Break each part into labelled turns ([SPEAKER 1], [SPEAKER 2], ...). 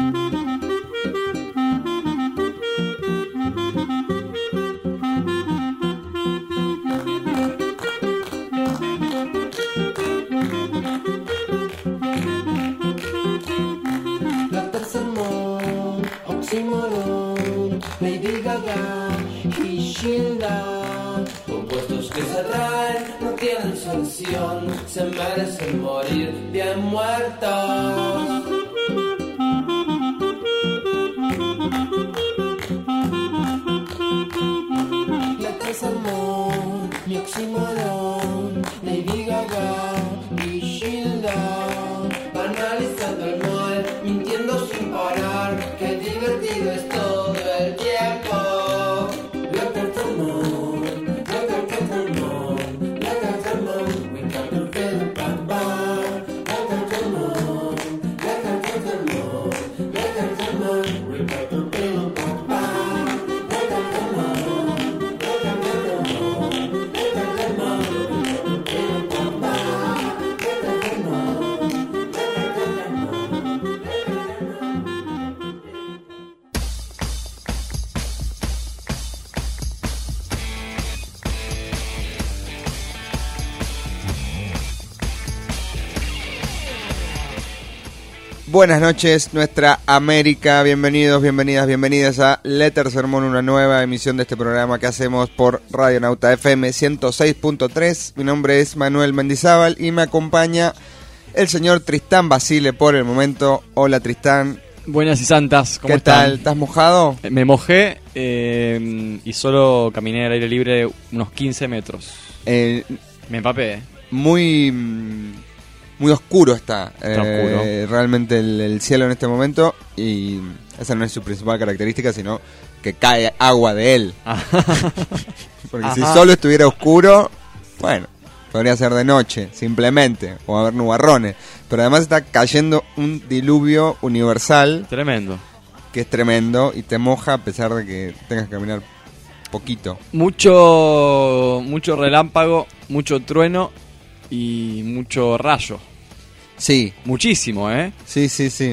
[SPEAKER 1] Lady Gaga y Sheila, opuestos que se atraen, no tienen solución, se merecen morir bien muertos. La casa amor, mi oxímoron, Lady Gaga y Sheila, banalizando el mal, mintiendo sin parar, qué divertido es todo el tiempo. Look at the moon, look at the moon, look at the moon, we got to feel it, bye. Look at the moon, look at the moon, look at the moon, we got to feel it, bye. Look at the moon, look at the moon, look at the moon, we got to feel it, bye. Look at the moon, look at the moon, look at the moon.
[SPEAKER 2] Buenas noches, nuestra América. Bienvenidos, bienvenidas, bienvenidas a Letter Sermón, una nueva emisión de este programa que hacemos por Radio Nauta FM 106.3. Mi nombre es Manuel Mendizábal y me acompaña el señor Tristán Basile por el momento. Hola, Tristán.
[SPEAKER 3] Buenas y santas, ¿cómo
[SPEAKER 2] están? ¿Qué tal?
[SPEAKER 3] están?
[SPEAKER 2] ¿Estás mojado?
[SPEAKER 3] Me mojé y solo caminé al aire libre unos 15 metros. Me empapé.
[SPEAKER 2] Muy oscuro está,
[SPEAKER 3] oscuro.
[SPEAKER 2] Realmente el cielo en este momento, y esa no es su principal característica, sino que cae agua de él. Porque si solo estuviera oscuro, bueno, podría ser de noche, simplemente, o haber nubarrones. Pero además está cayendo un diluvio universal.
[SPEAKER 3] Tremendo.
[SPEAKER 2] Que es tremendo y te moja a pesar de que tengas que caminar poquito.
[SPEAKER 3] Mucho relámpago, mucho trueno y mucho rayo.
[SPEAKER 2] Sí.
[SPEAKER 3] Muchísimo, ¿eh?
[SPEAKER 2] Sí.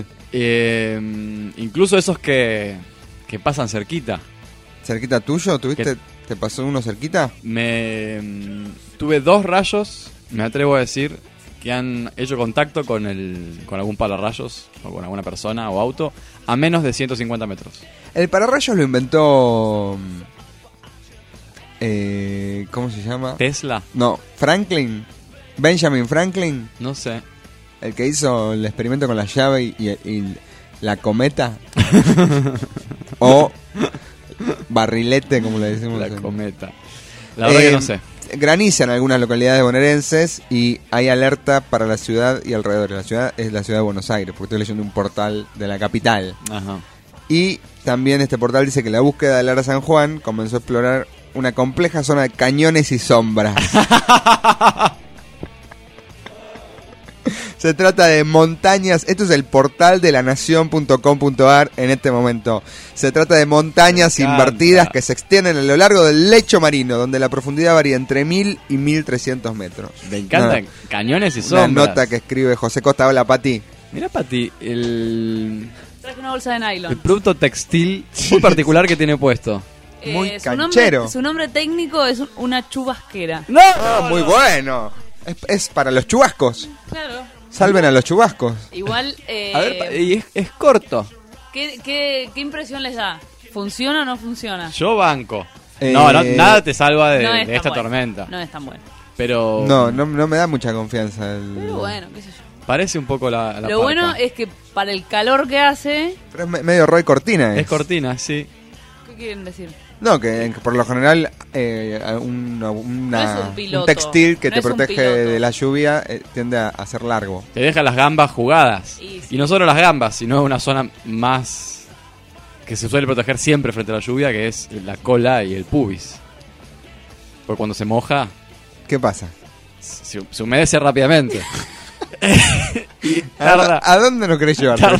[SPEAKER 3] Incluso esos que pasan cerquita.
[SPEAKER 2] ¿Cerquita tuyo? ¿Te pasó uno cerquita?
[SPEAKER 3] Tuve 2 rayos, me atrevo a decir, que han hecho contacto con algún pararrayos o con alguna persona o auto a menos de 150 metros.
[SPEAKER 2] El pararrayos lo inventó... ¿cómo se llama?
[SPEAKER 3] ¿Tesla?
[SPEAKER 2] No, Franklin. Benjamin Franklin.
[SPEAKER 3] No sé.
[SPEAKER 2] El que hizo el experimento con la llave y la cometa. O barrilete, como le decimos.
[SPEAKER 3] La cometa. La verdad que no sé.
[SPEAKER 2] Graniza en algunas localidades bonaerenses y hay alerta para la ciudad y alrededor. La ciudad es la ciudad de Buenos Aires, porque estoy leyendo un portal de la capital.
[SPEAKER 3] Ajá.
[SPEAKER 2] Y también este portal dice que la búsqueda del Ara San Juan comenzó a explorar una compleja zona de cañones y sombras. Se trata de montañas. Esto es el portal de lanación.com.ar en este momento. Se trata de montañas invertidas que se extienden a lo largo del lecho marino, donde la profundidad varía entre 1000 y 1300 metros.
[SPEAKER 3] Me encantan cañones y sombras.
[SPEAKER 2] Una nota que escribe José Costa. Hola, Pati.
[SPEAKER 3] Mira, Pati,
[SPEAKER 4] traje una bolsa de nylon.
[SPEAKER 3] El producto textil muy particular que tiene puesto.
[SPEAKER 2] Muy canchero.
[SPEAKER 4] Su nombre técnico es una chubasquera.
[SPEAKER 3] ¡No!
[SPEAKER 2] Muy bueno. Es para los chubascos.
[SPEAKER 4] Claro.
[SPEAKER 2] Salven a los chubascos.
[SPEAKER 4] Igual,
[SPEAKER 3] a ver, y es corto.
[SPEAKER 4] ¿Qué impresión les da? ¿Funciona o no funciona?
[SPEAKER 3] Yo banco. No, nada te salva de esta
[SPEAKER 4] bueno.
[SPEAKER 3] tormenta.
[SPEAKER 4] No es tan bueno.
[SPEAKER 3] Pero
[SPEAKER 2] No me da mucha confianza.
[SPEAKER 4] Pero bueno, qué sé yo.
[SPEAKER 3] Parece un poco la
[SPEAKER 4] Lo
[SPEAKER 3] parca.
[SPEAKER 4] bueno es que para el calor que hace...
[SPEAKER 2] Pero es medio Roy Cortina.
[SPEAKER 3] Es cortina, sí.
[SPEAKER 4] ¿Qué quieren decir?
[SPEAKER 2] No, que por lo general un textil que te protege de la lluvia tiende a ser largo.
[SPEAKER 3] Te deja las gambas jugadas.
[SPEAKER 4] Sí.
[SPEAKER 3] Y no solo las gambas, sino una zona más que se suele proteger siempre frente a la lluvia, que es la cola y el pubis. Porque cuando se moja...
[SPEAKER 2] ¿Qué pasa?
[SPEAKER 3] Se humedece rápidamente. Y tarda,
[SPEAKER 2] ¿A dónde no querés llevar?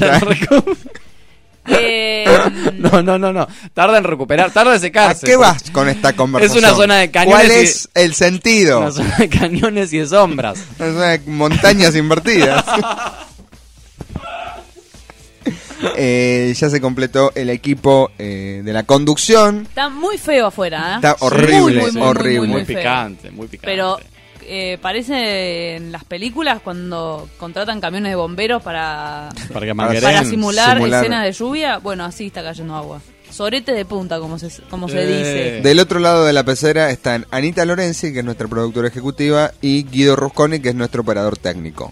[SPEAKER 3] No. Tarda en recuperar, tarda en secarse.
[SPEAKER 2] ¿A qué vas con esta conversación?
[SPEAKER 3] Es una zona de cañones.
[SPEAKER 2] ¿Cuál es el sentido?
[SPEAKER 3] Una zona de cañones y de sombras.
[SPEAKER 2] Una zona de montañas invertidas. ya se completó el equipo de la conducción.
[SPEAKER 4] Está muy feo afuera, ¿eh?
[SPEAKER 2] Está horrible,
[SPEAKER 4] Muy, muy, muy,
[SPEAKER 2] horrible.
[SPEAKER 4] muy
[SPEAKER 3] Muy
[SPEAKER 4] feo.
[SPEAKER 3] picante, muy picante.
[SPEAKER 4] Pero parece en las películas cuando contratan camiones de bomberos para
[SPEAKER 3] para que
[SPEAKER 2] Para
[SPEAKER 3] manguereen.
[SPEAKER 4] simular
[SPEAKER 2] simular.
[SPEAKER 4] escenas de lluvia. Bueno, así está cayendo agua. Sorete de punta, como se dice.
[SPEAKER 2] Del otro lado de la pecera están Anita Lorenzi, que es nuestra productora ejecutiva, y Guido Rusconi, que es nuestro operador técnico.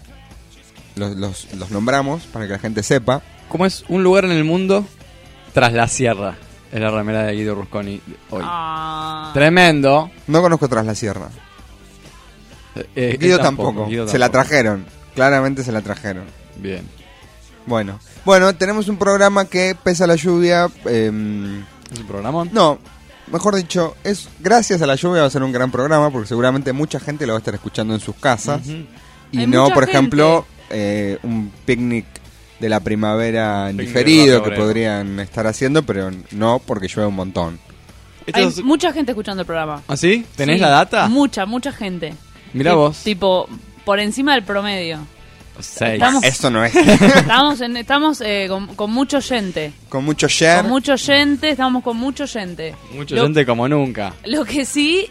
[SPEAKER 2] Los nombramos para que la gente sepa.
[SPEAKER 3] ¿Cómo es un lugar en el mundo tras la sierra? Es la remera de Guido Rusconi hoy.
[SPEAKER 4] Ah.
[SPEAKER 3] Tremendo.
[SPEAKER 2] No conozco Tras la Sierra.
[SPEAKER 3] Él
[SPEAKER 2] Guido tampoco.
[SPEAKER 3] Guido
[SPEAKER 2] Se la
[SPEAKER 3] tampoco.
[SPEAKER 2] trajeron. Claramente se la trajeron.
[SPEAKER 3] Bien.
[SPEAKER 2] Bueno, tenemos un programa que, pese a la lluvia,
[SPEAKER 3] ¿Es un programón?
[SPEAKER 2] no, mejor dicho, es gracias a la lluvia va a ser un gran programa, porque seguramente mucha gente lo va a estar escuchando en sus casas.
[SPEAKER 3] Ujú.
[SPEAKER 2] Y
[SPEAKER 4] Hay
[SPEAKER 2] no,
[SPEAKER 4] mucha
[SPEAKER 2] por
[SPEAKER 4] gente.
[SPEAKER 2] ejemplo, un picnic de la primavera en
[SPEAKER 3] Picnic
[SPEAKER 2] diferido
[SPEAKER 3] del
[SPEAKER 2] que
[SPEAKER 3] obrero.
[SPEAKER 2] podrían estar haciendo, pero no porque llueve un montón.
[SPEAKER 3] Esto
[SPEAKER 4] Hay
[SPEAKER 3] es-
[SPEAKER 4] mucha gente escuchando el programa.
[SPEAKER 3] ¿Ah, sí? ¿Tenés
[SPEAKER 4] Sí,
[SPEAKER 3] la data?
[SPEAKER 4] Mucha gente.
[SPEAKER 3] Mirá vos.
[SPEAKER 4] Tipo, por encima del promedio.
[SPEAKER 3] 6.
[SPEAKER 4] Estamos-
[SPEAKER 2] Eso no es.
[SPEAKER 4] Estamos con mucho oyente.
[SPEAKER 2] Con mucho share.
[SPEAKER 4] Con mucho oyente, estamos con mucho oyente.
[SPEAKER 3] Mucha
[SPEAKER 4] Lo-
[SPEAKER 3] gente como nunca.
[SPEAKER 4] Lo que sí,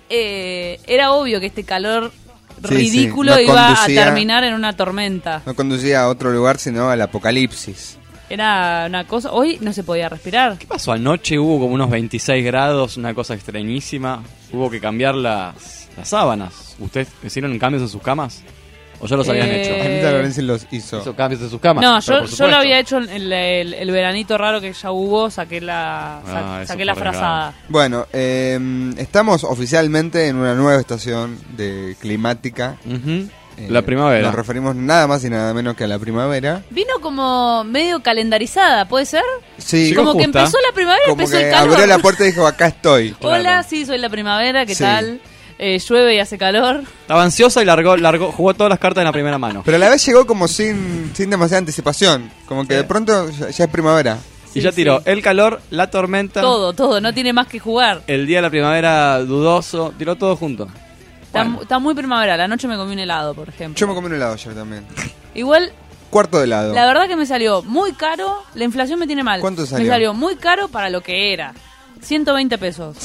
[SPEAKER 4] era obvio que este calor
[SPEAKER 2] Sí,
[SPEAKER 4] ridículo
[SPEAKER 2] sí, no
[SPEAKER 4] iba
[SPEAKER 2] conducía-
[SPEAKER 4] a terminar en una tormenta.
[SPEAKER 2] No conducía a otro lugar, sino al apocalipsis.
[SPEAKER 4] Era una cosa... Hoy no se podía respirar.
[SPEAKER 3] ¿Qué pasó? Anoche hubo como unos 26 grados, una cosa extrañísima. Hubo que cambiar las sábanas. ¿Ustedes hicieron cambios en sus camas? ¿O ya los habían hecho?
[SPEAKER 2] Anita Lorenzi los hizo.
[SPEAKER 3] ¿Hizo cambios en sus camas?
[SPEAKER 4] No,
[SPEAKER 3] Pero
[SPEAKER 4] yo
[SPEAKER 3] por supuesto.
[SPEAKER 4] lo había hecho el veranito raro que ya hubo, saqué la
[SPEAKER 3] eso
[SPEAKER 4] saqué la
[SPEAKER 3] fue
[SPEAKER 4] frazada.
[SPEAKER 2] Bueno, estamos oficialmente en una nueva estación de climática.
[SPEAKER 3] Ujú. La primavera.
[SPEAKER 2] Nos referimos nada más y nada menos que a la primavera.
[SPEAKER 4] Vino como medio calendarizada, ¿puede ser?
[SPEAKER 2] Sí,
[SPEAKER 3] Llegó
[SPEAKER 4] Como que
[SPEAKER 3] justa.
[SPEAKER 4] empezó la primavera y
[SPEAKER 2] como
[SPEAKER 4] empezó
[SPEAKER 2] que
[SPEAKER 4] el calor.
[SPEAKER 2] abrió la puerta y dijo, acá estoy.
[SPEAKER 3] Claro.
[SPEAKER 4] Hola, sí, soy la primavera, ¿qué
[SPEAKER 2] Sí.
[SPEAKER 4] tal? Llueve y hace calor.
[SPEAKER 3] Estaba ansiosa y jugó todas las cartas en la primera mano.
[SPEAKER 2] Pero a la vez llegó como sin demasiada anticipación. Como que
[SPEAKER 3] Sí.
[SPEAKER 2] de pronto ya es primavera.
[SPEAKER 3] Y
[SPEAKER 4] Sí,
[SPEAKER 3] ya tiró
[SPEAKER 4] sí.
[SPEAKER 3] el calor, la tormenta,
[SPEAKER 4] Todo, no tiene más que jugar.
[SPEAKER 3] el día de la primavera dudoso, tiró todo junto. Bueno.
[SPEAKER 4] Está muy primavera. La noche me comí un helado, por ejemplo.
[SPEAKER 2] Yo me comí un helado ayer también.
[SPEAKER 4] Igual,
[SPEAKER 2] Cuarto de helado.
[SPEAKER 4] la verdad que me salió muy caro. La inflación me tiene mal.
[SPEAKER 2] ¿Cuánto salió?
[SPEAKER 4] Me salió muy caro para lo que era. 120 pesos.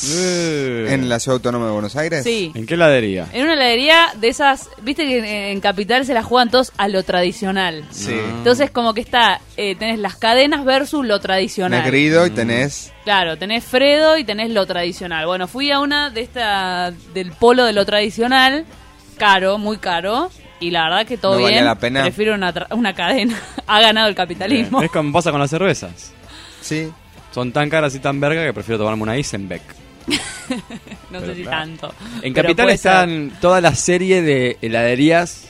[SPEAKER 2] ¿En la Ciudad Autónoma de Buenos Aires?
[SPEAKER 4] Sí.
[SPEAKER 3] ¿En qué heladería?
[SPEAKER 4] En una heladería de esas, viste que en Capital se la juegan todos a lo tradicional.
[SPEAKER 2] Sí.
[SPEAKER 4] Entonces como que tenés las cadenas versus lo tradicional.
[SPEAKER 2] Negrido y tenés...
[SPEAKER 4] Claro, tenés Fredo y tenés lo tradicional. Bueno, fui a una del polo de lo tradicional, caro, muy caro, y la verdad que todo
[SPEAKER 2] ¿No valía
[SPEAKER 4] bien.
[SPEAKER 2] la pena?
[SPEAKER 4] Prefiero una cadena. Ha ganado el capitalismo.
[SPEAKER 3] Es como pasa con las cervezas.
[SPEAKER 2] Sí.
[SPEAKER 3] Son tan caras y tan verga que prefiero tomarme una Eisenbeck.
[SPEAKER 4] No
[SPEAKER 3] Pero
[SPEAKER 4] sé si
[SPEAKER 3] claro.
[SPEAKER 4] tanto.
[SPEAKER 3] En
[SPEAKER 4] Pero
[SPEAKER 3] Capital
[SPEAKER 4] puede
[SPEAKER 3] están toda la serie de heladerías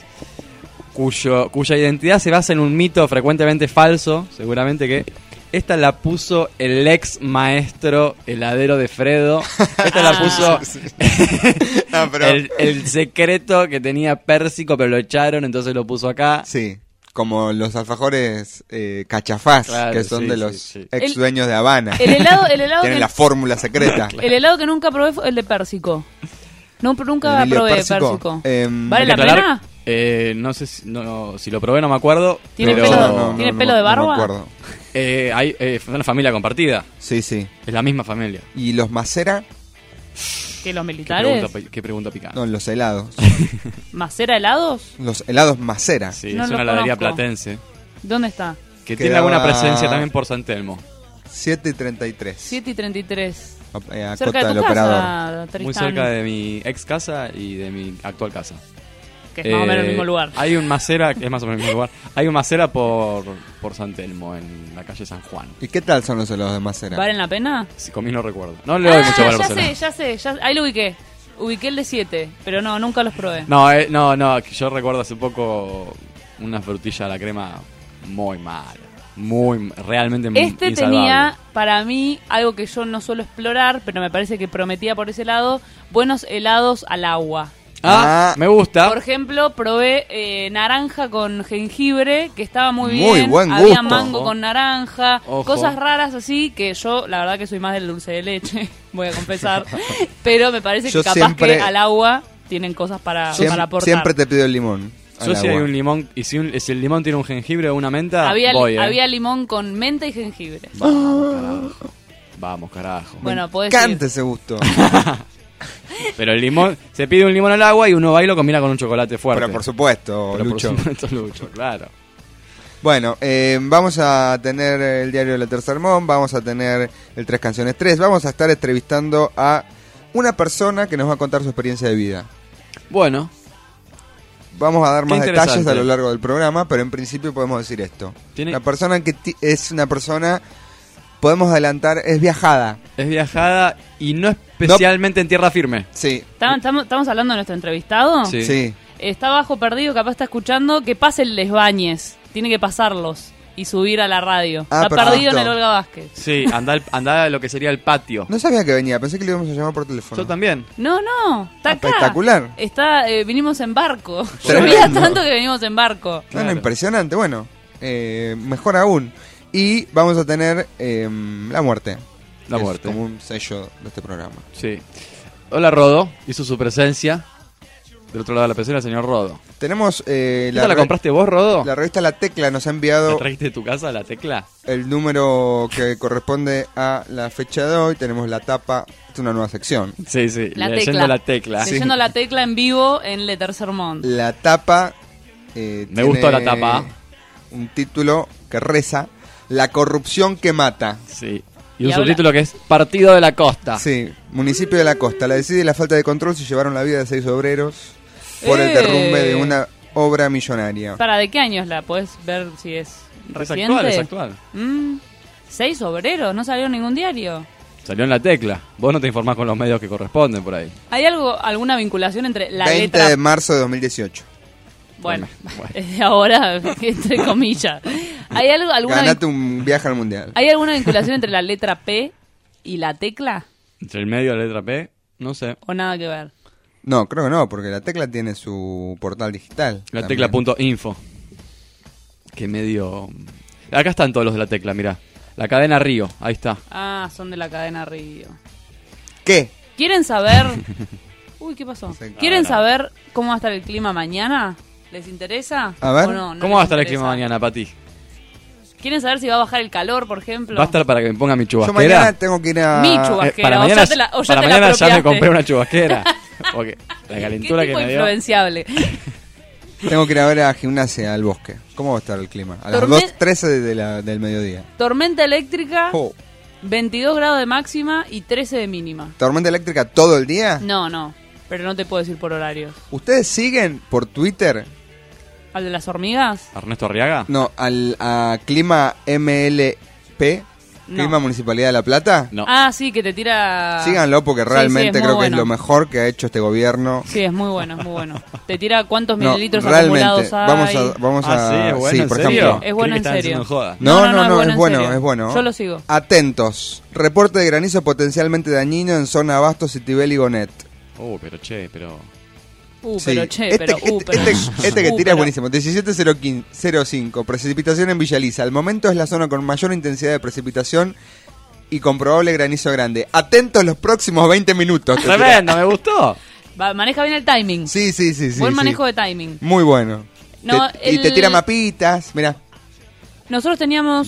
[SPEAKER 3] cuya identidad se basa en un mito frecuentemente falso, seguramente que esta la puso el ex maestro heladero de Fredo. Esta la puso
[SPEAKER 2] No, pero...
[SPEAKER 3] el secreto que tenía Pérsico, pero lo echaron, entonces lo puso acá.
[SPEAKER 2] Sí. Como los alfajores cachafás,
[SPEAKER 3] Claro,
[SPEAKER 2] que son
[SPEAKER 3] sí,
[SPEAKER 2] de
[SPEAKER 3] sí,
[SPEAKER 2] los
[SPEAKER 3] sí.
[SPEAKER 2] ex dueños de Habana.
[SPEAKER 4] El helado
[SPEAKER 2] Tienen
[SPEAKER 4] que,
[SPEAKER 2] la fórmula secreta.
[SPEAKER 4] el helado que nunca probé fue el de Pérsico. No, nunca
[SPEAKER 2] Emilio
[SPEAKER 4] probé
[SPEAKER 2] Pérsico.
[SPEAKER 4] Pérsico.
[SPEAKER 2] ¿Vale
[SPEAKER 3] Hay
[SPEAKER 4] la
[SPEAKER 3] que aclarar,
[SPEAKER 4] pena?
[SPEAKER 3] no sé si lo probé, no me acuerdo.
[SPEAKER 4] ¿Tiene
[SPEAKER 3] pero
[SPEAKER 4] pelo- ¿Tiene pelo de barba?
[SPEAKER 2] No me acuerdo.
[SPEAKER 3] Es una familia compartida.
[SPEAKER 2] Sí, sí.
[SPEAKER 3] Es la misma familia.
[SPEAKER 2] ¿Y los macera?
[SPEAKER 4] ¿Que los
[SPEAKER 3] ¿Qué
[SPEAKER 4] militares?
[SPEAKER 3] qué pregunta picante?
[SPEAKER 2] No, los helados.
[SPEAKER 4] ¿Macera helados?
[SPEAKER 2] Los helados macera.
[SPEAKER 3] Sí,
[SPEAKER 4] No
[SPEAKER 3] es
[SPEAKER 4] lo
[SPEAKER 3] una heladería
[SPEAKER 4] conozco.
[SPEAKER 3] platense.
[SPEAKER 4] ¿Dónde está?
[SPEAKER 3] Que
[SPEAKER 2] Quedaba-
[SPEAKER 3] tiene alguna presencia también por San Telmo.
[SPEAKER 2] 7:33.
[SPEAKER 4] 7:33.
[SPEAKER 2] A
[SPEAKER 4] Cerca
[SPEAKER 2] cota
[SPEAKER 4] de
[SPEAKER 2] del
[SPEAKER 4] tu
[SPEAKER 2] operador.
[SPEAKER 4] casa, Tristán.
[SPEAKER 3] Muy cerca de mi ex casa y de mi actual casa.
[SPEAKER 4] Que es más o menos el mismo lugar.
[SPEAKER 3] Hay un macera, que es más o menos el mismo lugar. Hay un macera por San Telmo, en la calle San Juan.
[SPEAKER 2] ¿Y qué tal son los helados de macera?
[SPEAKER 4] ¿Valen la pena?
[SPEAKER 3] Si comí no recuerdo. No le doy mucho valor a los helados.
[SPEAKER 4] ya sé. Ahí lo ubiqué. Ubiqué el de 7, pero no, nunca los probé.
[SPEAKER 3] No, que yo recuerdo hace poco una frutilla a la crema muy mala. Realmente
[SPEAKER 4] Este
[SPEAKER 3] insalvable.
[SPEAKER 4] tenía, para mí, algo que yo no suelo explorar, pero me parece que prometía por ese lado, buenos helados al agua.
[SPEAKER 2] Ah,
[SPEAKER 3] Me gusta.
[SPEAKER 4] Por ejemplo, probé naranja con jengibre, que estaba muy
[SPEAKER 2] Muy
[SPEAKER 4] bien.
[SPEAKER 2] buen
[SPEAKER 4] Había
[SPEAKER 2] gusto.
[SPEAKER 4] mango
[SPEAKER 3] Ojo.
[SPEAKER 4] con naranja,
[SPEAKER 3] Ojo.
[SPEAKER 4] cosas raras así, que yo, la verdad que soy más del dulce de leche, voy a confesar. Pero me parece
[SPEAKER 2] Yo
[SPEAKER 4] que capaz
[SPEAKER 2] siempre-
[SPEAKER 4] que al agua tienen cosas para
[SPEAKER 2] Siempre,
[SPEAKER 4] aportar.
[SPEAKER 2] siempre te pido el limón. al
[SPEAKER 3] Yo si hay
[SPEAKER 2] agua.
[SPEAKER 3] un limón, y si el limón tiene un jengibre o una menta,
[SPEAKER 4] Había,
[SPEAKER 3] voy,
[SPEAKER 4] había limón con menta y jengibre.
[SPEAKER 3] Vamos, carajo.
[SPEAKER 4] Bueno,
[SPEAKER 2] Me
[SPEAKER 4] podés
[SPEAKER 2] encanta
[SPEAKER 4] ir.
[SPEAKER 2] ese gusto.
[SPEAKER 3] Pero el limón, se pide un limón al agua y uno va y lo combina con un chocolate fuerte.
[SPEAKER 2] Pero por supuesto,
[SPEAKER 3] Pero por
[SPEAKER 2] Lucho.
[SPEAKER 3] supuesto, Lucho, claro.
[SPEAKER 2] Bueno, vamos a tener el diario de la Tercer Sermón, vamos a tener el Tres Canciones 3, vamos a estar entrevistando a una persona que nos va a contar su experiencia de vida.
[SPEAKER 3] Bueno,
[SPEAKER 2] Vamos a dar
[SPEAKER 3] Qué
[SPEAKER 2] más detalles
[SPEAKER 3] interesante.
[SPEAKER 2] a lo largo del programa, pero en principio podemos decir esto.
[SPEAKER 3] Tiene-
[SPEAKER 2] La persona que es una persona, podemos adelantar, es viajada.
[SPEAKER 3] es viajada y no especialmente en tierra firme.
[SPEAKER 2] Sí,
[SPEAKER 4] ¿Estamos hablando de nuestro entrevistado?
[SPEAKER 3] Sí.
[SPEAKER 2] sí.
[SPEAKER 4] Está bajo perdido, capaz está escuchando. Que pase el Desbañes. Tiene que pasarlos y subir a la radio.
[SPEAKER 2] Ah,
[SPEAKER 4] Está
[SPEAKER 2] perfecto.
[SPEAKER 4] perdido en el Olga Vázquez.
[SPEAKER 3] Sí, anda a lo que sería el patio.
[SPEAKER 2] No sabía que venía, pensé que le íbamos a llamar por teléfono.
[SPEAKER 3] Yo también.
[SPEAKER 4] No, está acá.
[SPEAKER 2] Espectacular.
[SPEAKER 4] Vinimos en barco.
[SPEAKER 2] Tremendo.
[SPEAKER 4] Llovía tanto que venimos en barco.
[SPEAKER 2] No, no, impresionante, bueno, mejor aún. Y vamos a tener la muerte.
[SPEAKER 3] La
[SPEAKER 2] que es
[SPEAKER 3] muerte.
[SPEAKER 2] como un sello de este programa.
[SPEAKER 3] Sí. Hola, Rodo. Hizo su presencia. Del otro lado de la pecera, el señor Rodo.
[SPEAKER 2] Tenemos
[SPEAKER 3] ¿Esta la compraste vos, Rodo?
[SPEAKER 2] la revista La Tecla nos ha
[SPEAKER 3] ¿La
[SPEAKER 2] enviado
[SPEAKER 3] trajiste de tu casa, la tecla?
[SPEAKER 2] el número que corresponde a la fecha de hoy. Tenemos la tapa, es una nueva sección.
[SPEAKER 3] Sí, sí.
[SPEAKER 4] La
[SPEAKER 3] leyendo
[SPEAKER 4] tecla.
[SPEAKER 3] la tecla.
[SPEAKER 4] Leyendo la tecla en vivo en Le Tercer Mont.
[SPEAKER 2] La tapa tiene
[SPEAKER 3] gustó la tapa.
[SPEAKER 2] un título que reza La corrupción que mata.
[SPEAKER 3] Sí. Y
[SPEAKER 4] Y
[SPEAKER 3] un
[SPEAKER 4] habla-
[SPEAKER 3] subtítulo que es Partido de la Costa.
[SPEAKER 2] Sí, municipio de la costa. La decide y la falta de control se llevaron la vida de 6 obreros por el
[SPEAKER 4] ¡Eh!
[SPEAKER 2] derrumbe de una obra millonaria.
[SPEAKER 4] ¿Para de qué años la podés ver si es
[SPEAKER 3] Es
[SPEAKER 4] reciente?
[SPEAKER 3] actual, es actual.
[SPEAKER 4] 6 obreros, no salió en ningún diario.
[SPEAKER 3] Salió en la tecla. Vos no te informás con los medios que corresponden por ahí.
[SPEAKER 4] ¿Hay alguna vinculación entre la
[SPEAKER 2] 20
[SPEAKER 4] letra?
[SPEAKER 2] de marzo de 2018.
[SPEAKER 4] Bueno,
[SPEAKER 3] Bueno.
[SPEAKER 4] desde ahora, entre comillas. ¿Hay alguna
[SPEAKER 2] Ganate un viaje al mundial.
[SPEAKER 4] ¿Hay alguna vinculación entre la letra P y la tecla?
[SPEAKER 3] Entre el medio y la letra P, no sé.
[SPEAKER 4] ¿O nada que ver?
[SPEAKER 2] No, creo que no, porque la tecla tiene su portal digital.
[SPEAKER 3] La
[SPEAKER 2] también.
[SPEAKER 3] tecla.info. Que medio... Acá están todos los de la tecla, mirá. La cadena Río, ahí está.
[SPEAKER 4] Ah, son de la cadena Río.
[SPEAKER 2] ¿Qué?
[SPEAKER 4] ¿Quieren saber? Uy, ¿qué pasó?
[SPEAKER 2] sé.
[SPEAKER 4] ¿Quieren saber cómo va a estar el clima mañana? ¿Les interesa?
[SPEAKER 2] A ver.
[SPEAKER 4] ¿O no? ¿No
[SPEAKER 3] ¿Cómo va a
[SPEAKER 4] les
[SPEAKER 3] estar el
[SPEAKER 4] interesa?
[SPEAKER 3] clima mañana, Pati?
[SPEAKER 4] ¿Quieren saber si va a bajar el calor, por ejemplo?
[SPEAKER 3] ¿Va a estar para que me ponga mi
[SPEAKER 2] Yo
[SPEAKER 3] chubasquera?
[SPEAKER 2] mañana tengo que ir a...
[SPEAKER 4] Mi chubasquera.
[SPEAKER 3] Para
[SPEAKER 4] o
[SPEAKER 3] mañana,
[SPEAKER 4] ya te la- o ya
[SPEAKER 3] para
[SPEAKER 4] te la
[SPEAKER 3] mañana ya me
[SPEAKER 4] apropiaste.
[SPEAKER 3] compré una chubasquera. Porque la
[SPEAKER 4] ¿Qué
[SPEAKER 3] calentura que
[SPEAKER 4] tipo
[SPEAKER 3] me dio...
[SPEAKER 4] influenciable?
[SPEAKER 2] Tengo que ir a ver a gimnasia al bosque. ¿Cómo va a estar el clima? A las
[SPEAKER 4] Torme-
[SPEAKER 2] 2:13 del mediodía.
[SPEAKER 4] Tormenta eléctrica,
[SPEAKER 2] Oh.
[SPEAKER 4] 22 grados de máxima y 13 de mínima.
[SPEAKER 2] ¿Tormenta eléctrica todo el día?
[SPEAKER 4] No, pero no te puedo decir por horarios.
[SPEAKER 2] ¿Ustedes siguen por Twitter?
[SPEAKER 4] ¿Al de las hormigas?
[SPEAKER 3] ¿Ernesto Arriaga?
[SPEAKER 2] No, a Clima MLP,
[SPEAKER 4] No.
[SPEAKER 2] Clima Municipalidad de La Plata.
[SPEAKER 3] No.
[SPEAKER 4] Ah, sí, que te tira...
[SPEAKER 2] Síganlo porque
[SPEAKER 4] Sí,
[SPEAKER 2] realmente
[SPEAKER 4] sí, es muy
[SPEAKER 2] creo que es
[SPEAKER 4] bueno.
[SPEAKER 2] lo mejor que ha hecho este gobierno.
[SPEAKER 4] Sí, es muy bueno, es muy bueno. Te tira cuántos
[SPEAKER 2] No,
[SPEAKER 4] mililitros
[SPEAKER 2] realmente.
[SPEAKER 4] acumulados hay.
[SPEAKER 2] Vamos a
[SPEAKER 3] Sí, es bueno,
[SPEAKER 2] sí,
[SPEAKER 3] ¿en
[SPEAKER 2] por
[SPEAKER 3] serio?
[SPEAKER 2] ejemplo.
[SPEAKER 4] Es bueno
[SPEAKER 3] Creí que
[SPEAKER 4] en
[SPEAKER 3] estaban
[SPEAKER 4] serio.
[SPEAKER 3] haciendo joda.
[SPEAKER 2] No,
[SPEAKER 4] en
[SPEAKER 2] es bueno,
[SPEAKER 4] serio.
[SPEAKER 2] es bueno.
[SPEAKER 4] Yo lo sigo.
[SPEAKER 2] Atentos. Reporte de granizo potencialmente dañino en zona Abastos, Citibel y Gonet.
[SPEAKER 3] Pero
[SPEAKER 2] Sí.
[SPEAKER 4] Pero che,
[SPEAKER 2] Este,
[SPEAKER 4] pero...
[SPEAKER 2] este que tira
[SPEAKER 4] pero-
[SPEAKER 2] es buenísimo. 17:05. Precipitación en Villaliza. Al momento es la zona con mayor intensidad de precipitación y con probable granizo grande. Atentos los próximos 20 minutos. te tira.
[SPEAKER 3] Tremendo, me gustó.
[SPEAKER 4] Maneja bien el timing.
[SPEAKER 2] Sí.
[SPEAKER 4] Buen
[SPEAKER 2] sí.
[SPEAKER 4] manejo de timing.
[SPEAKER 2] Muy bueno.
[SPEAKER 4] No,
[SPEAKER 2] Y te tira mapitas. Mira.
[SPEAKER 4] Nosotros teníamos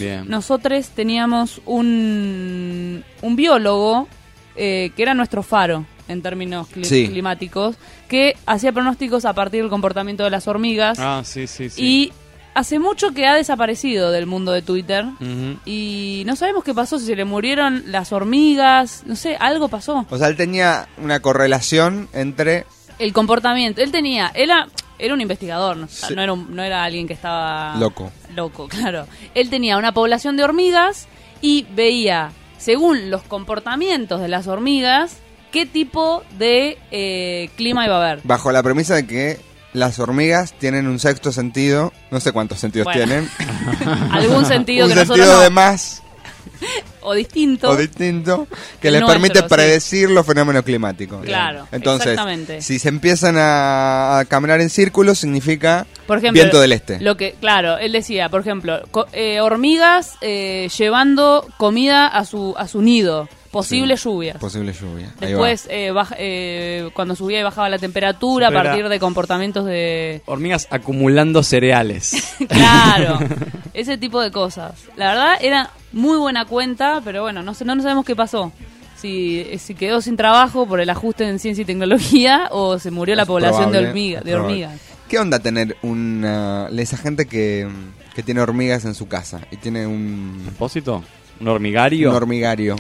[SPEAKER 4] un biólogo que era nuestro faro en términos
[SPEAKER 2] Sí.
[SPEAKER 4] climáticos, que hacía pronósticos a partir del comportamiento de las hormigas
[SPEAKER 3] Sí.
[SPEAKER 4] y hace mucho que ha desaparecido del mundo de Twitter
[SPEAKER 3] Ujú.
[SPEAKER 4] y no sabemos qué pasó, si se le murieron las hormigas, no sé, algo pasó.
[SPEAKER 2] O sea, él tenía una correlación entre...
[SPEAKER 4] El comportamiento, era un investigador,
[SPEAKER 2] Sí.
[SPEAKER 4] no era alguien que estaba
[SPEAKER 2] Loco,
[SPEAKER 4] claro. Él tenía una población de hormigas y veía, según los comportamientos de las hormigas, qué tipo de clima iba a haber.
[SPEAKER 2] bajo la premisa de que las hormigas tienen un sexto sentido. No sé cuántos sentidos
[SPEAKER 4] Bueno,
[SPEAKER 2] tienen.
[SPEAKER 4] Algún sentido
[SPEAKER 2] un
[SPEAKER 4] que nosotros
[SPEAKER 2] sentido
[SPEAKER 4] no,
[SPEAKER 2] de más
[SPEAKER 4] o distinto.
[SPEAKER 2] o distinto que
[SPEAKER 4] El
[SPEAKER 2] les
[SPEAKER 4] nuestro,
[SPEAKER 2] permite
[SPEAKER 4] sí.
[SPEAKER 2] predecir los fenómenos climáticos.
[SPEAKER 4] Claro,
[SPEAKER 2] Entonces,
[SPEAKER 4] exactamente.
[SPEAKER 2] si se empiezan a caminar en círculos, significa
[SPEAKER 4] Por ejemplo,
[SPEAKER 2] viento del este.
[SPEAKER 4] Claro, él decía, por ejemplo, hormigas llevando comida a su nido. Posibles
[SPEAKER 2] Sí,
[SPEAKER 4] lluvias.
[SPEAKER 2] Posible lluvia. Ahí
[SPEAKER 4] Después, cuando subía y bajaba la temperatura, a
[SPEAKER 3] Supera-
[SPEAKER 4] partir de comportamientos de...
[SPEAKER 3] Hormigas acumulando cereales.
[SPEAKER 4] Claro, ese tipo de cosas. La verdad, era muy buena cuenta, pero bueno, no sabemos qué pasó. Si quedó sin trabajo por el ajuste en ciencia y tecnología o se murió la
[SPEAKER 2] Es
[SPEAKER 4] población
[SPEAKER 2] probable,
[SPEAKER 4] de
[SPEAKER 2] es probable.
[SPEAKER 4] hormigas.
[SPEAKER 2] ¿Qué onda tener esa gente que tiene hormigas en su casa y tiene un
[SPEAKER 3] ¿Propósito? ¿Un hormigario?
[SPEAKER 2] hormigario?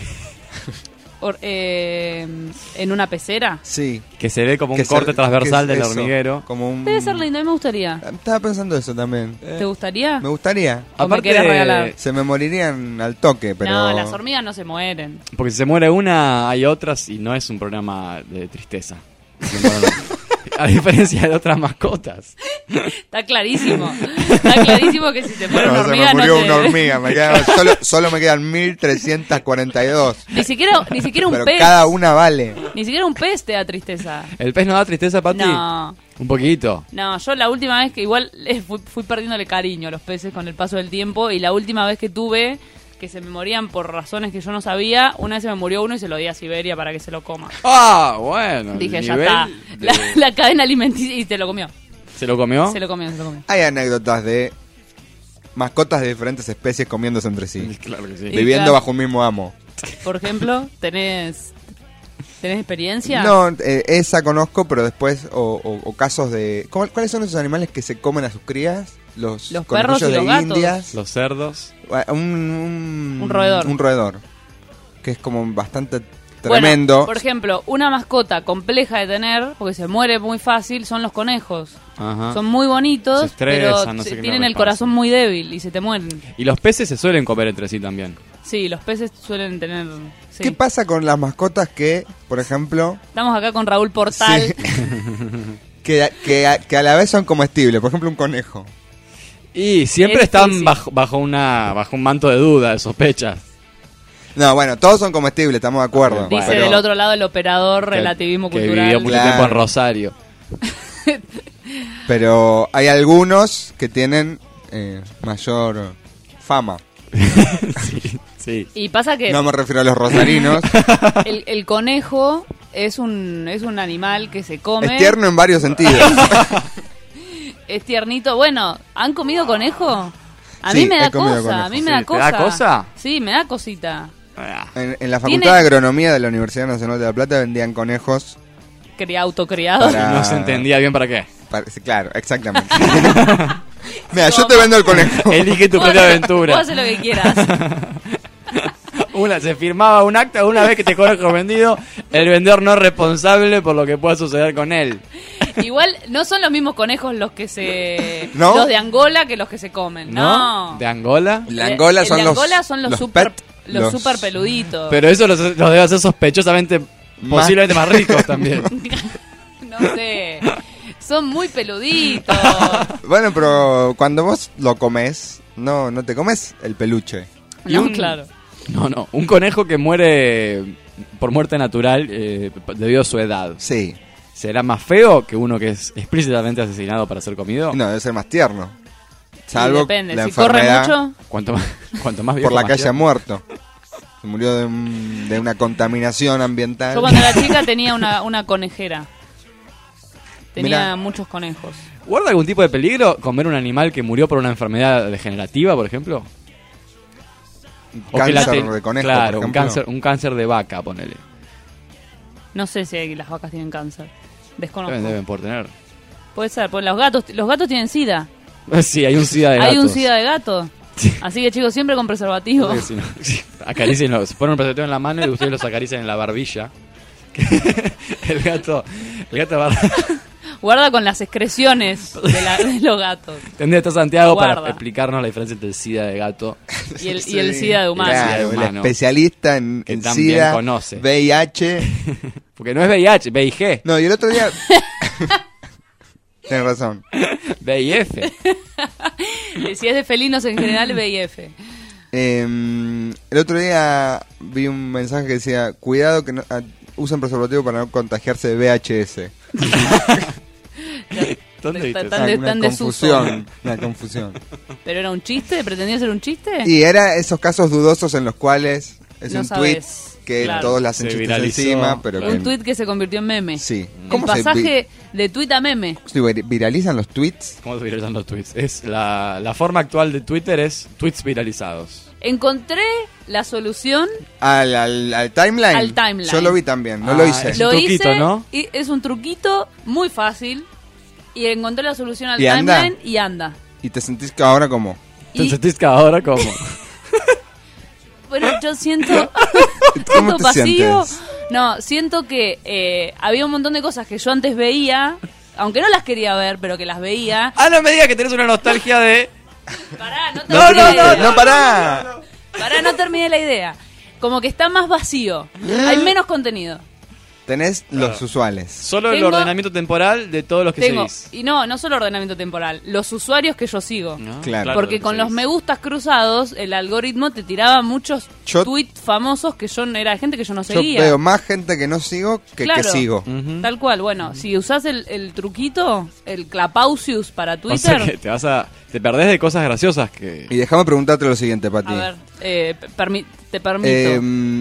[SPEAKER 4] En una pecera.
[SPEAKER 2] Sí.
[SPEAKER 3] Que se ve como un
[SPEAKER 2] Que
[SPEAKER 3] corte
[SPEAKER 2] se-
[SPEAKER 3] transversal
[SPEAKER 2] que es
[SPEAKER 3] del
[SPEAKER 2] eso,
[SPEAKER 3] hormiguero.
[SPEAKER 2] Como un...
[SPEAKER 4] Debe ser lindo, a mí me gustaría.
[SPEAKER 2] Estaba pensando eso también.
[SPEAKER 4] ¿Te gustaría?
[SPEAKER 2] Me gustaría.
[SPEAKER 4] ¿O me querés regalar?
[SPEAKER 2] Se me morirían al toque, pero...
[SPEAKER 4] No, las hormigas no se mueren.
[SPEAKER 3] Porque si se muere una, hay otras y no es un programa de tristeza. A diferencia de otras mascotas.
[SPEAKER 4] Está clarísimo. Está clarísimo que si se muere una
[SPEAKER 2] No, se
[SPEAKER 4] hormiga
[SPEAKER 2] me murió
[SPEAKER 4] no te...
[SPEAKER 2] una hormiga. Solo me quedan 1342.
[SPEAKER 4] Ni siquiera un
[SPEAKER 2] Pero
[SPEAKER 4] pez.
[SPEAKER 2] cada una vale.
[SPEAKER 4] Ni siquiera un pez te da tristeza.
[SPEAKER 3] ¿El pez no da tristeza, Pati?
[SPEAKER 4] No.
[SPEAKER 3] Un poquito.
[SPEAKER 4] No, yo la última vez que igual fui perdiéndole cariño a los peces con el paso del tiempo y la última vez que tuve que se me morían por razones que yo no sabía, una vez se me murió uno y se lo di a Siberia para que se lo coma.
[SPEAKER 3] Ah, bueno.
[SPEAKER 4] Dije,
[SPEAKER 3] el
[SPEAKER 4] ya
[SPEAKER 3] nivel
[SPEAKER 4] está.
[SPEAKER 3] de-
[SPEAKER 4] La cadena alimenticia y se lo comió.
[SPEAKER 3] ¿Se lo comió?
[SPEAKER 4] Se lo comió.
[SPEAKER 2] Hay anécdotas de mascotas de diferentes especies comiéndose entre sí.
[SPEAKER 3] Claro que sí.
[SPEAKER 4] Y
[SPEAKER 2] Viviendo
[SPEAKER 4] claro.
[SPEAKER 2] bajo un mismo amo.
[SPEAKER 4] Por ejemplo, ¿tenés experiencia?
[SPEAKER 2] No, esa conozco, pero después, o casos de... ¿Cuáles son esos animales que se comen a sus crías? Los
[SPEAKER 4] perros
[SPEAKER 2] conejillos
[SPEAKER 4] y los
[SPEAKER 2] de
[SPEAKER 4] gatos.
[SPEAKER 2] Indias.
[SPEAKER 3] Los cerdos.
[SPEAKER 2] Un
[SPEAKER 4] roedor.
[SPEAKER 2] Un roedor. Que es como bastante
[SPEAKER 4] Bueno,
[SPEAKER 2] tremendo.
[SPEAKER 4] por ejemplo, una mascota compleja de tener, porque se muere muy fácil, son los conejos.
[SPEAKER 3] Ajá.
[SPEAKER 4] Son muy bonitos,
[SPEAKER 3] Se estresan,
[SPEAKER 4] pero
[SPEAKER 3] no sé qué
[SPEAKER 4] tienen
[SPEAKER 3] les
[SPEAKER 4] el
[SPEAKER 3] pasa.
[SPEAKER 4] corazón muy débil y se te mueren.
[SPEAKER 3] Y los peces se suelen comer entre sí también.
[SPEAKER 4] Sí, los peces suelen tener... sí.
[SPEAKER 2] ¿Qué pasa con las mascotas que, por ejemplo,
[SPEAKER 4] Estamos acá con Raúl Portal.
[SPEAKER 2] Sí. que a la vez son comestibles? Por ejemplo, un conejo.
[SPEAKER 3] Y siempre
[SPEAKER 4] Es
[SPEAKER 3] están
[SPEAKER 4] difícil.
[SPEAKER 3] bajo un manto de duda, de sospechas.
[SPEAKER 2] No, bueno, todos son comestibles, estamos de acuerdo.
[SPEAKER 4] Dice
[SPEAKER 2] pero-
[SPEAKER 4] del otro lado el operador
[SPEAKER 3] Que-
[SPEAKER 4] relativismo
[SPEAKER 3] que
[SPEAKER 4] cultural.
[SPEAKER 3] vivió mucho
[SPEAKER 2] Claro.
[SPEAKER 3] tiempo en Rosario.
[SPEAKER 2] Pero hay algunos que tienen mayor fama.
[SPEAKER 3] Sí.
[SPEAKER 4] Y pasa que
[SPEAKER 2] No me refiero a los rosarinos.
[SPEAKER 4] el conejo es un animal que se come.
[SPEAKER 2] Es tierno en varios sentidos.
[SPEAKER 4] Es tiernito. Bueno, ¿han comido conejo? A
[SPEAKER 2] Sí,
[SPEAKER 4] mí me da
[SPEAKER 2] he comido
[SPEAKER 4] cosa,
[SPEAKER 2] conejo.
[SPEAKER 4] a mí me
[SPEAKER 3] Sí,
[SPEAKER 4] da
[SPEAKER 3] ¿te
[SPEAKER 4] cosa.
[SPEAKER 3] da cosa?
[SPEAKER 4] Sí, me da cosita.
[SPEAKER 3] Ah,
[SPEAKER 2] En la
[SPEAKER 4] Tiene-
[SPEAKER 2] Facultad de Agronomía de la Universidad Nacional de La Plata vendían conejos.
[SPEAKER 4] Autocriado.
[SPEAKER 2] Para-
[SPEAKER 3] No se entendía bien para qué.
[SPEAKER 2] Sí, claro, exactamente. Mira, yo te vendo el conejo.
[SPEAKER 3] Elige tu
[SPEAKER 4] Vos
[SPEAKER 3] propia
[SPEAKER 4] haces-
[SPEAKER 3] aventura.
[SPEAKER 4] Vos haces lo que quieras.
[SPEAKER 3] Se firmaba un acta una vez que te conejo vendido, el vendedor no es responsable por lo que pueda suceder con él.
[SPEAKER 4] Igual no son los mismos conejos los que se...
[SPEAKER 2] ¿No?
[SPEAKER 4] Los de Angola que los que se comen. No.
[SPEAKER 3] ¿De Angola?
[SPEAKER 2] La Angola
[SPEAKER 4] El
[SPEAKER 2] son
[SPEAKER 4] de
[SPEAKER 2] los
[SPEAKER 4] Angola son los super,
[SPEAKER 2] pet,
[SPEAKER 4] los super peluditos.
[SPEAKER 3] Pero eso los debe hacer sospechosamente, posiblemente más ricos también.
[SPEAKER 4] No sé. Son muy peluditos.
[SPEAKER 2] Bueno, pero cuando vos lo comes, no te comes el peluche.
[SPEAKER 3] Y
[SPEAKER 4] No,
[SPEAKER 3] un-
[SPEAKER 4] claro.
[SPEAKER 3] No, un conejo que muere por muerte natural debido a su edad.
[SPEAKER 2] Sí.
[SPEAKER 3] ¿Será más feo que uno que es explícitamente asesinado para ser comido?
[SPEAKER 2] No, debe ser más tierno.
[SPEAKER 4] Sí,
[SPEAKER 2] Salvo
[SPEAKER 4] depende.
[SPEAKER 2] la
[SPEAKER 4] Si corre
[SPEAKER 2] enfermedad
[SPEAKER 4] mucho,
[SPEAKER 3] Cuanto más viejo,
[SPEAKER 2] por la
[SPEAKER 3] más
[SPEAKER 2] que haya
[SPEAKER 3] tierno.
[SPEAKER 2] muerto. Se murió de una contaminación ambiental.
[SPEAKER 4] yo cuando era chica tenía una conejera. Tenía
[SPEAKER 2] Mirá.
[SPEAKER 4] muchos conejos.
[SPEAKER 3] ¿Guarda algún tipo de peligro comer un animal que murió por una enfermedad degenerativa, por ejemplo? O que la
[SPEAKER 2] Cáncer
[SPEAKER 3] te-
[SPEAKER 2] de conejo,
[SPEAKER 3] Claro,
[SPEAKER 2] por
[SPEAKER 3] un
[SPEAKER 2] ejemplo.
[SPEAKER 3] cáncer de vaca, ponele.
[SPEAKER 4] No sé si las vacas tienen cáncer. Desconozco.
[SPEAKER 3] Deben por tener.
[SPEAKER 4] Puede ser, pues los gatos tienen sida.
[SPEAKER 3] Sí, hay un SIDA de
[SPEAKER 4] Hay un
[SPEAKER 3] gatos.
[SPEAKER 4] SIDA de gato. Así que chicos, siempre con preservativo.
[SPEAKER 3] Sí, sí, no. Sí, acarícienlo. Se ponen un preservativo en la mano y ustedes los acarician en la barbilla. El gato va...
[SPEAKER 4] Guarda con las excreciones de los gatos.
[SPEAKER 3] Tendría que estar Santiago para
[SPEAKER 4] Guarda.
[SPEAKER 3] explicarnos la diferencia entre el SIDA de gato.
[SPEAKER 4] Y el SIDA de humano.
[SPEAKER 2] Claro,
[SPEAKER 3] SIDA de
[SPEAKER 2] el
[SPEAKER 3] humano.
[SPEAKER 2] especialista en
[SPEAKER 3] Que también
[SPEAKER 2] SIDA,
[SPEAKER 3] conoce.
[SPEAKER 2] VIH.
[SPEAKER 3] Porque no es VIH, VIG,
[SPEAKER 2] No, y el otro día... Tienes razón.
[SPEAKER 3] VIF.
[SPEAKER 4] Si es de felinos en general, VIF.
[SPEAKER 2] El otro día vi un mensaje que decía: cuidado que usen preservativo para no contagiarse de VHS.
[SPEAKER 3] ¿Dónde viste eso?
[SPEAKER 4] Tan de-
[SPEAKER 2] Una
[SPEAKER 4] tan desuso.
[SPEAKER 2] confusión. Una confusión.
[SPEAKER 4] ¿Pero era un chiste? ¿Pretendía ser un chiste?
[SPEAKER 2] Y era esos casos dudosos en los cuales Es
[SPEAKER 4] no
[SPEAKER 2] un
[SPEAKER 4] sabes.
[SPEAKER 2] tweet que
[SPEAKER 4] Claro.
[SPEAKER 2] todos le hacen
[SPEAKER 3] Se
[SPEAKER 2] chistes
[SPEAKER 3] viralizó.
[SPEAKER 2] encima, pero que...
[SPEAKER 4] Un tweet que se convirtió en meme.
[SPEAKER 2] Sí.
[SPEAKER 4] El pasaje de tweet a meme.
[SPEAKER 2] se viralizan los tweets?
[SPEAKER 3] ¿Cómo se viralizan los tweets? Es la forma actual de Twitter es tweets viralizados.
[SPEAKER 4] Encontré la solución.
[SPEAKER 2] ¿Al timeline?
[SPEAKER 4] Al timeline.
[SPEAKER 2] Yo lo vi también, no lo hice.
[SPEAKER 3] Es un truquito,
[SPEAKER 4] hice,
[SPEAKER 3] ¿no?
[SPEAKER 4] y es un truquito muy fácil. Y encontré la solución al
[SPEAKER 2] ¿Y anda?
[SPEAKER 4] timeline y anda.
[SPEAKER 2] ¿Y te sentís que ahora como?
[SPEAKER 3] ¿Te
[SPEAKER 4] Y,
[SPEAKER 3] sentís que ahora como?
[SPEAKER 4] bueno, yo siento...
[SPEAKER 2] ¿Cómo
[SPEAKER 4] siento
[SPEAKER 2] te
[SPEAKER 4] vacío.
[SPEAKER 2] sientes?
[SPEAKER 4] No, siento que había un montón de cosas que yo antes veía, aunque no las quería ver, pero que las veía.
[SPEAKER 3] Ah, no me digas que tenés una nostalgia de...
[SPEAKER 4] Pará, no
[SPEAKER 2] No,
[SPEAKER 4] terminé la idea.
[SPEAKER 2] no, pará.
[SPEAKER 4] Pará, no terminé la idea. Como que está más vacío. Hay menos contenido.
[SPEAKER 2] Tenés los usuales.
[SPEAKER 3] Solo el
[SPEAKER 4] Tengo-
[SPEAKER 3] ordenamiento temporal de todos los que
[SPEAKER 4] Tengo,
[SPEAKER 3] seguís.
[SPEAKER 4] y no solo ordenamiento temporal, los usuarios que yo sigo.
[SPEAKER 3] ¿No?
[SPEAKER 2] Claro.
[SPEAKER 4] Porque
[SPEAKER 3] que
[SPEAKER 4] con los
[SPEAKER 3] seguís.
[SPEAKER 4] me gustas cruzados, el algoritmo te tiraba muchos
[SPEAKER 2] Yo-
[SPEAKER 4] tweets famosos que yo era gente que yo no
[SPEAKER 2] Yo
[SPEAKER 4] seguía.
[SPEAKER 2] veo más gente que no sigo que
[SPEAKER 4] Claro.
[SPEAKER 2] que sigo.
[SPEAKER 3] Ujú.
[SPEAKER 4] Tal cual, bueno, si usás el truquito, el Clapausius para
[SPEAKER 3] O
[SPEAKER 4] Twitter,
[SPEAKER 3] sea que te perdés de cosas graciosas que...
[SPEAKER 2] Y déjame preguntarte lo siguiente, Pati.
[SPEAKER 4] a ver, te permito.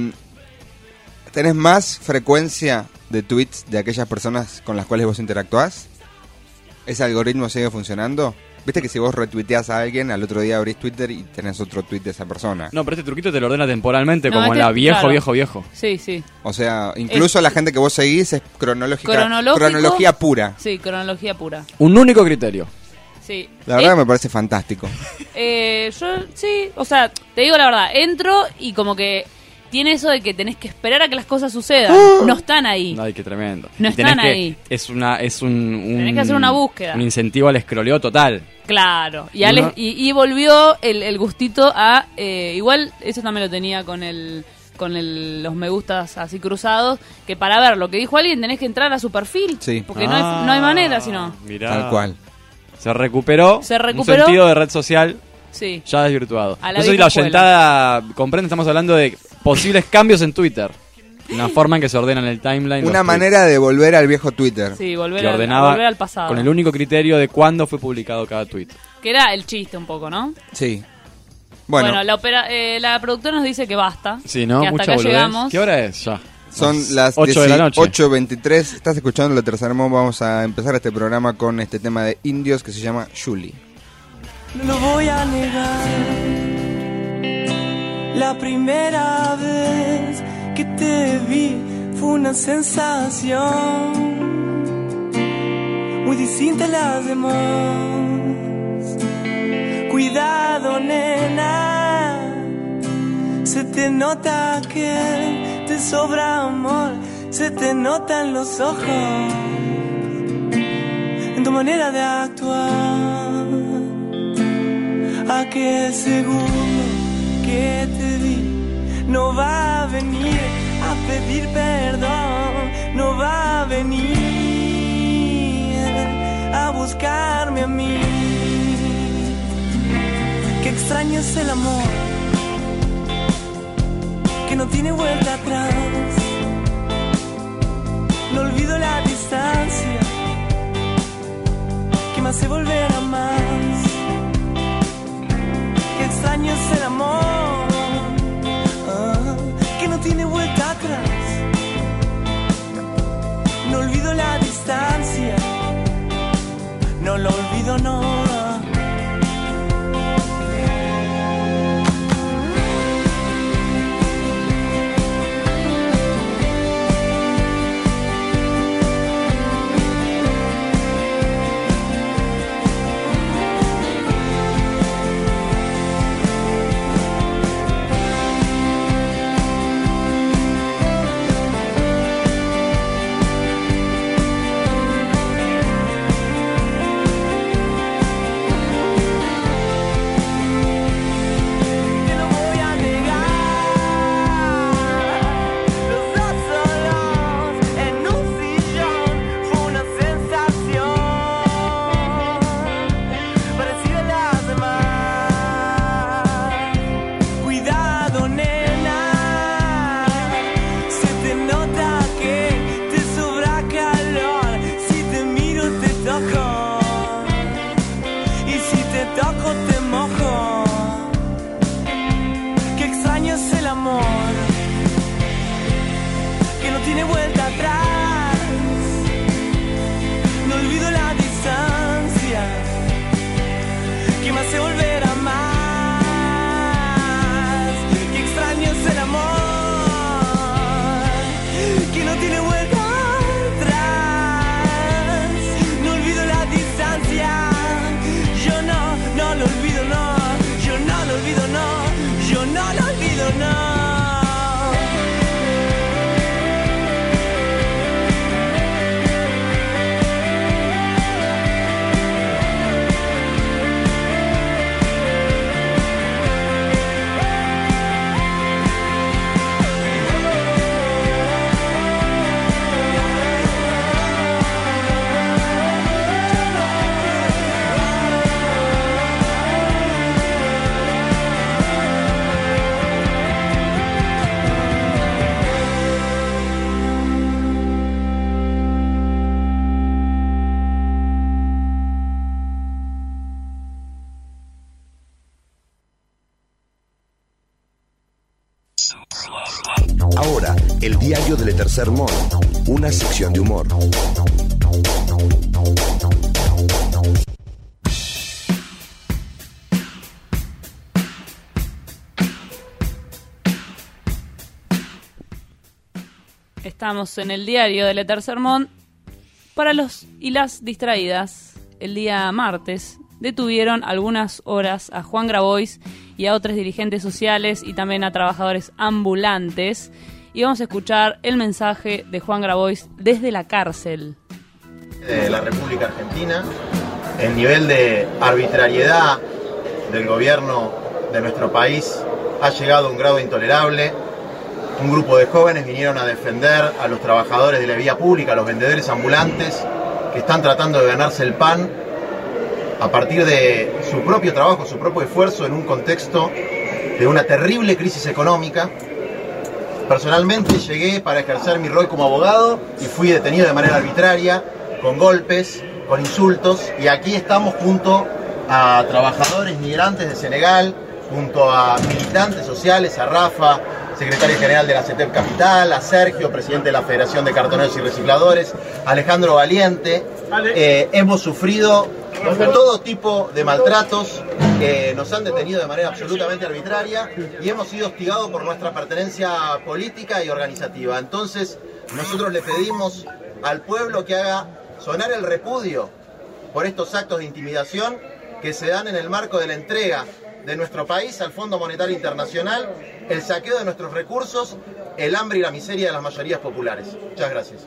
[SPEAKER 2] ¿Tenés más frecuencia de tweets de aquellas personas con las cuales vos interactuás? ¿Ese algoritmo sigue funcionando? Viste que si vos retuiteás a alguien, al otro día abrís Twitter y tenés otro tweet de esa persona.
[SPEAKER 3] No, pero este truquito te lo ordena temporalmente,
[SPEAKER 4] No,
[SPEAKER 3] como
[SPEAKER 4] este-
[SPEAKER 3] la viejo,
[SPEAKER 4] claro.
[SPEAKER 3] viejo.
[SPEAKER 4] Sí, sí.
[SPEAKER 2] O sea, incluso la gente que vos seguís es
[SPEAKER 4] Cronológico.
[SPEAKER 2] cronología pura.
[SPEAKER 4] Sí, cronología pura.
[SPEAKER 3] Un único criterio.
[SPEAKER 4] Sí.
[SPEAKER 2] La verdad que me parece fantástico.
[SPEAKER 4] Yo, sí, o sea, te digo la verdad, entro y como que tiene eso de que tenés que esperar a que las cosas sucedan. No están ahí.
[SPEAKER 3] Ay, qué tremendo.
[SPEAKER 4] No
[SPEAKER 3] Y tenés
[SPEAKER 4] están
[SPEAKER 3] que-
[SPEAKER 4] ahí.
[SPEAKER 3] Es un
[SPEAKER 4] Tenés que hacer una búsqueda.
[SPEAKER 3] Un incentivo al escroleo total.
[SPEAKER 4] Claro. Y,
[SPEAKER 3] Uno-
[SPEAKER 4] y volvió el gustito a... igual, eso también lo tenía con los me gustas así cruzados, que para ver lo que dijo alguien tenés que entrar a su perfil.
[SPEAKER 2] Sí.
[SPEAKER 4] Porque no hay manera, sino...
[SPEAKER 3] Mirá.
[SPEAKER 2] Tal cual.
[SPEAKER 3] Se recuperó.
[SPEAKER 4] Se recuperó.
[SPEAKER 3] Un sentido de red social
[SPEAKER 4] Sí.
[SPEAKER 3] ya desvirtuado.
[SPEAKER 4] A la
[SPEAKER 3] No sé si
[SPEAKER 4] vieja
[SPEAKER 3] la
[SPEAKER 4] escuela.
[SPEAKER 3] oyentada comprende, estamos hablando de posibles cambios en Twitter. Una forma en que se ordenan el timeline.
[SPEAKER 2] Una
[SPEAKER 3] los
[SPEAKER 2] manera de volver al viejo Twitter.
[SPEAKER 4] Sí,
[SPEAKER 3] tweets,
[SPEAKER 4] volver,
[SPEAKER 3] que
[SPEAKER 4] al,
[SPEAKER 3] ordenaba
[SPEAKER 4] volver al pasado.
[SPEAKER 3] con el único criterio de cuándo fue publicado cada tweet.
[SPEAKER 4] Que era el chiste un poco, ¿no?
[SPEAKER 2] Sí. Bueno,
[SPEAKER 4] La productora nos dice que basta.
[SPEAKER 3] Sí, ¿no?
[SPEAKER 4] Que hasta
[SPEAKER 3] Mucha
[SPEAKER 4] acá
[SPEAKER 3] boludez.
[SPEAKER 4] llegamos.
[SPEAKER 3] ¿Qué hora es? Ya.
[SPEAKER 2] son las
[SPEAKER 3] 8 de la noche.
[SPEAKER 2] 8:23. Estás escuchando La Tercer Mundo. Vamos a empezar este programa con este tema de indios que se llama Julie.
[SPEAKER 1] No lo voy a negar. La primera vez que te vi fue una sensación muy distinta a las demás. Cuidado, nena, se te nota que te sobra amor, se te nota en los ojos, en tu manera de actuar. Aquel segundo que te vi no va a venir a pedir perdón, no va a venir a buscarme a mí. Qué extraño es el amor, que no tiene vuelta atrás. No olvido la distancia que me hace volver a más. Qué extraño es el amor, que no tiene vuelta atrás. No olvido la distancia, no lo olvido, no. Te lo voy a negar, los dos solos en un sillón fue una sensación parecida a las demás. Cuidado, nena, se te nota que te sobra calor. Si te miro te toco, y si te toco te mojo. Qué extraño es el amor, decidido no.
[SPEAKER 5] Ahora, el diario del Tercer Mon, una sección de humor.
[SPEAKER 4] Estamos en el diario del Tercer Mon. Para los y las distraídas, el día martes detuvieron algunas horas a Juan Grabois y a otros dirigentes sociales y también a trabajadores ambulantes. Y vamos a escuchar el mensaje de Juan Grabois desde la cárcel.
[SPEAKER 6] De la República Argentina, el nivel de arbitrariedad del gobierno de nuestro país ha llegado a un grado intolerable. Un grupo de jóvenes vinieron a defender a los trabajadores de la vía pública, a los vendedores ambulantes que están tratando de ganarse el pan a partir de su propio trabajo, su propio esfuerzo en un contexto de una terrible crisis económica. Personalmente llegué para ejercer mi rol como abogado y fui detenido de manera arbitraria, con golpes, con insultos, y aquí estamos junto a trabajadores migrantes de Senegal, junto a militantes sociales, a Rafa, secretario general de la CETEP Capital, a Sergio, presidente de la Federación de Cartoneros y Recicladores, a Alejandro Valiente. Hemos sufrido todo tipo de maltratos, nos han detenido de manera absolutamente arbitraria y hemos sido hostigados por nuestra pertenencia política y organizativa. Entonces, nosotros le pedimos al pueblo que haga sonar el repudio por estos actos de intimidación que se dan en el marco de la entrega de nuestro país al Fondo Monetario Internacional, el saqueo de nuestros recursos, el hambre y la miseria de las mayorías populares. Muchas gracias.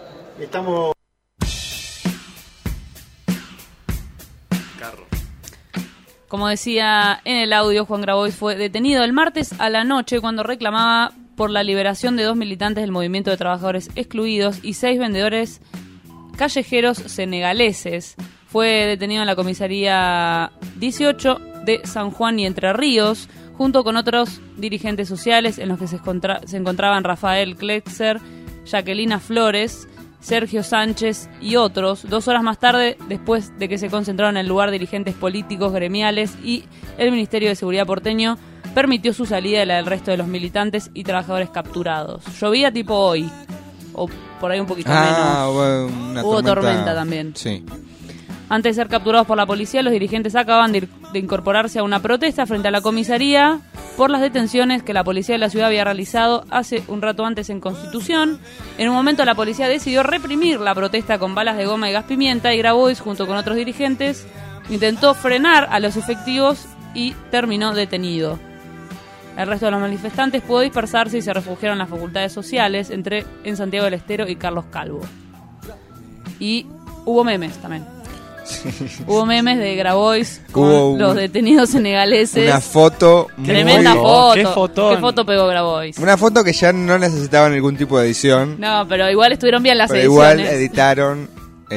[SPEAKER 4] Como decía en el audio, Juan Grabois fue detenido el martes a la noche cuando reclamaba por la liberación de 2 militantes del Movimiento de Trabajadores Excluidos y 6 vendedores callejeros senegaleses. Fue detenido en la comisaría 18 de San Juan y Entre Ríos, junto con otros dirigentes sociales en los que se encontraban Rafael Klexer, Jacquelina Flores, Sergio Sánchez y otros. 2 horas más tarde, después de que se concentraron en el lugar dirigentes políticos, gremiales y el Ministerio de Seguridad porteño permitió su salida y la del resto de los militantes y trabajadores capturados. Llovía tipo hoy, o por ahí un poquito menos.
[SPEAKER 2] Bueno,
[SPEAKER 4] Hubo tormenta también.
[SPEAKER 2] Sí.
[SPEAKER 4] Antes de ser capturados por la policía, los dirigentes acaban de incorporarse a una protesta frente a la comisaría por las detenciones que la policía de la ciudad había realizado hace un rato antes en Constitución. En un momento la policía decidió reprimir la protesta con balas de goma y gas pimienta y Grabois, junto con otros dirigentes, intentó frenar a los efectivos y terminó detenido. El resto de los manifestantes pudo dispersarse y se refugiaron en las facultades sociales en Santiago del Estero y Carlos Calvo. Y hubo memes también. Hubo memes de Grabois con los detenidos senegaleses.
[SPEAKER 2] Una foto.
[SPEAKER 4] Tremenda foto.
[SPEAKER 3] Qué fotón.
[SPEAKER 4] ¿Qué foto pegó Grabois?
[SPEAKER 2] Una foto que ya no necesitaba ningún tipo de edición.
[SPEAKER 4] No, pero igual estuvieron bien las
[SPEAKER 2] pero
[SPEAKER 4] ediciones.
[SPEAKER 2] igual editaron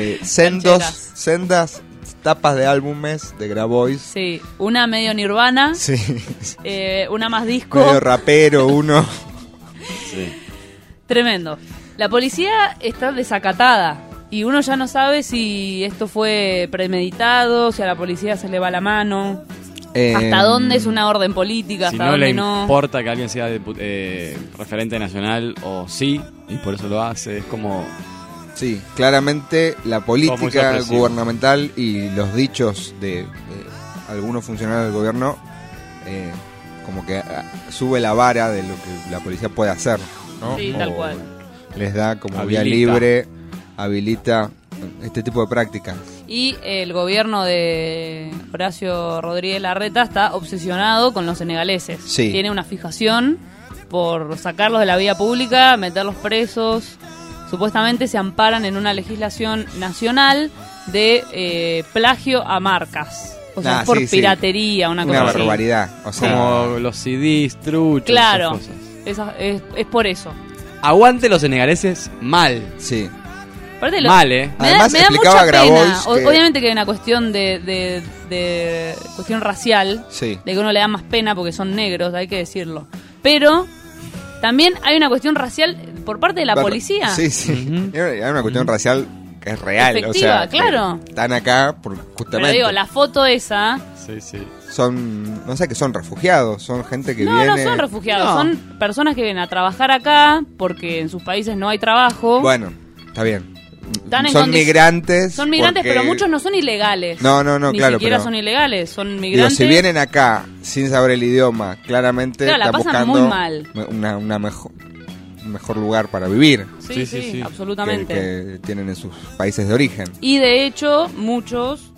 [SPEAKER 2] sendas tapas de álbumes de Grabois.
[SPEAKER 4] Sí, una medio Nirvana.
[SPEAKER 2] Sí.
[SPEAKER 4] Una más disco.
[SPEAKER 2] Medio rapero, uno.
[SPEAKER 3] Sí.
[SPEAKER 4] Tremendo. La policía está desacatada. Y uno ya no sabe si esto fue premeditado, si a la policía se le va la mano, hasta dónde es una orden política,
[SPEAKER 3] Si
[SPEAKER 4] hasta
[SPEAKER 3] no
[SPEAKER 4] dónde
[SPEAKER 3] le
[SPEAKER 4] no.
[SPEAKER 3] importa que alguien sea referente nacional o sí, y por eso lo hace, es como...
[SPEAKER 2] Sí, claramente la
[SPEAKER 3] Todo
[SPEAKER 2] política
[SPEAKER 3] muy sorpresivo.
[SPEAKER 2] gubernamental y los dichos de algunos funcionarios del gobierno como que sube la vara de lo que la policía puede hacer, ¿no?
[SPEAKER 4] Sí, tal cual.
[SPEAKER 2] Les da como vía
[SPEAKER 3] Habilita.
[SPEAKER 2] libre, habilita este tipo de prácticas.
[SPEAKER 4] Y el gobierno de Horacio Rodríguez Larreta está obsesionado con los senegaleses.
[SPEAKER 2] Sí.
[SPEAKER 4] Tiene una fijación por sacarlos de la vía pública, meterlos presos. Supuestamente se amparan en una legislación nacional de plagio a marcas. O sea, por piratería, una cosa así.
[SPEAKER 2] Barbaridad. O sea,
[SPEAKER 3] como los CDs, truchos,
[SPEAKER 4] claro,
[SPEAKER 3] esas cosas.
[SPEAKER 4] Es por eso.
[SPEAKER 3] Aguante los senegaleses mal.
[SPEAKER 2] Sí.
[SPEAKER 4] Aparte
[SPEAKER 3] Mal,
[SPEAKER 2] Además,
[SPEAKER 4] me da
[SPEAKER 2] explicaba
[SPEAKER 4] mucha
[SPEAKER 2] Grabois
[SPEAKER 4] pena.
[SPEAKER 2] que-
[SPEAKER 4] Obviamente que hay una cuestión de cuestión racial,
[SPEAKER 2] Sí.
[SPEAKER 4] de que uno le da más pena porque son negros, hay que decirlo. Pero también hay una cuestión racial por parte de la policía.
[SPEAKER 2] Sí, sí.
[SPEAKER 3] Ujú.
[SPEAKER 2] Hay una cuestión racial que es real.
[SPEAKER 4] Efectiva,
[SPEAKER 2] o sea, que
[SPEAKER 4] claro.
[SPEAKER 2] Están acá por justamente.
[SPEAKER 4] Pero digo, la foto esa...
[SPEAKER 3] Sí, sí.
[SPEAKER 2] Son, no sé, que son refugiados, son gente que
[SPEAKER 4] No,
[SPEAKER 2] viene.
[SPEAKER 4] no son refugiados,
[SPEAKER 3] No.
[SPEAKER 4] son personas que vienen a trabajar acá porque en sus países no hay trabajo.
[SPEAKER 2] Bueno, está bien.
[SPEAKER 4] Están en
[SPEAKER 2] Son
[SPEAKER 4] condi-
[SPEAKER 2] migrantes.
[SPEAKER 4] Son migrantes,
[SPEAKER 2] porque-
[SPEAKER 4] pero muchos no son ilegales.
[SPEAKER 2] No, no,
[SPEAKER 4] Ni
[SPEAKER 2] claro,
[SPEAKER 4] siquiera
[SPEAKER 2] pero-
[SPEAKER 4] son ilegales, son
[SPEAKER 2] Digo,
[SPEAKER 4] migrantes.
[SPEAKER 2] si vienen acá sin saber el idioma, claramente
[SPEAKER 4] Claro, la
[SPEAKER 2] están
[SPEAKER 4] pasan
[SPEAKER 2] buscando
[SPEAKER 4] muy mal.
[SPEAKER 2] una mejor, un mejor lugar para vivir
[SPEAKER 4] Sí, sí, absolutamente.
[SPEAKER 2] que tienen en sus países de origen.
[SPEAKER 4] Y de hecho, muchos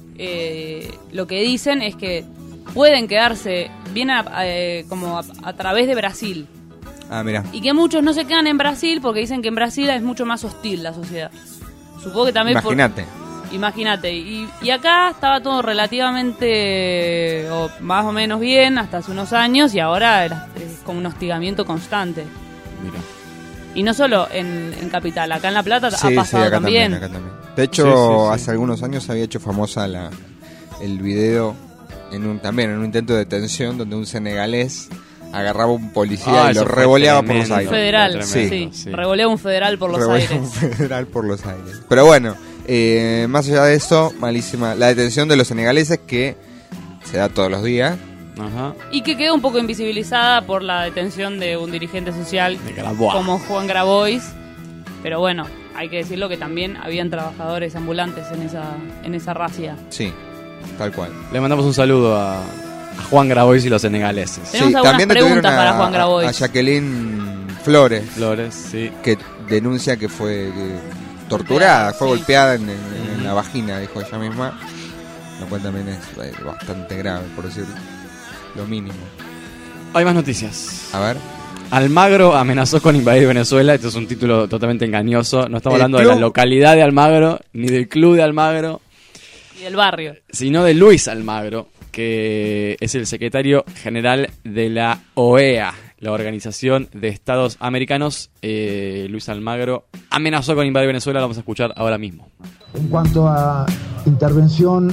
[SPEAKER 4] lo que dicen es que pueden quedarse bien como a través de Brasil.
[SPEAKER 2] Ah, mira.
[SPEAKER 4] Y que muchos no se quedan en Brasil porque dicen que en Brasil es mucho más hostil la sociedad. Supongo que también
[SPEAKER 2] Imagínate.
[SPEAKER 4] Imagínate. Y acá estaba todo relativamente, o más o menos bien, hasta hace unos años, y ahora es como un hostigamiento constante.
[SPEAKER 3] Mira.
[SPEAKER 4] Y no solo en Capital, acá en La Plata
[SPEAKER 2] Sí,
[SPEAKER 4] ha pasado
[SPEAKER 2] acá
[SPEAKER 4] también.
[SPEAKER 2] acá también. De hecho,
[SPEAKER 3] Sí, sí, sí.
[SPEAKER 2] hace algunos años se había hecho famosa el video también en un intento de detención donde un senegalés agarraba a un policía y
[SPEAKER 3] eso
[SPEAKER 2] lo
[SPEAKER 3] fue
[SPEAKER 2] revoleaba por los
[SPEAKER 3] tremendo.
[SPEAKER 2] aires.
[SPEAKER 4] Federal,
[SPEAKER 3] Tremendo,
[SPEAKER 4] sí.
[SPEAKER 3] sí.
[SPEAKER 4] Revolea un federal por los
[SPEAKER 2] Revolea un
[SPEAKER 4] aires.
[SPEAKER 2] federal por los aires. Pero bueno, más allá de eso, malísima la detención de los senegaleses que se da todos los días.
[SPEAKER 3] Ajá.
[SPEAKER 4] Y que quedó un poco invisibilizada por la detención de un dirigente social
[SPEAKER 3] De Grabois.
[SPEAKER 4] como Juan Grabois. Pero bueno, hay que decirlo que también habían trabajadores ambulantes en esa racia.
[SPEAKER 2] Sí, tal cual.
[SPEAKER 3] Le mandamos un saludo a Juan Grabois y los senegaleses.
[SPEAKER 4] Tenemos algunas
[SPEAKER 2] también
[SPEAKER 4] preguntas
[SPEAKER 2] detuvieron
[SPEAKER 4] para Juan Grabois.
[SPEAKER 2] a Jacqueline Flores,
[SPEAKER 3] Flores, sí.
[SPEAKER 2] que denuncia que fue torturada, fue
[SPEAKER 4] Sí.
[SPEAKER 2] golpeada en la vagina, dijo ella misma. Lo cual también es bastante grave, por decir lo mínimo.
[SPEAKER 3] Hay más noticias.
[SPEAKER 2] A ver.
[SPEAKER 3] Almagro amenazó con invadir Venezuela. Esto es un título totalmente engañoso. No estamos
[SPEAKER 2] El
[SPEAKER 3] hablando de
[SPEAKER 2] club-
[SPEAKER 3] la localidad de Almagro, ni del club de Almagro,
[SPEAKER 4] Y del barrio.
[SPEAKER 3] sino de Luis Almagro, que es el secretario general de la OEA, la Organización de Estados Americanos. Luis Almagro amenazó con invadir Venezuela. Lo vamos a escuchar ahora mismo.
[SPEAKER 7] En cuanto a intervención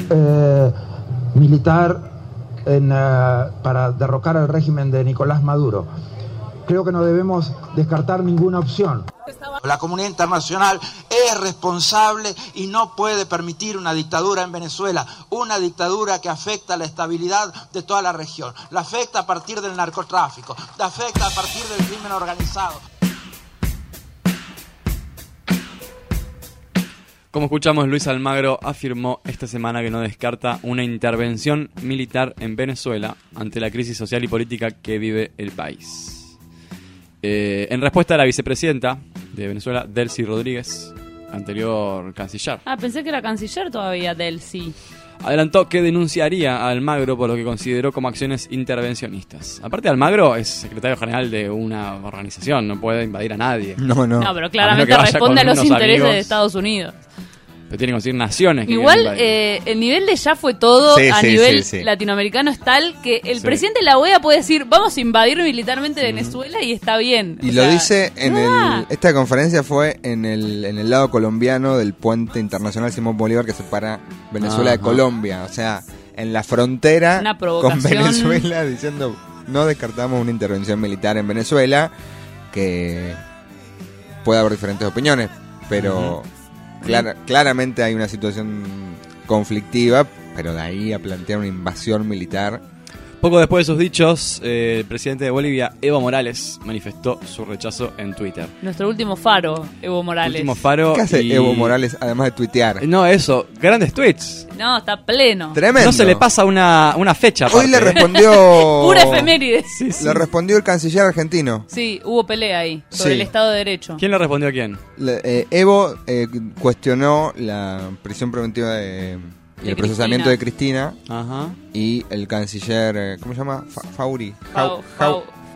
[SPEAKER 7] militar para derrocar al régimen de Nicolás Maduro, creo que no debemos descartar ninguna opción.
[SPEAKER 8] La comunidad internacional es responsable y no puede permitir una dictadura en Venezuela, una dictadura que afecta la estabilidad de toda la región, la afecta a partir del narcotráfico, la afecta a partir del crimen organizado.
[SPEAKER 3] Como escuchamos, Luis Almagro afirmó esta semana que no descarta una intervención militar en Venezuela ante la crisis social y política que vive el país. En respuesta a la vicepresidenta de Venezuela, Delcy Rodríguez, anterior canciller,
[SPEAKER 4] Ah, pensé que era canciller todavía del sí.
[SPEAKER 3] adelantó que denunciaría a Almagro por lo que consideró como acciones intervencionistas. Aparte, Almagro es secretario general de una organización, no puede invadir a nadie.
[SPEAKER 2] No.
[SPEAKER 4] No, pero claramente
[SPEAKER 3] que vaya
[SPEAKER 4] responde a
[SPEAKER 3] con
[SPEAKER 4] los
[SPEAKER 3] unos
[SPEAKER 4] intereses
[SPEAKER 3] amigos.
[SPEAKER 4] de Estados Unidos.
[SPEAKER 3] Pero tiene que conseguir naciones que
[SPEAKER 4] Igual,
[SPEAKER 3] quieren invadir.
[SPEAKER 4] el nivel de ya fue todo
[SPEAKER 2] Sí,
[SPEAKER 4] a
[SPEAKER 2] sí,
[SPEAKER 4] nivel
[SPEAKER 2] sí, sí.
[SPEAKER 4] latinoamericano es tal que el
[SPEAKER 3] Sí.
[SPEAKER 4] presidente de la OEA puede decir, vamos a invadir militarmente Venezuela y está bien.
[SPEAKER 2] Y
[SPEAKER 4] O
[SPEAKER 2] lo
[SPEAKER 4] sea,
[SPEAKER 2] dice en
[SPEAKER 4] ah,
[SPEAKER 2] esta conferencia fue en el lado colombiano del puente internacional Simón Bolívar que separa Venezuela de
[SPEAKER 3] Ajá.
[SPEAKER 2] Colombia, o sea, en la frontera
[SPEAKER 4] Una
[SPEAKER 2] con
[SPEAKER 4] provocación.
[SPEAKER 2] Venezuela diciendo no descartamos una intervención militar en Venezuela, que puede haber diferentes opiniones, pero claramente hay una situación conflictiva, pero de ahí a plantear una invasión militar.
[SPEAKER 3] Poco después de sus dichos, el presidente de Bolivia, Evo Morales, manifestó su rechazo en Twitter.
[SPEAKER 4] Nuestro último faro, Evo Morales.
[SPEAKER 3] Último faro.
[SPEAKER 2] ¿Qué hace
[SPEAKER 3] y-
[SPEAKER 2] Evo Morales además de tuitear?
[SPEAKER 3] No, eso, grandes tweets.
[SPEAKER 4] No, está pleno.
[SPEAKER 2] Tremendo.
[SPEAKER 3] No se le pasa una fecha.
[SPEAKER 2] Hoy le
[SPEAKER 3] aparte.
[SPEAKER 2] respondió.
[SPEAKER 4] Pura efeméride.
[SPEAKER 3] Sí, sí.
[SPEAKER 2] Le respondió el canciller argentino.
[SPEAKER 4] Sí, hubo pelea ahí sobre
[SPEAKER 2] Sí.
[SPEAKER 4] el Estado de Derecho.
[SPEAKER 3] ¿Quién le respondió a quién?
[SPEAKER 2] Evo cuestionó la prisión preventiva y
[SPEAKER 4] De
[SPEAKER 2] el procesamiento
[SPEAKER 4] Cristina.
[SPEAKER 2] de Cristina
[SPEAKER 3] Ajá.
[SPEAKER 2] y el canciller, ¿cómo se llama? Fauri.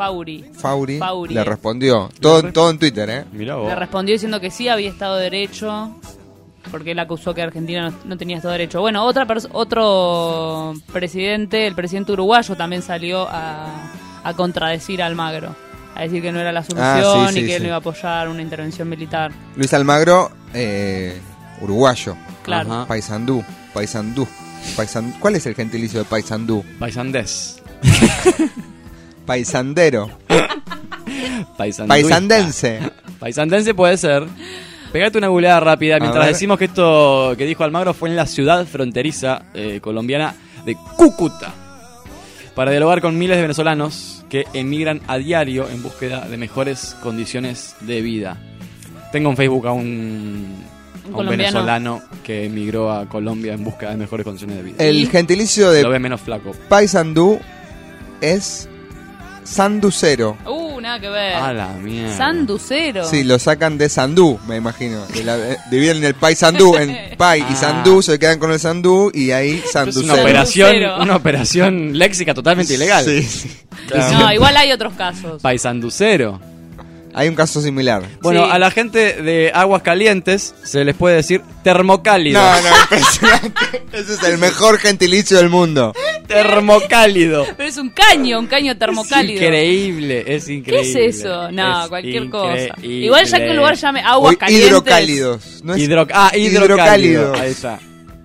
[SPEAKER 4] Fauri.
[SPEAKER 2] Fauri
[SPEAKER 4] Fauri.
[SPEAKER 2] le respondió. Todo en Twitter, ¿eh?
[SPEAKER 3] Mirá vos.
[SPEAKER 4] Le respondió diciendo que sí había Estado de Derecho, porque él acusó que Argentina no tenía Estado de Derecho. Bueno, otro presidente, el presidente uruguayo, también salió a contradecir a Almagro. A decir que no era la solución y que él no iba a apoyar una intervención militar.
[SPEAKER 2] Luis Almagro, uruguayo.
[SPEAKER 4] Claro.
[SPEAKER 3] Ajá.
[SPEAKER 2] Paysandú. ¿Cuál es el gentilicio de paisandú?
[SPEAKER 3] Paisandés.
[SPEAKER 2] Paisandero.
[SPEAKER 3] Paisanduista.
[SPEAKER 2] Paisandense.
[SPEAKER 3] Paisandense puede ser. Pegate una googleada rápida mientras
[SPEAKER 2] ver.
[SPEAKER 3] decimos que esto que dijo Almagro fue en la ciudad fronteriza colombiana de Cúcuta, para dialogar con miles de venezolanos que emigran a diario en búsqueda de mejores condiciones de vida. Tengo en Facebook a un
[SPEAKER 4] colombiano
[SPEAKER 3] venezolano que emigró a Colombia en búsqueda de mejores condiciones de vida.
[SPEAKER 2] El gentilicio
[SPEAKER 3] Lo
[SPEAKER 2] de
[SPEAKER 3] ve menos flaco.
[SPEAKER 2] paisandú es sanducero.
[SPEAKER 4] Nada que ver.
[SPEAKER 3] A la mierda.
[SPEAKER 4] Sanducero.
[SPEAKER 2] Sí, lo sacan de sandú, me imagino. Dividen el paisandú en pay y sandú, se quedan con el sandú y ahí
[SPEAKER 3] Es
[SPEAKER 2] sanducero.
[SPEAKER 3] una operación léxica totalmente ilegal.
[SPEAKER 2] Sí, sí.
[SPEAKER 4] No, igual hay otros casos.
[SPEAKER 3] Paisanducero.
[SPEAKER 2] Hay un caso similar.
[SPEAKER 3] Bueno,
[SPEAKER 4] Sí.
[SPEAKER 3] a la gente de Aguas Calientes se les puede decir termocálido.
[SPEAKER 2] No, impresionante. Ese es el mejor gentilicio del mundo.
[SPEAKER 3] Termocálido.
[SPEAKER 4] Pero es un caño termocálido.
[SPEAKER 3] Es
[SPEAKER 4] ¿Qué
[SPEAKER 3] increíble.
[SPEAKER 4] es eso? No,
[SPEAKER 3] Es
[SPEAKER 4] cualquier cosa.
[SPEAKER 3] increíble.
[SPEAKER 4] Igual ya que un lugar llame Aguas
[SPEAKER 2] Hoy,
[SPEAKER 4] Calientes.
[SPEAKER 2] hidrocálidos. ¿No es?
[SPEAKER 3] Hidrocálido.
[SPEAKER 2] Hidrocálido.
[SPEAKER 3] Ahí está.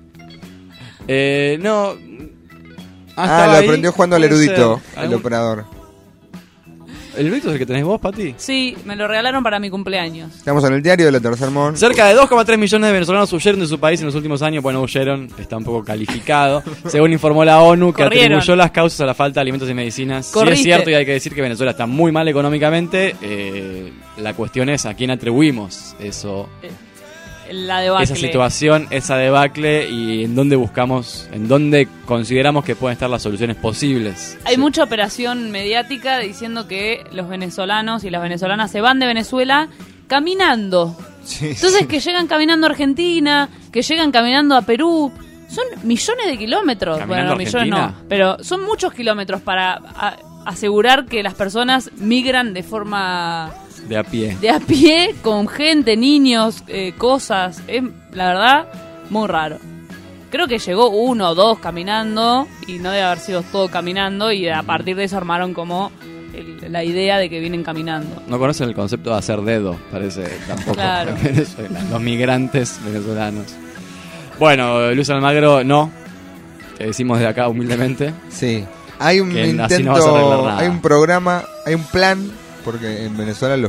[SPEAKER 3] No.
[SPEAKER 2] Lo aprendió jugando al erudito, el
[SPEAKER 3] ¿Algún-
[SPEAKER 2] operador.
[SPEAKER 3] ¿El erudito es el que tenés vos, Pati?
[SPEAKER 4] Sí, me lo regalaron para mi cumpleaños.
[SPEAKER 2] Estamos en el diario de la Tercer Mon.
[SPEAKER 3] Cerca de 2,3 millones de venezolanos huyeron de su país en los últimos años. Bueno, huyeron, está un poco calificado. Según informó la ONU, que
[SPEAKER 4] Corrieron.
[SPEAKER 3] atribuyó las causas a la falta de alimentos y medicinas. Sí
[SPEAKER 4] Corriste.
[SPEAKER 3] es cierto y hay que decir que Venezuela está muy mal económicamente. La cuestión es a quién atribuimos eso,
[SPEAKER 4] La debacle.
[SPEAKER 3] esa situación, esa debacle y en dónde consideramos que pueden estar las soluciones posibles.
[SPEAKER 4] Hay mucha operación mediática diciendo que los venezolanos y las venezolanas se van de Venezuela caminando.
[SPEAKER 2] Sí,
[SPEAKER 4] Entonces
[SPEAKER 2] sí.
[SPEAKER 4] que llegan caminando a Argentina, que llegan caminando a Perú. Son millones de kilómetros.
[SPEAKER 3] ¿Caminando
[SPEAKER 4] Bueno,
[SPEAKER 3] a
[SPEAKER 4] millones no,
[SPEAKER 3] Argentina?
[SPEAKER 4] pero son muchos kilómetros para asegurar que las personas migran de forma
[SPEAKER 3] De a pie.
[SPEAKER 4] de a pie, con gente, niños, cosas. Es, la verdad, muy raro. Creo que llegó 1 o 2 caminando y no debe haber sido todo caminando y a partir de eso armaron como la idea de que vienen caminando.
[SPEAKER 3] No conocen el concepto de hacer dedo, parece tampoco.
[SPEAKER 4] Claro.
[SPEAKER 3] En Venezuela. Los migrantes venezolanos. Bueno, Luis Almagro, no. Te decimos de acá humildemente.
[SPEAKER 2] Sí. Hay un
[SPEAKER 3] Que así
[SPEAKER 2] intento,
[SPEAKER 3] no vas a arreglar nada.
[SPEAKER 2] hay un programa, hay un plan, porque en Venezuela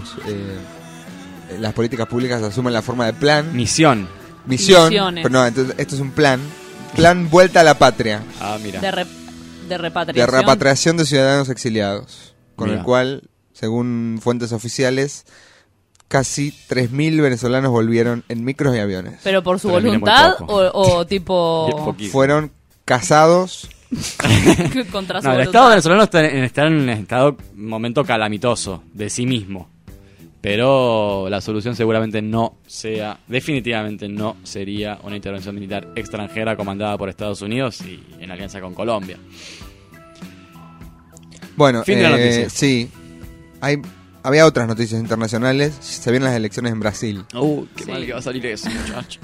[SPEAKER 2] las políticas públicas asumen la forma de plan.
[SPEAKER 3] Misión.
[SPEAKER 2] Misión.
[SPEAKER 4] Misiones.
[SPEAKER 2] Pero no, entonces esto es un plan. Plan Vuelta a la Patria.
[SPEAKER 3] Ah, mira.
[SPEAKER 4] De
[SPEAKER 2] De
[SPEAKER 4] repatriación.
[SPEAKER 2] repatriación de ciudadanos exiliados. Con
[SPEAKER 3] Mira.
[SPEAKER 2] el cual, según fuentes oficiales, casi 3.000 venezolanos volvieron en micros y aviones.
[SPEAKER 4] Pero por su
[SPEAKER 3] Pero viene muy
[SPEAKER 4] voluntad
[SPEAKER 3] poco.
[SPEAKER 4] o tipo
[SPEAKER 3] Bien poquito.
[SPEAKER 2] Fueron casados.
[SPEAKER 4] contra su
[SPEAKER 3] No, el
[SPEAKER 4] voluntad.
[SPEAKER 3] Estado venezolano está en un momento calamitoso de sí mismo. Pero la solución seguramente definitivamente no sería una intervención militar extranjera comandada por Estados Unidos y en alianza con Colombia.
[SPEAKER 2] Bueno,
[SPEAKER 3] Fin de la noticia.
[SPEAKER 2] sí. Había otras noticias internacionales. Se vienen las elecciones en Brasil.
[SPEAKER 3] Qué
[SPEAKER 4] Sí.
[SPEAKER 3] mal que va a salir eso, muchacho.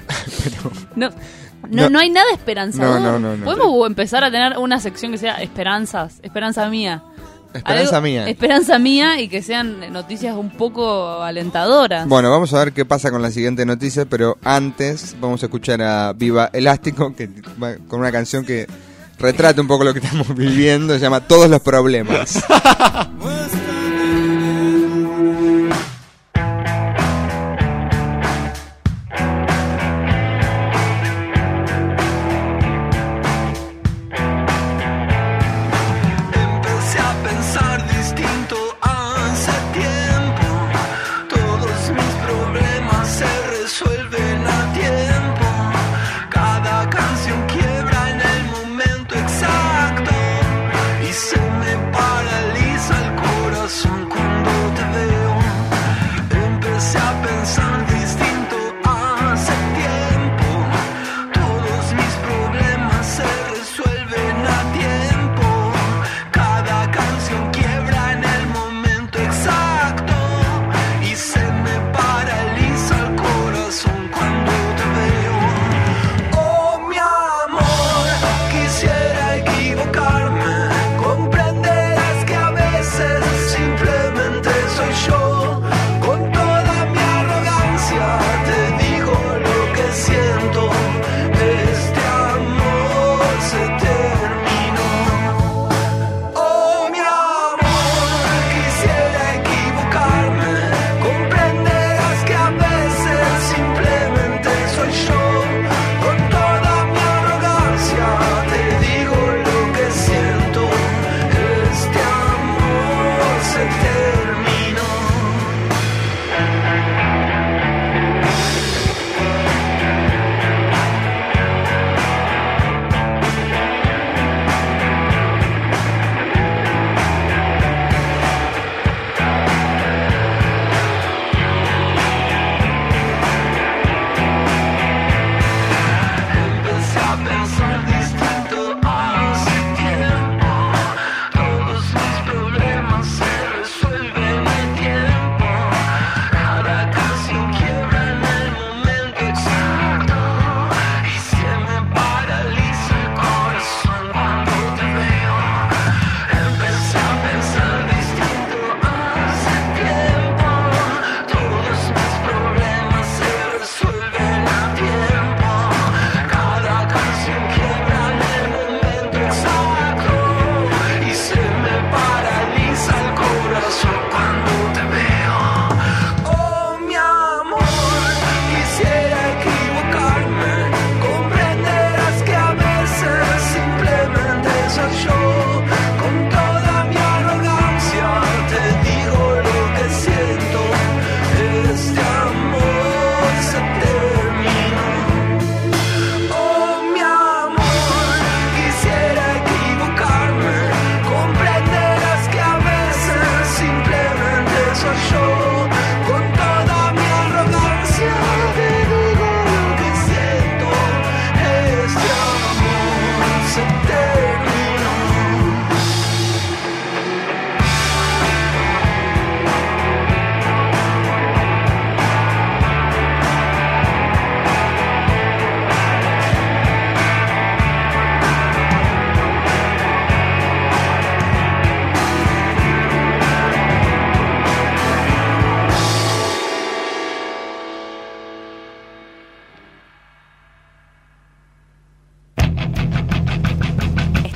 [SPEAKER 4] No hay nada esperanzador.
[SPEAKER 2] No.
[SPEAKER 4] ¿Podemos empezar a tener una sección que sea esperanzas? Esperanza mía.
[SPEAKER 2] Esperanza mía.
[SPEAKER 4] Esperanza mía y que sean noticias un poco alentadoras.
[SPEAKER 2] Bueno, vamos a ver qué pasa con la siguiente noticia, pero antes vamos a escuchar a Viva Elástico que va con una canción que retrata un poco lo que estamos viviendo, se llama Todos los Problemas.
[SPEAKER 9] Empecé a pensar distinto hace tiempo. Todos mis problemas se resuelven a tiempo. Cada canción quiebra en el momento exacto y se me paraliza el corazón.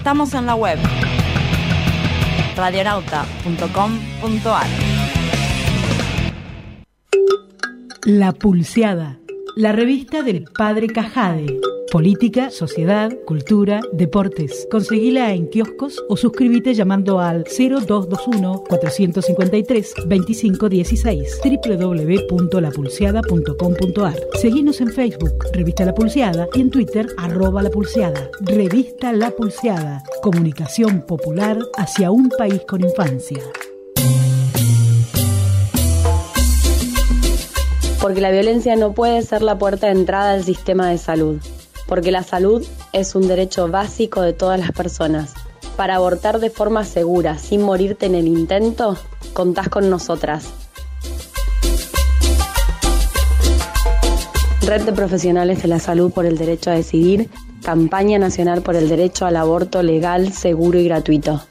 [SPEAKER 10] Estamos en la web radionauta.com.ar.
[SPEAKER 11] La Pulseada, la revista del Padre Cajade. Política, sociedad, cultura, deportes. Conseguila en kioscos o suscríbete llamando al 0221-453-2516 www.lapulseada.com.ar. Seguinos en Facebook, Revista La Pulseada, y en Twitter, @lapulseada. Revista La Pulseada. Comunicación popular hacia un país con infancia.
[SPEAKER 12] Porque la violencia no puede ser la puerta de entrada al sistema de salud. Porque la salud es un derecho básico de todas las personas. Para abortar de forma segura, sin morirte en el intento, contás con nosotras. Red de Profesionales de la Salud por el Derecho a Decidir, Campaña Nacional por el Derecho al Aborto Legal, Seguro y Gratuito.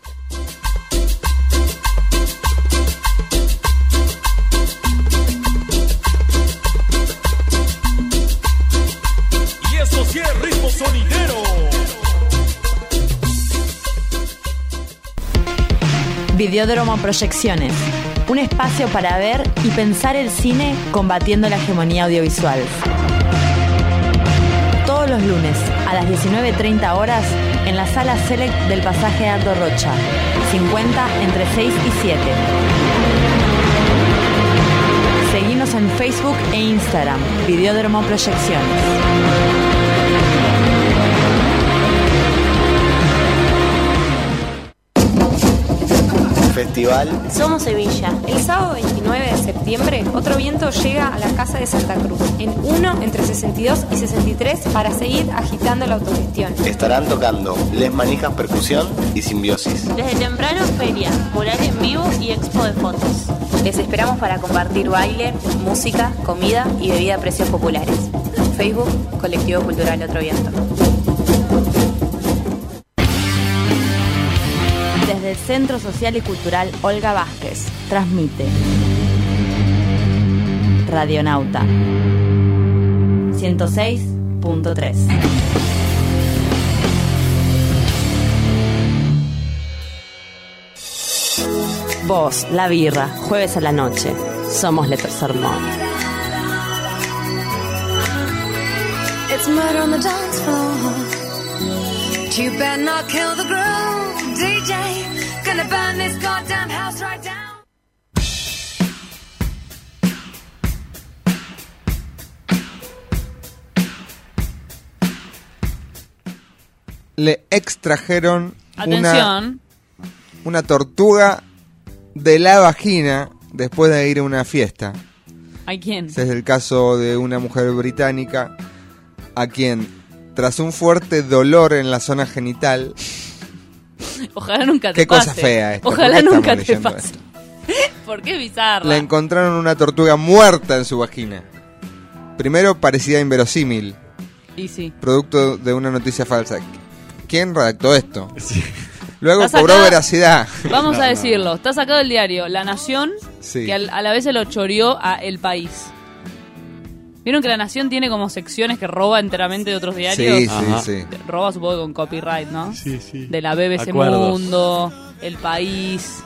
[SPEAKER 10] Videódromo Proyecciones, un espacio para ver y pensar el cine combatiendo la hegemonía audiovisual. Todos los lunes a las 19:30 horas en la sala Select del pasaje Aldo Rocha, 50 entre 6 y 7. Seguinos en Facebook e Instagram, Videódromo Proyecciones.
[SPEAKER 13] Festival
[SPEAKER 14] Somos Sevilla. El sábado 29 de septiembre, Otro Viento llega a la Casa de Santa Cruz, en 1 entre 62 y 63, para seguir agitando la autogestión.
[SPEAKER 13] Estarán tocando Les Manijas Percusión y Simbiosis.
[SPEAKER 14] Desde temprano, feria, mural en vivo y expo de fotos. Les esperamos para compartir baile, música, comida y bebida a precios populares. Facebook, Colectivo Cultural Otro Viento.
[SPEAKER 10] Desde el Centro Social y Cultural Olga Vázquez, transmite Radionauta 106.3. Vos, La Birra, jueves a la noche. Somos Le Tercer Mon.
[SPEAKER 9] It's murder on the dance floor. You better not kill the groove, DJ. Gonna burn this goddamn house right down.
[SPEAKER 2] Le extrajeron
[SPEAKER 4] Atención.
[SPEAKER 2] una tortuga de la vagina después de ir a una fiesta.
[SPEAKER 4] ¿A quién?
[SPEAKER 2] Ese es el caso de una mujer británica a quien, tras un fuerte dolor en la zona genital...
[SPEAKER 4] Ojalá nunca te
[SPEAKER 2] Qué
[SPEAKER 4] pase.
[SPEAKER 2] cosa fea esta.
[SPEAKER 4] Ojalá
[SPEAKER 2] ¿Por qué
[SPEAKER 4] nunca
[SPEAKER 2] estamos
[SPEAKER 4] te
[SPEAKER 2] leyendo
[SPEAKER 4] pase.
[SPEAKER 2] esto?
[SPEAKER 4] ¿Por qué bizarra?
[SPEAKER 2] Le encontraron una tortuga muerta en su vagina. Primero parecía inverosímil,
[SPEAKER 4] Y sí.
[SPEAKER 2] producto de una noticia falsa. ¿Quién redactó esto?
[SPEAKER 3] Sí.
[SPEAKER 2] Luego
[SPEAKER 4] Está
[SPEAKER 2] cobró
[SPEAKER 4] sacado-
[SPEAKER 2] veracidad.
[SPEAKER 4] Vamos a decirlo. Está sacado del diario La Nación,
[SPEAKER 2] Sí.
[SPEAKER 4] que a la vez se lo choreó a El País. ¿Vieron que La Nación tiene como secciones que roba enteramente de otros diarios?
[SPEAKER 2] Sí,
[SPEAKER 3] Ajá.
[SPEAKER 2] sí.
[SPEAKER 4] Roba, supongo, con copyright, ¿no?
[SPEAKER 3] Sí, sí.
[SPEAKER 4] De la BBC
[SPEAKER 3] Acuerdos.
[SPEAKER 4] Mundo, El País.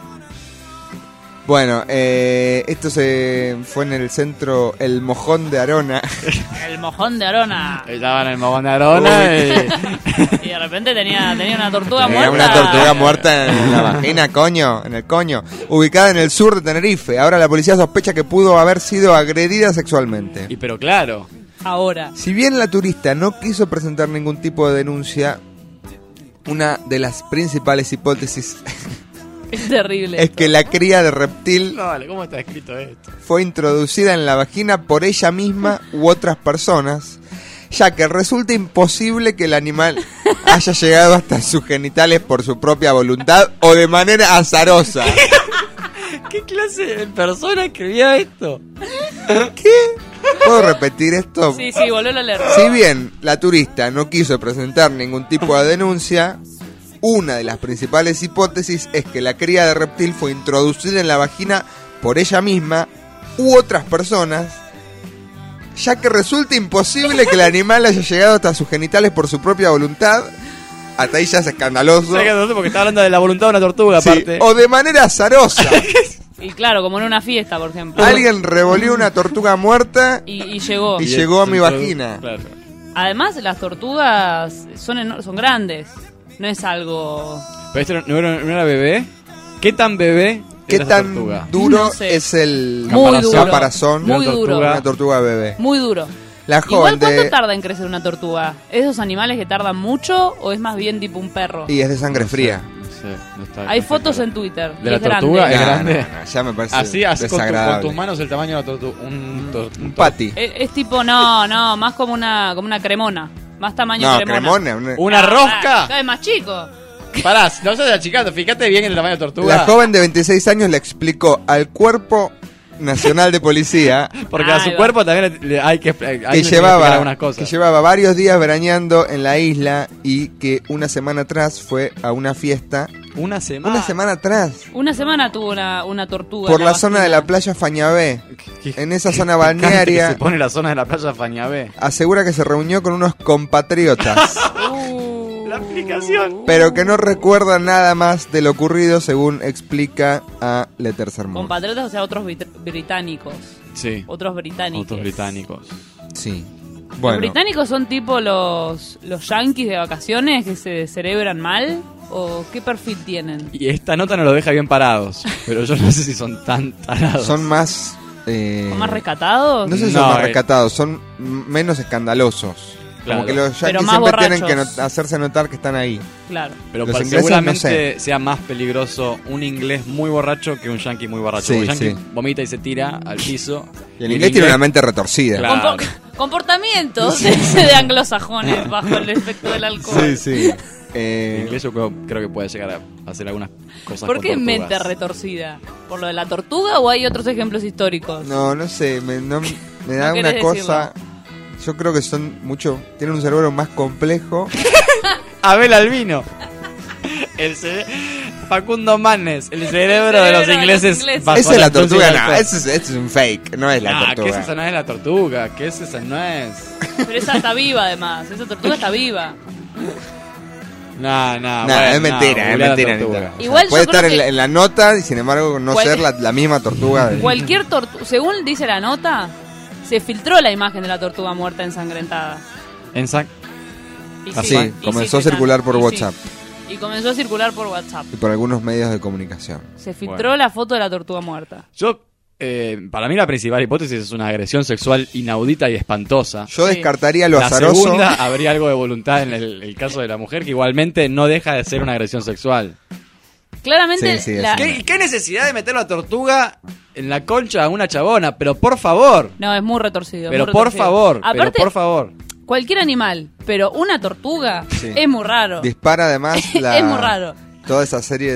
[SPEAKER 2] Bueno, esto se fue en el centro El Mojón de Arona.
[SPEAKER 4] El Mojón de Arona.
[SPEAKER 3] Estaban en el Mojón de Arona
[SPEAKER 4] Y de repente tenía una tortuga
[SPEAKER 2] Tenía
[SPEAKER 4] muerta.
[SPEAKER 2] una tortuga muerta en la vagina, coño, en el coño. Ubicada en el sur de Tenerife. Ahora la policía sospecha que pudo haber sido agredida sexualmente.
[SPEAKER 3] Y pero claro.
[SPEAKER 4] Ahora.
[SPEAKER 2] Si bien la turista no quiso presentar ningún tipo de denuncia, una de las principales hipótesis
[SPEAKER 4] Es terrible.
[SPEAKER 2] es que la cría de reptil
[SPEAKER 3] No, vale, ¿cómo está escrito esto?
[SPEAKER 2] fue introducida en la vagina por ella misma u otras personas, ya que resulta imposible que el animal haya llegado hasta sus genitales por su propia voluntad o de manera azarosa.
[SPEAKER 3] ¿Qué clase de persona escribió esto?
[SPEAKER 2] ¿Puedo repetir esto?
[SPEAKER 4] Sí, volvió a leer.
[SPEAKER 2] Si bien la turista no quiso presentar ningún tipo de denuncia, una de las principales hipótesis es que la cría de reptil fue introducida en la vagina por ella misma u otras personas, ya que resulta imposible que el animal haya llegado hasta sus genitales por su propia voluntad hasta ahí ya es escandaloso.
[SPEAKER 3] Porque está hablando de la voluntad de una tortuga,
[SPEAKER 2] Sí,
[SPEAKER 3] aparte.
[SPEAKER 2] o de manera azarosa.
[SPEAKER 4] Y claro, como en una fiesta, por ejemplo.
[SPEAKER 2] Alguien revolvió una tortuga muerta
[SPEAKER 4] Y llegó.
[SPEAKER 2] y llegó a mi vagina.
[SPEAKER 3] Claro.
[SPEAKER 4] Además, las tortugas son grandes. No es algo...
[SPEAKER 3] ¿Pero esto no era bebé? ¿Qué tan bebé
[SPEAKER 2] ¿Qué
[SPEAKER 3] era esa
[SPEAKER 2] tan
[SPEAKER 3] tortuga?
[SPEAKER 2] duro
[SPEAKER 4] No sé.
[SPEAKER 2] es el
[SPEAKER 4] Muy duro.
[SPEAKER 2] caparazón
[SPEAKER 4] Muy
[SPEAKER 2] de
[SPEAKER 4] duro.
[SPEAKER 2] una tortuga bebé?
[SPEAKER 4] Muy duro.
[SPEAKER 2] La
[SPEAKER 4] Igual,
[SPEAKER 2] joven
[SPEAKER 4] ¿cuánto
[SPEAKER 2] de...
[SPEAKER 4] tarda en crecer una tortuga? ¿Es esos animales que tardan mucho o es más bien tipo un perro?
[SPEAKER 2] Y es de sangre fría.
[SPEAKER 3] No está-
[SPEAKER 4] Hay
[SPEAKER 3] no está
[SPEAKER 4] fotos
[SPEAKER 3] claro.
[SPEAKER 4] en Twitter.
[SPEAKER 3] ¿De
[SPEAKER 4] y
[SPEAKER 3] la
[SPEAKER 4] es
[SPEAKER 3] tortuga?
[SPEAKER 4] grande.
[SPEAKER 3] ¿Es grande?
[SPEAKER 2] No, ya me parece
[SPEAKER 3] Así con
[SPEAKER 2] desagradable.
[SPEAKER 3] tus manos el tamaño de la tortuga. Un
[SPEAKER 2] pati.
[SPEAKER 4] Es tipo, no, más como una cremona. Más tamaño
[SPEAKER 2] No,
[SPEAKER 4] cremona.
[SPEAKER 2] cremona.
[SPEAKER 3] ¿Una rosca?
[SPEAKER 4] Cada vez más chico.
[SPEAKER 3] Pará, no seas achicando, fíjate bien el tamaño de tortuga.
[SPEAKER 2] La joven de 26 años le explicó al Cuerpo Nacional de Policía
[SPEAKER 3] Porque a su
[SPEAKER 4] va.
[SPEAKER 3] cuerpo también hay que
[SPEAKER 2] llevaba
[SPEAKER 3] algunas cosas.
[SPEAKER 2] que llevaba varios días veraneando en la isla y que una semana atrás fue a una fiesta.
[SPEAKER 3] Una semana.
[SPEAKER 2] Una semana atrás.
[SPEAKER 4] Una semana tuvo una tortuga.
[SPEAKER 2] Por
[SPEAKER 4] en
[SPEAKER 2] la zona de
[SPEAKER 4] vagina.
[SPEAKER 2] la playa Fañabé. En esa zona
[SPEAKER 3] Picante que
[SPEAKER 2] balnearia.
[SPEAKER 3] se pone la zona de la playa Fañabé.
[SPEAKER 2] Asegura que se reunió con unos compatriotas.
[SPEAKER 3] La aplicación.
[SPEAKER 2] Pero que no recuerda nada más de lo ocurrido, según explica a Le Tercer Monde.
[SPEAKER 4] Compatriotas, o sea, otros británicos.
[SPEAKER 3] Sí.
[SPEAKER 4] Otros británicos.
[SPEAKER 3] Otros británicos.
[SPEAKER 2] Sí.
[SPEAKER 4] ¿Los
[SPEAKER 2] Bueno,
[SPEAKER 4] británicos son tipo los yanquis de vacaciones que se cerebran mal? ¿O qué perfil tienen?
[SPEAKER 3] Y esta nota nos lo deja bien parados. Pero yo no sé si son tan tarados.
[SPEAKER 2] son más.
[SPEAKER 4] ¿Son más rescatados?
[SPEAKER 2] No sé si son
[SPEAKER 3] No,
[SPEAKER 2] más rescatados, son menos escandalosos.
[SPEAKER 3] Claro.
[SPEAKER 2] Como que los
[SPEAKER 4] Pero
[SPEAKER 2] yankees
[SPEAKER 4] más
[SPEAKER 2] siempre tienen
[SPEAKER 4] borrachos.
[SPEAKER 2] que hacerse notar que están ahí.
[SPEAKER 4] Claro.
[SPEAKER 3] Pero
[SPEAKER 2] Los ingleses
[SPEAKER 3] seguramente
[SPEAKER 2] no
[SPEAKER 3] sea más peligroso un inglés muy borracho que un yankee muy borracho.
[SPEAKER 2] Sí,
[SPEAKER 3] Porque el yankee
[SPEAKER 2] sí.
[SPEAKER 3] vomita y se tira al piso.
[SPEAKER 2] Y el inglés tiene una mente retorcida.
[SPEAKER 3] Claro.
[SPEAKER 4] Comportamientos de anglosajones bajo el efecto del alcohol.
[SPEAKER 2] Sí, sí.
[SPEAKER 3] El inglés yo creo que puede llegar a hacer algunas cosas
[SPEAKER 4] ¿Por
[SPEAKER 3] con
[SPEAKER 4] qué
[SPEAKER 3] tortugas.
[SPEAKER 4] mente retorcida? ¿Por lo de la tortuga o hay otros ejemplos históricos?
[SPEAKER 2] No sé, me da
[SPEAKER 4] No
[SPEAKER 2] una
[SPEAKER 4] querés
[SPEAKER 2] cosa. Yo creo que son mucho. Tienen un cerebro más complejo.
[SPEAKER 3] Abel Albino. Facundo Manes, el cerebro de los ingleses. bajo
[SPEAKER 2] Esa es la
[SPEAKER 3] influencia
[SPEAKER 2] tortuga,
[SPEAKER 3] del
[SPEAKER 2] no,
[SPEAKER 3] alcohol.
[SPEAKER 2] eso es un fake, no es la
[SPEAKER 3] ¿Qué es
[SPEAKER 2] tortuga.
[SPEAKER 3] esa? No es la tortuga. ¿Qué es esa? No es.
[SPEAKER 4] Pero esa está viva además. Esa tortuga está viva.
[SPEAKER 3] No,
[SPEAKER 2] es mentira, es mentira. Anita.
[SPEAKER 4] Igual
[SPEAKER 2] Puede
[SPEAKER 4] yo creo
[SPEAKER 2] estar
[SPEAKER 4] que-
[SPEAKER 2] en la nota y sin embargo no
[SPEAKER 4] Cual-
[SPEAKER 2] ser la misma tortuga.
[SPEAKER 4] Cualquier tortuga, según dice la nota, se filtró la imagen de la tortuga muerta ensangrentada.
[SPEAKER 3] En sac.
[SPEAKER 4] Y
[SPEAKER 2] Así,
[SPEAKER 4] y
[SPEAKER 2] comenzó a
[SPEAKER 4] que
[SPEAKER 2] circular
[SPEAKER 4] están-
[SPEAKER 2] por
[SPEAKER 4] y sí.
[SPEAKER 2] WhatsApp
[SPEAKER 4] Y comenzó a circular por WhatsApp.
[SPEAKER 2] y por algunos medios de comunicación.
[SPEAKER 4] Se filtró la foto de la tortuga muerta.
[SPEAKER 3] Yo, para mí la principal hipótesis es una agresión sexual inaudita y espantosa.
[SPEAKER 2] Yo descartaría lo
[SPEAKER 3] La
[SPEAKER 2] azaroso.
[SPEAKER 3] segunda, habría algo de voluntad en el caso de la mujer, que igualmente no deja de ser una agresión sexual.
[SPEAKER 4] Claramente,
[SPEAKER 2] Sí, sí,
[SPEAKER 4] la-
[SPEAKER 3] ¿Qué necesidad de meter la tortuga en la concha a una chabona? Pero por favor.
[SPEAKER 4] no, es muy retorcido.
[SPEAKER 3] Pero
[SPEAKER 4] muy
[SPEAKER 3] por
[SPEAKER 4] retorcido.
[SPEAKER 3] favor.
[SPEAKER 4] Aparte,
[SPEAKER 3] pero por favor.
[SPEAKER 4] cualquier animal, pero una tortuga
[SPEAKER 2] Sí.
[SPEAKER 4] es muy raro.
[SPEAKER 2] Dispara además
[SPEAKER 4] Es muy raro.
[SPEAKER 2] toda esa serie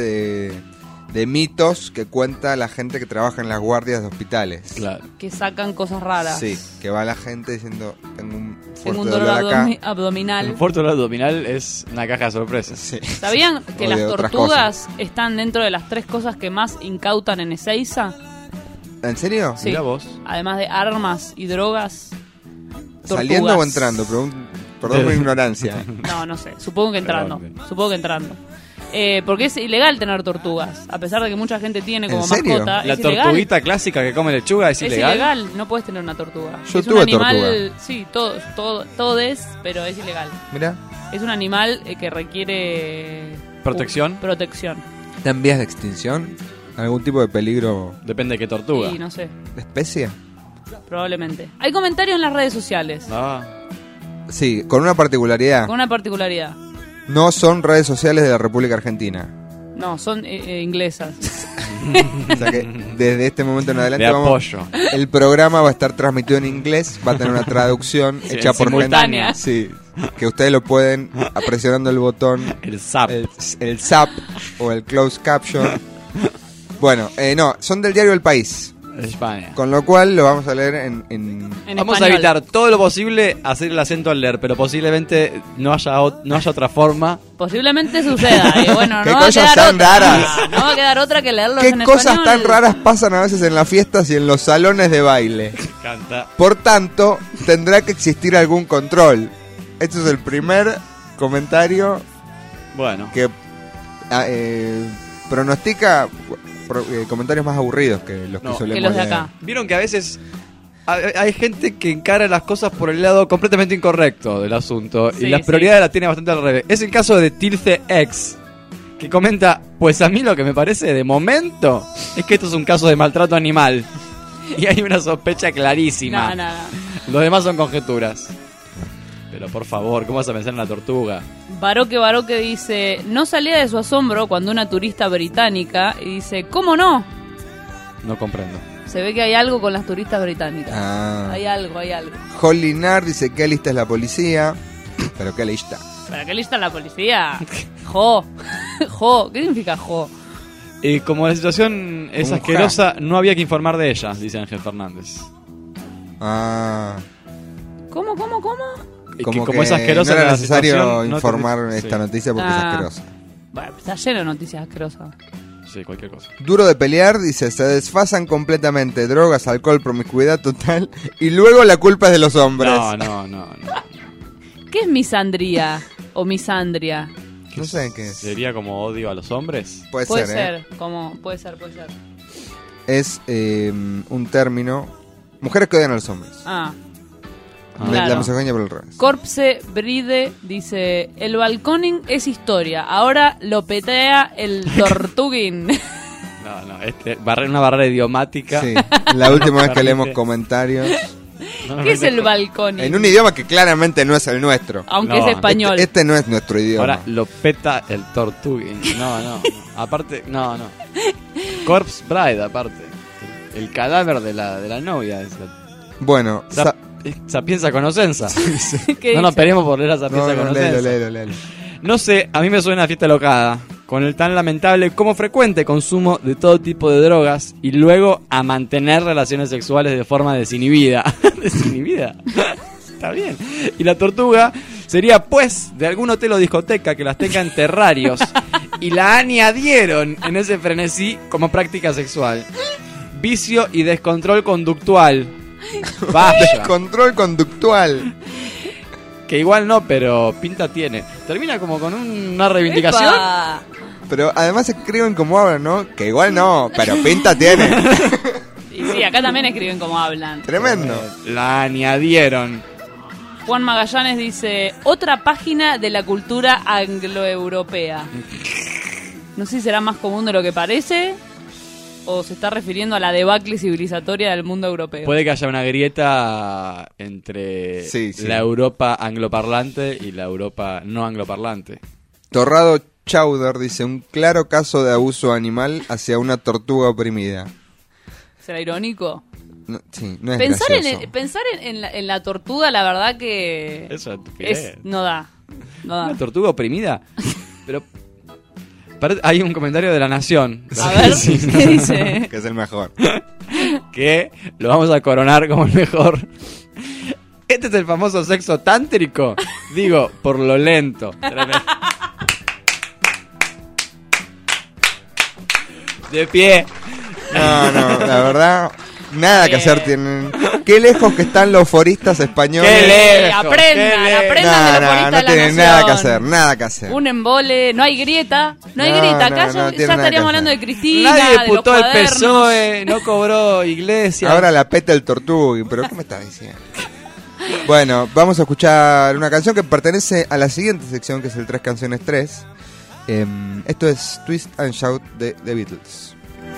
[SPEAKER 2] de mitos que cuenta la gente que trabaja en las guardias de hospitales.
[SPEAKER 3] Claro.
[SPEAKER 4] Que sacan cosas raras.
[SPEAKER 2] Sí, que va la gente diciendo, tengo un
[SPEAKER 4] Tengo
[SPEAKER 2] fuerte
[SPEAKER 4] un
[SPEAKER 2] dolor
[SPEAKER 4] dolor
[SPEAKER 2] acá.
[SPEAKER 4] abdominal.
[SPEAKER 3] El fuerte dolor abdominal es una caja de sorpresas.
[SPEAKER 2] Sí.
[SPEAKER 4] ¿Sabían que
[SPEAKER 2] O
[SPEAKER 4] las
[SPEAKER 2] de otras
[SPEAKER 4] tortugas están dentro de las 3 cosas que más incautan en Ezeiza?
[SPEAKER 2] ¿En serio?
[SPEAKER 4] Sí.
[SPEAKER 3] Mirá vos.
[SPEAKER 4] Además de armas y drogas.
[SPEAKER 2] ¿Saliendo
[SPEAKER 4] tortugas.
[SPEAKER 2] o entrando? Perdón mi ignorancia.
[SPEAKER 4] No sé. Supongo que entrando.
[SPEAKER 3] Perdón.
[SPEAKER 4] Supongo que entrando. Porque es ilegal tener tortugas. A pesar de que mucha gente tiene como
[SPEAKER 2] ¿En serio?
[SPEAKER 4] mascota.
[SPEAKER 3] La
[SPEAKER 4] es ilegal.
[SPEAKER 3] tortuguita clásica que come lechuga es
[SPEAKER 4] Es
[SPEAKER 3] ilegal.
[SPEAKER 4] ilegal. No puedes tener una tortuga.
[SPEAKER 2] Yo
[SPEAKER 4] es
[SPEAKER 2] tuve
[SPEAKER 4] un animal.
[SPEAKER 2] tortuga.
[SPEAKER 4] Sí, todo es, pero es ilegal.
[SPEAKER 2] Mirá.
[SPEAKER 4] Es un animal que requiere
[SPEAKER 3] Protección.
[SPEAKER 4] Protección.
[SPEAKER 2] ¿Está en vías de extinción? ¿Algún tipo de peligro
[SPEAKER 3] Depende de qué tortuga.
[SPEAKER 4] Y no sé,
[SPEAKER 2] de especie?
[SPEAKER 4] probablemente. Hay comentarios en las redes sociales.
[SPEAKER 3] Ah.
[SPEAKER 2] Sí, con una particularidad.
[SPEAKER 4] Con una particularidad.
[SPEAKER 2] No son redes sociales de la República Argentina.
[SPEAKER 4] No, son inglesas.
[SPEAKER 2] O sea que desde este momento en adelante
[SPEAKER 3] De apoyo.
[SPEAKER 2] el programa va a estar transmitido en inglés, va a tener una traducción
[SPEAKER 3] Sí,
[SPEAKER 2] hecha por
[SPEAKER 4] simultánea.
[SPEAKER 2] gente. Sí, que ustedes lo pueden presionando el botón,
[SPEAKER 3] El zap.
[SPEAKER 2] el zap o el closed caption. Bueno, no, son del diario El País,
[SPEAKER 3] España.
[SPEAKER 2] con lo cual lo vamos a leer en
[SPEAKER 3] Vamos
[SPEAKER 4] español.
[SPEAKER 3] a evitar todo lo posible hacer el acento al leer, pero posiblemente no haya otra forma.
[SPEAKER 4] Posiblemente suceda. Y bueno,
[SPEAKER 2] Qué
[SPEAKER 4] no va a
[SPEAKER 2] cosas
[SPEAKER 4] quedar
[SPEAKER 2] tan
[SPEAKER 4] otra.
[SPEAKER 2] raras.
[SPEAKER 4] No va a quedar otra que leerlos
[SPEAKER 2] ¿Qué
[SPEAKER 4] en
[SPEAKER 2] cosas
[SPEAKER 4] español.
[SPEAKER 2] tan raras pasan a veces en las fiestas y en los salones de baile?
[SPEAKER 3] Canta.
[SPEAKER 2] Por tanto, tendrá que existir algún control. Este es el primer comentario
[SPEAKER 3] Bueno.
[SPEAKER 2] Que pronostica comentarios más aburridos que los que solemos
[SPEAKER 4] que los de
[SPEAKER 2] leer.
[SPEAKER 4] acá.
[SPEAKER 3] Vieron que a veces hay gente que encara las cosas por el lado completamente incorrecto del asunto
[SPEAKER 4] Sí,
[SPEAKER 3] y las
[SPEAKER 4] sí.
[SPEAKER 3] prioridades las tiene bastante al revés. Es el caso de Tilce X, que comenta, pues a mí lo que me parece de momento es que esto es un caso de maltrato animal y hay una sospecha clarísima.
[SPEAKER 4] No.
[SPEAKER 3] Los demás son conjeturas. Pero por favor, ¿cómo vas a pensar en la tortuga?
[SPEAKER 4] Baroque dice, no salía de su asombro cuando una turista británica y dice, ¿cómo no?
[SPEAKER 3] No comprendo.
[SPEAKER 4] Se ve que hay algo con las turistas británicas.
[SPEAKER 2] Ah.
[SPEAKER 4] Hay algo.
[SPEAKER 2] Holinar dice que lista es la policía. Pero qué lista.
[SPEAKER 4] ¿Para qué lista la policía? Jo. ¿Qué significa jo?
[SPEAKER 3] Como la situación es
[SPEAKER 2] Un
[SPEAKER 3] asquerosa, no había que informar de ella, dice Ángel Fernández.
[SPEAKER 2] Ah.
[SPEAKER 4] ¿Cómo?
[SPEAKER 3] Y
[SPEAKER 2] Como
[SPEAKER 3] que
[SPEAKER 2] que
[SPEAKER 3] es asquerosa
[SPEAKER 2] no era
[SPEAKER 3] la
[SPEAKER 2] necesario
[SPEAKER 3] situación, no
[SPEAKER 2] informar
[SPEAKER 3] te-
[SPEAKER 2] esta
[SPEAKER 3] sí.
[SPEAKER 2] noticia porque es asquerosa.
[SPEAKER 4] Bueno, está lleno de noticias asquerosas.
[SPEAKER 3] Sí, cualquier cosa.
[SPEAKER 2] Duro de pelear, dice, se desfasan completamente, drogas, alcohol, promiscuidad total, y luego la culpa es de los hombres.
[SPEAKER 3] No.
[SPEAKER 4] ¿Qué es misandría o misandria?
[SPEAKER 2] No sé qué es.
[SPEAKER 3] ¿Sería como odio a los hombres?
[SPEAKER 2] Puede
[SPEAKER 4] Puede
[SPEAKER 2] ser,
[SPEAKER 4] puede ser.
[SPEAKER 2] Es un término. Mujeres que odian a los hombres.
[SPEAKER 4] Ah,
[SPEAKER 2] La
[SPEAKER 4] claro.
[SPEAKER 2] misoginia por el revés.
[SPEAKER 4] Corpse Bride dice, el balconing es historia, ahora lo petea el tortuguín.
[SPEAKER 3] No, una barrera idiomática.
[SPEAKER 2] Sí, la última vez que leemos
[SPEAKER 3] Permite-
[SPEAKER 2] comentarios.
[SPEAKER 4] ¿Qué es el balconing?
[SPEAKER 2] En un idioma que claramente no es el nuestro.
[SPEAKER 4] Aunque es español.
[SPEAKER 2] Este no es nuestro idioma.
[SPEAKER 3] Ahora lo peta el tortuguín. No. Aparte, no. Corpse Bride, aparte. El cadáver de la novia.
[SPEAKER 2] Bueno,
[SPEAKER 3] Sapienza Conocenza.
[SPEAKER 4] ¿Qué
[SPEAKER 3] No nos
[SPEAKER 4] dice?
[SPEAKER 3] peleemos por leer a Sapienza
[SPEAKER 2] no,
[SPEAKER 3] Conocenza.
[SPEAKER 2] léelo.
[SPEAKER 3] No sé, a mí me suena a fiesta locada, con el tan lamentable como frecuente consumo de todo tipo de drogas y luego a mantener relaciones sexuales de forma desinhibida. ¿Desinhibida? Está bien. Y la tortuga sería pues de algún hotel o discoteca que las tenga en terrarios y la añadieron en ese frenesí como práctica sexual. Vicio y descontrol conductual. Vaya.
[SPEAKER 2] Descontrol conductual.
[SPEAKER 3] Que igual no, pero pinta tiene. Termina como con una reivindicación.
[SPEAKER 4] ¡Epa!
[SPEAKER 2] Pero además escriben como hablan, ¿no? Que igual no, pero pinta tiene.
[SPEAKER 4] Y sí, acá también escriben como hablan.
[SPEAKER 2] Tremendo.
[SPEAKER 3] La añadieron.
[SPEAKER 4] Juan Magallanes dice, otra página de la cultura angloeuropea. No sé si será más común de lo que parece o se está refiriendo a la debacle civilizatoria del mundo europeo.
[SPEAKER 3] Puede que haya una grieta entre la Europa angloparlante y la Europa no angloparlante.
[SPEAKER 2] Torrado Chowder dice, un claro caso de abuso animal hacia una tortuga oprimida.
[SPEAKER 4] ¿Será irónico?
[SPEAKER 2] No, sí, no es
[SPEAKER 4] Pensar
[SPEAKER 2] gracioso.
[SPEAKER 4] pensar en la tortuga, la verdad que
[SPEAKER 3] Eso, ¿qué es?
[SPEAKER 4] no da.
[SPEAKER 3] ¿Una tortuga oprimida? Pero hay un comentario de La Nación.
[SPEAKER 4] A ver, ¿qué dice?
[SPEAKER 2] Que es el mejor.
[SPEAKER 3] Que lo vamos a coronar como el mejor. Este es el famoso sexo tántrico. Digo, por lo lento. De pie.
[SPEAKER 2] No, la verdad, nada que hacer tienen. Qué lejos que están los foristas españoles.
[SPEAKER 3] Qué lejos,
[SPEAKER 4] aprendan de los foristas
[SPEAKER 2] no
[SPEAKER 4] de la
[SPEAKER 2] tienen
[SPEAKER 4] Nación.
[SPEAKER 2] nada que hacer.
[SPEAKER 4] Un embole, no hay grieta. No hay
[SPEAKER 2] No,
[SPEAKER 4] grieta. Acá
[SPEAKER 2] no
[SPEAKER 4] ya
[SPEAKER 2] tiene nada que
[SPEAKER 4] estaríamos hablando de
[SPEAKER 2] hacer.
[SPEAKER 4] Cristina,
[SPEAKER 3] Nadie
[SPEAKER 4] de los
[SPEAKER 3] diputó el
[SPEAKER 4] cuadernos.
[SPEAKER 3] PSOE, no cobró Iglesia.
[SPEAKER 2] Ahora la peta el tortuga, pero ¿qué me estás diciendo? Bueno, vamos a escuchar una canción que pertenece a la siguiente sección, que es el 3 canciones 3. Esto es Twist and Shout de The Beatles.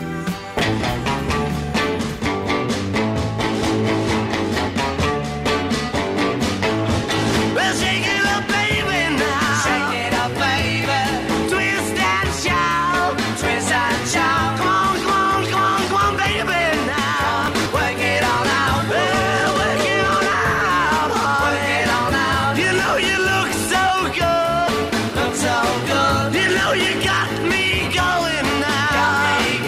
[SPEAKER 1] Well, shake it up, baby, now. Shake it up, baby. Twist and shout. Twist and shout. Come on, baby, now. Work it on out. Well, work it on out. Work it on out. You know you look so good. Look so good. You know you got me going now. Got me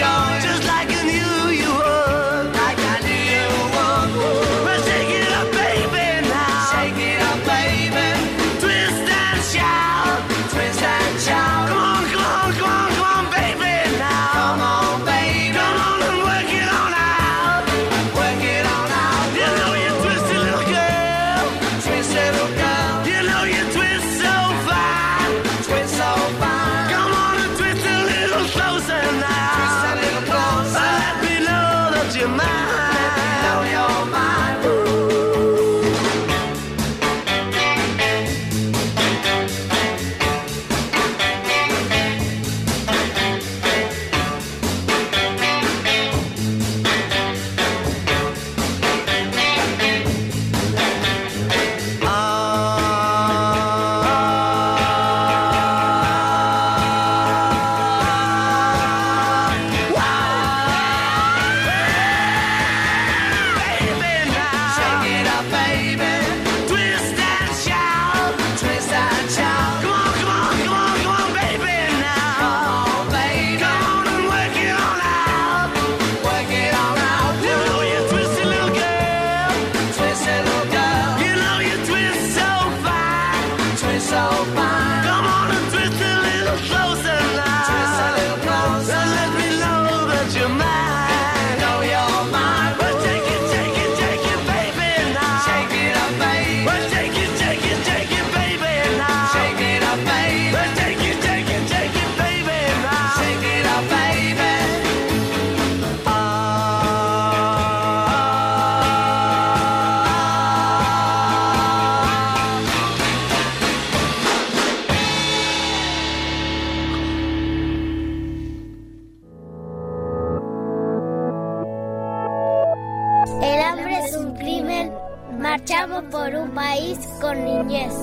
[SPEAKER 15] El hambre es un crimen. Marchamos por un país con niñez.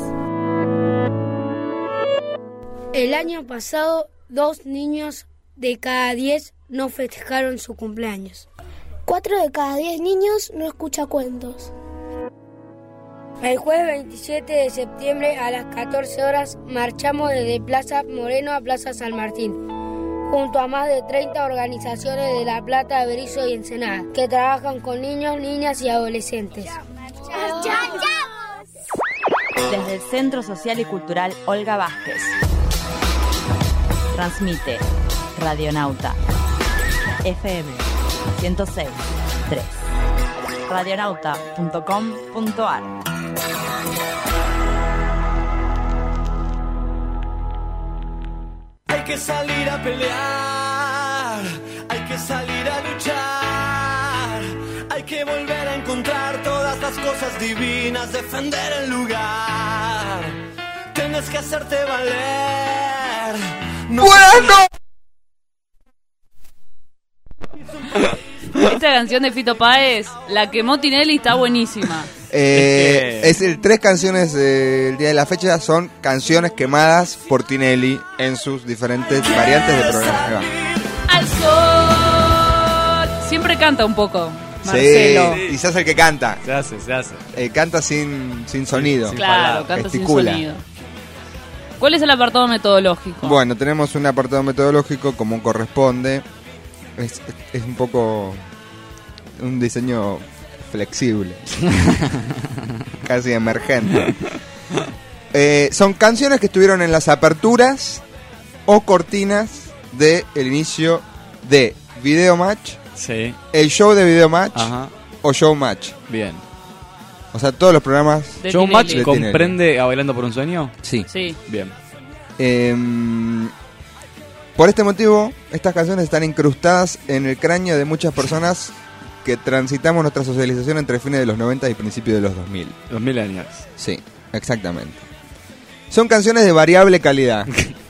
[SPEAKER 16] El año pasado, 2 niños de cada 10 no festejaron su cumpleaños.
[SPEAKER 15] 4 de cada 10 niños no escucha cuentos.
[SPEAKER 16] El jueves 27 de septiembre a las 14 horas marchamos desde Plaza Moreno a Plaza San Martín, junto a más de 30 organizaciones de La Plata, Berizo y Ensenada, que trabajan con niños, niñas y adolescentes.
[SPEAKER 10] Desde el Centro Social y Cultural Olga Vázquez. Transmite Radionauta FM 106.3. Radionauta.com.ar.
[SPEAKER 1] Hay que salir a pelear, hay que salir a luchar, hay que volver a encontrar todas las cosas divinas, defender el lugar. Tienes que hacerte valer.
[SPEAKER 4] Esta canción de Fito Páez, la quemó Tinelli, está buenísima.
[SPEAKER 2] Es el 3 canciones del día de la fecha son canciones quemadas por Tinelli en sus diferentes variantes de programa.
[SPEAKER 4] Al sol. Siempre canta un poco, Marcelo.
[SPEAKER 2] Sí, y se hace el que canta.
[SPEAKER 3] Se hace.
[SPEAKER 2] Canta sin sonido.
[SPEAKER 4] Claro, canta
[SPEAKER 2] gesticula.
[SPEAKER 4] sin sonido. ¿Cuál es el apartado metodológico?
[SPEAKER 2] Bueno, tenemos un apartado metodológico como corresponde. Es un poco un diseño flexible. Casi emergente. Son canciones que estuvieron en las aperturas o cortinas del inicio de Video Match,
[SPEAKER 3] sí,
[SPEAKER 2] el show de Video Match,
[SPEAKER 3] ajá,
[SPEAKER 2] o Show Match.
[SPEAKER 3] Bien.
[SPEAKER 2] O sea, todos los programas.
[SPEAKER 4] De
[SPEAKER 3] ¿Show
[SPEAKER 4] Tinelli.
[SPEAKER 3] Match comprende a Bailando por un Sueño?
[SPEAKER 2] Sí.
[SPEAKER 4] Sí.
[SPEAKER 3] Bien.
[SPEAKER 2] Por este motivo, estas canciones están incrustadas en el cráneo de muchas personas que transitamos nuestra socialización entre fines de los 90 y principios de los 2000.
[SPEAKER 3] Los millennials.
[SPEAKER 2] Sí, exactamente. Son canciones de variable calidad.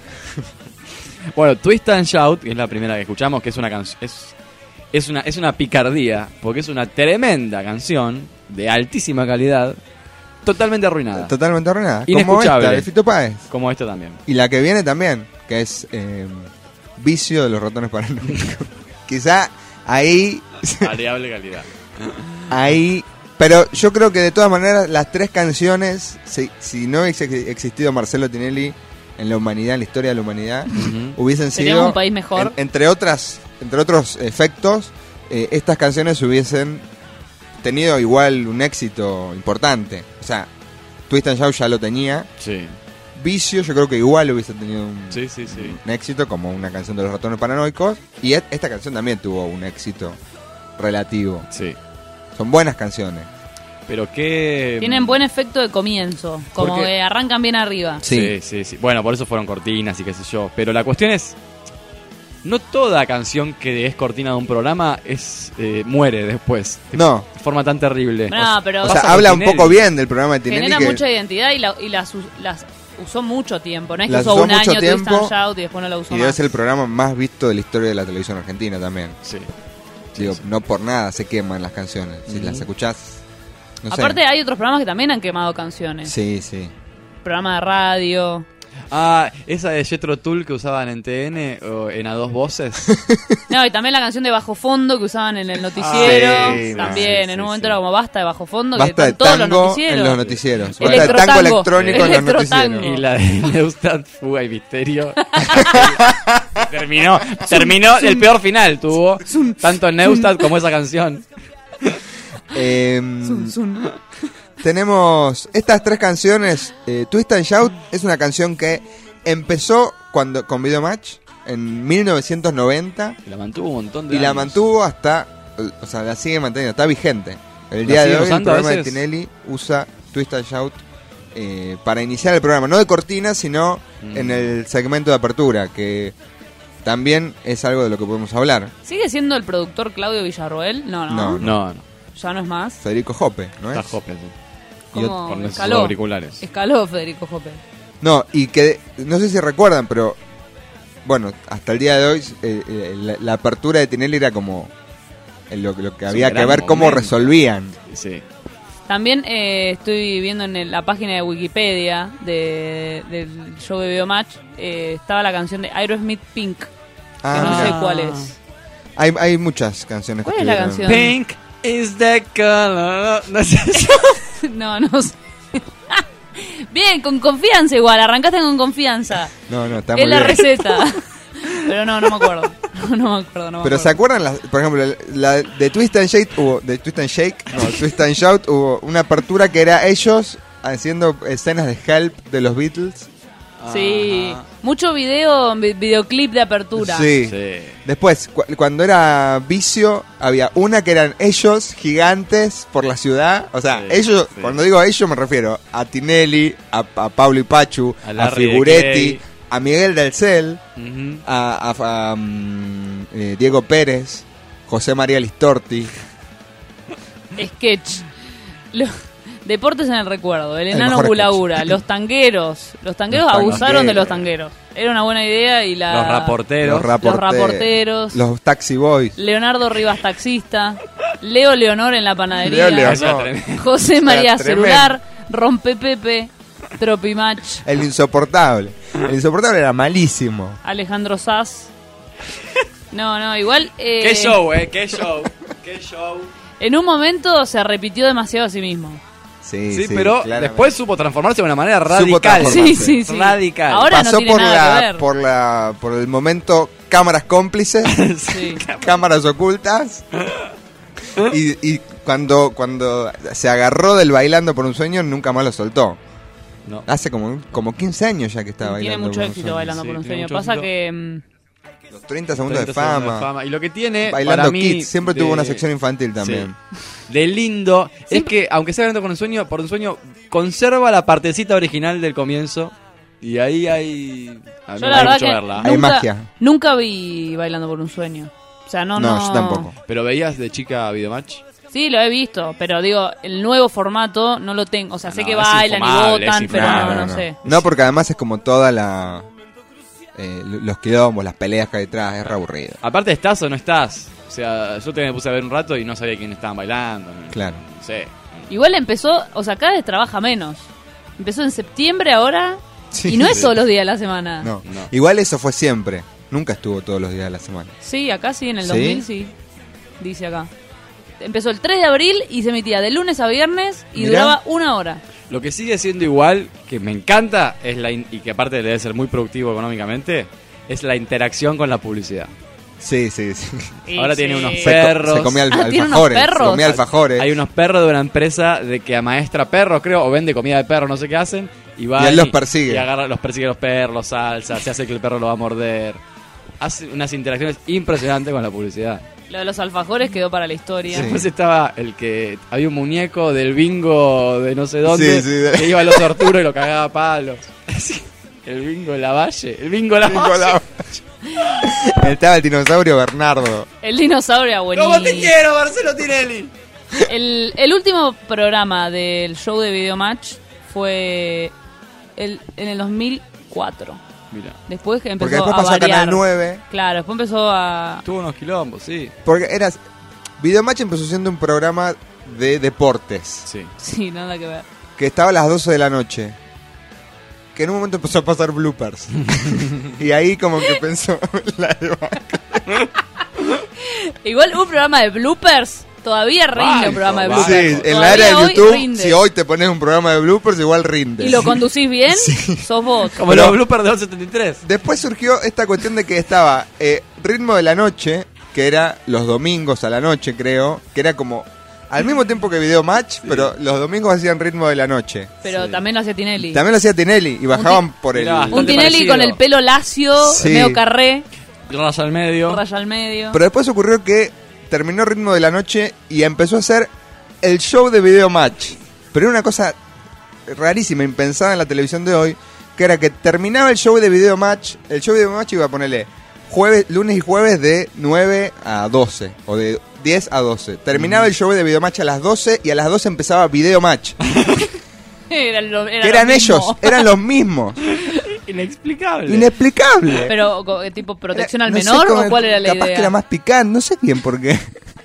[SPEAKER 3] Bueno, Twist and Shout, que es la primera que escuchamos, que es una canción, es una picardía, porque es una tremenda canción de altísima calidad, totalmente arruinada.
[SPEAKER 2] Totalmente arruinada.
[SPEAKER 3] Inescuchable.
[SPEAKER 2] Como esta de Fito Páez.
[SPEAKER 3] Como esta también.
[SPEAKER 2] Y la que viene también, que es Vicio de los ratones paranoicos. Quizá ahí...
[SPEAKER 3] Variable calidad.
[SPEAKER 2] Ahí... Pero yo creo que de todas maneras las 3 canciones, si no hubiese existido Marcelo Tinelli en la humanidad, en la historia de la humanidad, hubiesen
[SPEAKER 4] Seríamos
[SPEAKER 2] sido...
[SPEAKER 4] un país mejor.
[SPEAKER 2] Entre otros efectos, estas canciones hubiesen tenido igual un éxito importante. O sea, Twist and Shout ya lo tenía.
[SPEAKER 3] Sí.
[SPEAKER 2] Vicio yo creo que igual hubiese tenido un éxito como una canción de los ratones paranoicos. Y esta canción también tuvo un éxito relativo.
[SPEAKER 3] Sí.
[SPEAKER 2] Son buenas canciones.
[SPEAKER 3] Pero que...
[SPEAKER 4] Tienen buen efecto de comienzo, como
[SPEAKER 3] Porque-
[SPEAKER 4] que arrancan bien arriba.
[SPEAKER 3] Sí. Bueno, por eso fueron cortinas y qué sé yo. Pero la cuestión es, no toda canción que es cortina de un programa muere después.
[SPEAKER 2] No.
[SPEAKER 3] De forma tan terrible.
[SPEAKER 4] No, pero-
[SPEAKER 2] O sea, habla un poco bien del programa de Tinelli.
[SPEAKER 4] Genera
[SPEAKER 2] que
[SPEAKER 4] mucha identidad y las usó mucho tiempo. No es que
[SPEAKER 2] las
[SPEAKER 4] usó
[SPEAKER 2] usó
[SPEAKER 4] un
[SPEAKER 2] mucho
[SPEAKER 4] año Twist
[SPEAKER 2] tiempo,
[SPEAKER 4] and Shout y después no la usó
[SPEAKER 2] y debe
[SPEAKER 4] más.
[SPEAKER 2] ser el programa más visto de la historia de la televisión argentina también.
[SPEAKER 3] Sí.
[SPEAKER 2] Digo, no por nada se queman las canciones. Si las escuchás, no sé.
[SPEAKER 4] Aparte hay otros programas que también han quemado canciones.
[SPEAKER 2] Sí, sí.
[SPEAKER 4] Programa de radio.
[SPEAKER 3] Ah, esa de Jethro Tull que usaban en TN o en A Dos Voces.
[SPEAKER 4] No, y también la canción de Bajo Fondo que usaban en el noticiero.
[SPEAKER 2] sí,
[SPEAKER 4] también,
[SPEAKER 2] sí,
[SPEAKER 4] en
[SPEAKER 2] sí,
[SPEAKER 4] un momento era como Basta de Bajo Fondo. que
[SPEAKER 2] Basta de
[SPEAKER 4] están todos los
[SPEAKER 2] tango
[SPEAKER 4] noticieros.
[SPEAKER 2] en los noticieros. Basta de tango
[SPEAKER 4] Electrotango.
[SPEAKER 2] electrónico en los
[SPEAKER 4] Electrotango.
[SPEAKER 2] noticieros.
[SPEAKER 3] Y la de Neustadt, Fuga y Misterio. terminó el peor final tuvo. Tanto Neustadt como esa canción.
[SPEAKER 2] Tenemos estas 3 canciones. Twist and Shout es una canción que empezó con Video Match en 1990
[SPEAKER 3] Y la mantuvo un montón de
[SPEAKER 2] y la
[SPEAKER 3] años.
[SPEAKER 2] mantuvo hasta, o sea, la sigue manteniendo, está vigente. El
[SPEAKER 3] ¿La
[SPEAKER 2] día de
[SPEAKER 3] sigue
[SPEAKER 2] hoy el
[SPEAKER 3] usando a
[SPEAKER 2] programa de
[SPEAKER 3] veces?
[SPEAKER 2] Tinelli usa Twist and Shout para iniciar el programa, no de cortina, sino en el segmento de apertura, que también es algo de lo que podemos hablar.
[SPEAKER 4] ¿Sigue siendo el productor Claudio Villarroel? No.
[SPEAKER 3] No.
[SPEAKER 4] Ya no es más.
[SPEAKER 2] Federico Jope, ¿no es?
[SPEAKER 3] Está Jope, sí.
[SPEAKER 4] Como
[SPEAKER 3] Con esos
[SPEAKER 4] escaló.
[SPEAKER 3] auriculares.
[SPEAKER 4] Escaló Federico Jope.
[SPEAKER 2] No, y que no sé si recuerdan, pero bueno, hasta el día de hoy la apertura de Tinelli era como lo que había que ver cómo resolvían.
[SPEAKER 3] Sí.
[SPEAKER 4] También estoy viendo en la página de Wikipedia del show de Videomatch, estaba la canción de Aerosmith Pink, que no sé cuál es.
[SPEAKER 2] Hay muchas canciones.
[SPEAKER 4] ¿Cuál es la canción?
[SPEAKER 3] Pink is the color. No sé.
[SPEAKER 4] No sé. Bien, con confianza igual, arrancaste con confianza.
[SPEAKER 2] No, está
[SPEAKER 4] muy bien. Es la receta. Pero no me acuerdo. No me acuerdo.
[SPEAKER 2] Pero ¿se acuerdan? Por ejemplo, la de Twist and Shake Twist and Shout hubo una apertura que era ellos haciendo escenas de Help de los Beatles.
[SPEAKER 4] Sí, mucho videoclip de apertura.
[SPEAKER 2] Sí. Después, cuando era Vicio, había una que eran ellos gigantes por la ciudad. O sea, ellos, cuando digo ellos me refiero a Tinelli, a Pablo y Pachu, a Figuretti, a Miguel del Cel, a Diego Pérez, José María Listorti.
[SPEAKER 4] Sketch. Deportes en el recuerdo, el enano Bulaura, los tangueros abusaron de los tangueros. Era una buena idea y
[SPEAKER 3] los raporteros,
[SPEAKER 2] los taxi boys,
[SPEAKER 4] Leonardo Rivas taxista, Leo Leonor en la panadería, José María Celular, Rompe Pepe, Tropimatch,
[SPEAKER 2] el insoportable era malísimo,
[SPEAKER 4] Alejandro Sanz. No, igual
[SPEAKER 3] qué show.
[SPEAKER 4] En un momento se repitió demasiado a sí mismo.
[SPEAKER 3] Sí, pero claramente. Después supo transformarse de una manera radical.
[SPEAKER 4] Sí.
[SPEAKER 3] Radical.
[SPEAKER 4] Ahora
[SPEAKER 2] pasó
[SPEAKER 4] no tiene nada que ver.
[SPEAKER 2] por el momento cámaras cómplices, cámaras ocultas. y cuando se agarró del Bailando por un Sueño, nunca más lo soltó. No. Hace como 15 años ya que está bailando.
[SPEAKER 4] Tiene mucho éxito Bailando por un Sueño. Pasa éxito. Que
[SPEAKER 2] los 30 segundos de fama.
[SPEAKER 3] Y lo que tiene
[SPEAKER 2] Bailando
[SPEAKER 3] para mí
[SPEAKER 2] Kids siempre tuvo una sección infantil también.
[SPEAKER 3] De lindo es que aunque sea Bailando por un Sueño conserva la partecita original del comienzo y ahí hay
[SPEAKER 4] yo la verdad
[SPEAKER 3] mucho
[SPEAKER 4] que
[SPEAKER 3] verla.
[SPEAKER 2] Hay magia.
[SPEAKER 4] Nunca vi Bailando por un Sueño. O sea, no
[SPEAKER 2] yo tampoco.
[SPEAKER 3] ¿Pero veías de chica Videomatch?
[SPEAKER 4] Sí, lo he visto, pero digo, el nuevo formato no lo tengo. O sea, sé que bailan y votan, pero no sé.
[SPEAKER 2] No, porque además es como toda la los quilombos, las peleas que hay detrás, es re aburrido.
[SPEAKER 3] Aparte, ¿estás o no estás? O sea, yo me puse a ver un rato y no sabía quién estaban bailando.
[SPEAKER 2] Claro.
[SPEAKER 3] No sé.
[SPEAKER 4] Igual empezó, o sea, cada vez trabaja menos. Empezó en septiembre ahora y no es todos los días de la semana.
[SPEAKER 2] No. Igual eso fue siempre. Nunca estuvo todos los días de la semana.
[SPEAKER 4] Sí, acá sí, en el 2000 sí. Dice acá. Empezó el 3 de abril y se emitía de lunes a viernes y duraba 1 hora. Lo
[SPEAKER 3] que sigue siendo igual, que me encanta, es y que aparte debe ser muy productivo económicamente, es la interacción con la publicidad.
[SPEAKER 2] Sí.
[SPEAKER 3] Ahora tiene unos perros.
[SPEAKER 2] Se comía alfajores.
[SPEAKER 3] Hay unos perros de una empresa de que amaestra perros, creo, o vende comida de perros, no sé qué hacen. Y va
[SPEAKER 2] él los persigue.
[SPEAKER 3] Y persigue los perros, los salsa, se hace que el perro lo va a morder. Hace unas interacciones impresionantes con la publicidad.
[SPEAKER 4] Lo de los alfajores quedó para la historia.
[SPEAKER 3] Después estaba el que había un muñeco del bingo de no sé dónde que iba a los torturos y lo cagaba a palos. El bingo de la Valle.
[SPEAKER 2] Estaba el dinosaurio Bernardo.
[SPEAKER 4] El dinosaurio buenísimo.
[SPEAKER 3] ¿Cómo te quiero, Marcelo Tinelli?
[SPEAKER 4] El último programa del show de Videomatch fue en el 2004.
[SPEAKER 3] Mira.
[SPEAKER 4] Después empezó
[SPEAKER 2] porque después pasó a Canal 9.
[SPEAKER 4] Claro, después empezó a...
[SPEAKER 3] Tuvo unos quilombos, sí.
[SPEAKER 2] Porque Videomatch empezó siendo un programa de deportes.
[SPEAKER 4] Sí, nada que ver.
[SPEAKER 2] Que estaba a las 12 de la noche. Que en un momento empezó a pasar bloopers. Y ahí como que pensó la debacle.
[SPEAKER 4] Igual un programa de bloopers todavía rinde un programa de bloopers.
[SPEAKER 2] Sí, en la era de YouTube, si hoy te pones un programa de bloopers, igual rinde.
[SPEAKER 4] ¿Y lo conducís bien? Sos vos.
[SPEAKER 3] Como los bloopers de 1173.
[SPEAKER 2] Después surgió esta cuestión de que estaba Ritmo de la Noche, que era los domingos a la noche, creo, que era como al mismo tiempo que Videomatch, pero los domingos hacían Ritmo de la Noche.
[SPEAKER 4] Pero también lo hacía Tinelli.
[SPEAKER 2] También lo hacía Tinelli y bajaban por el...
[SPEAKER 4] Un Tinelli parecido. Con el pelo lacio, medio carré.
[SPEAKER 3] Raya al medio.
[SPEAKER 2] Pero después ocurrió que terminó Ritmo de la Noche y empezó a hacer el show de Videomatch. Pero era una cosa rarísima, impensada en la televisión de hoy, que era que terminaba el show de Videomatch. El show de Videomatch iba a ponerle lunes y jueves de 9 a 12 o de 10 a 12. Terminaba el show de Videomatch a las 12 y a las 12 empezaba Videomatch. Eran ellos, eran los mismos. Inexplicable.
[SPEAKER 4] Pero tipo protección al menor o cuál era la idea.
[SPEAKER 2] Capaz que era más picante, no sé bien por qué.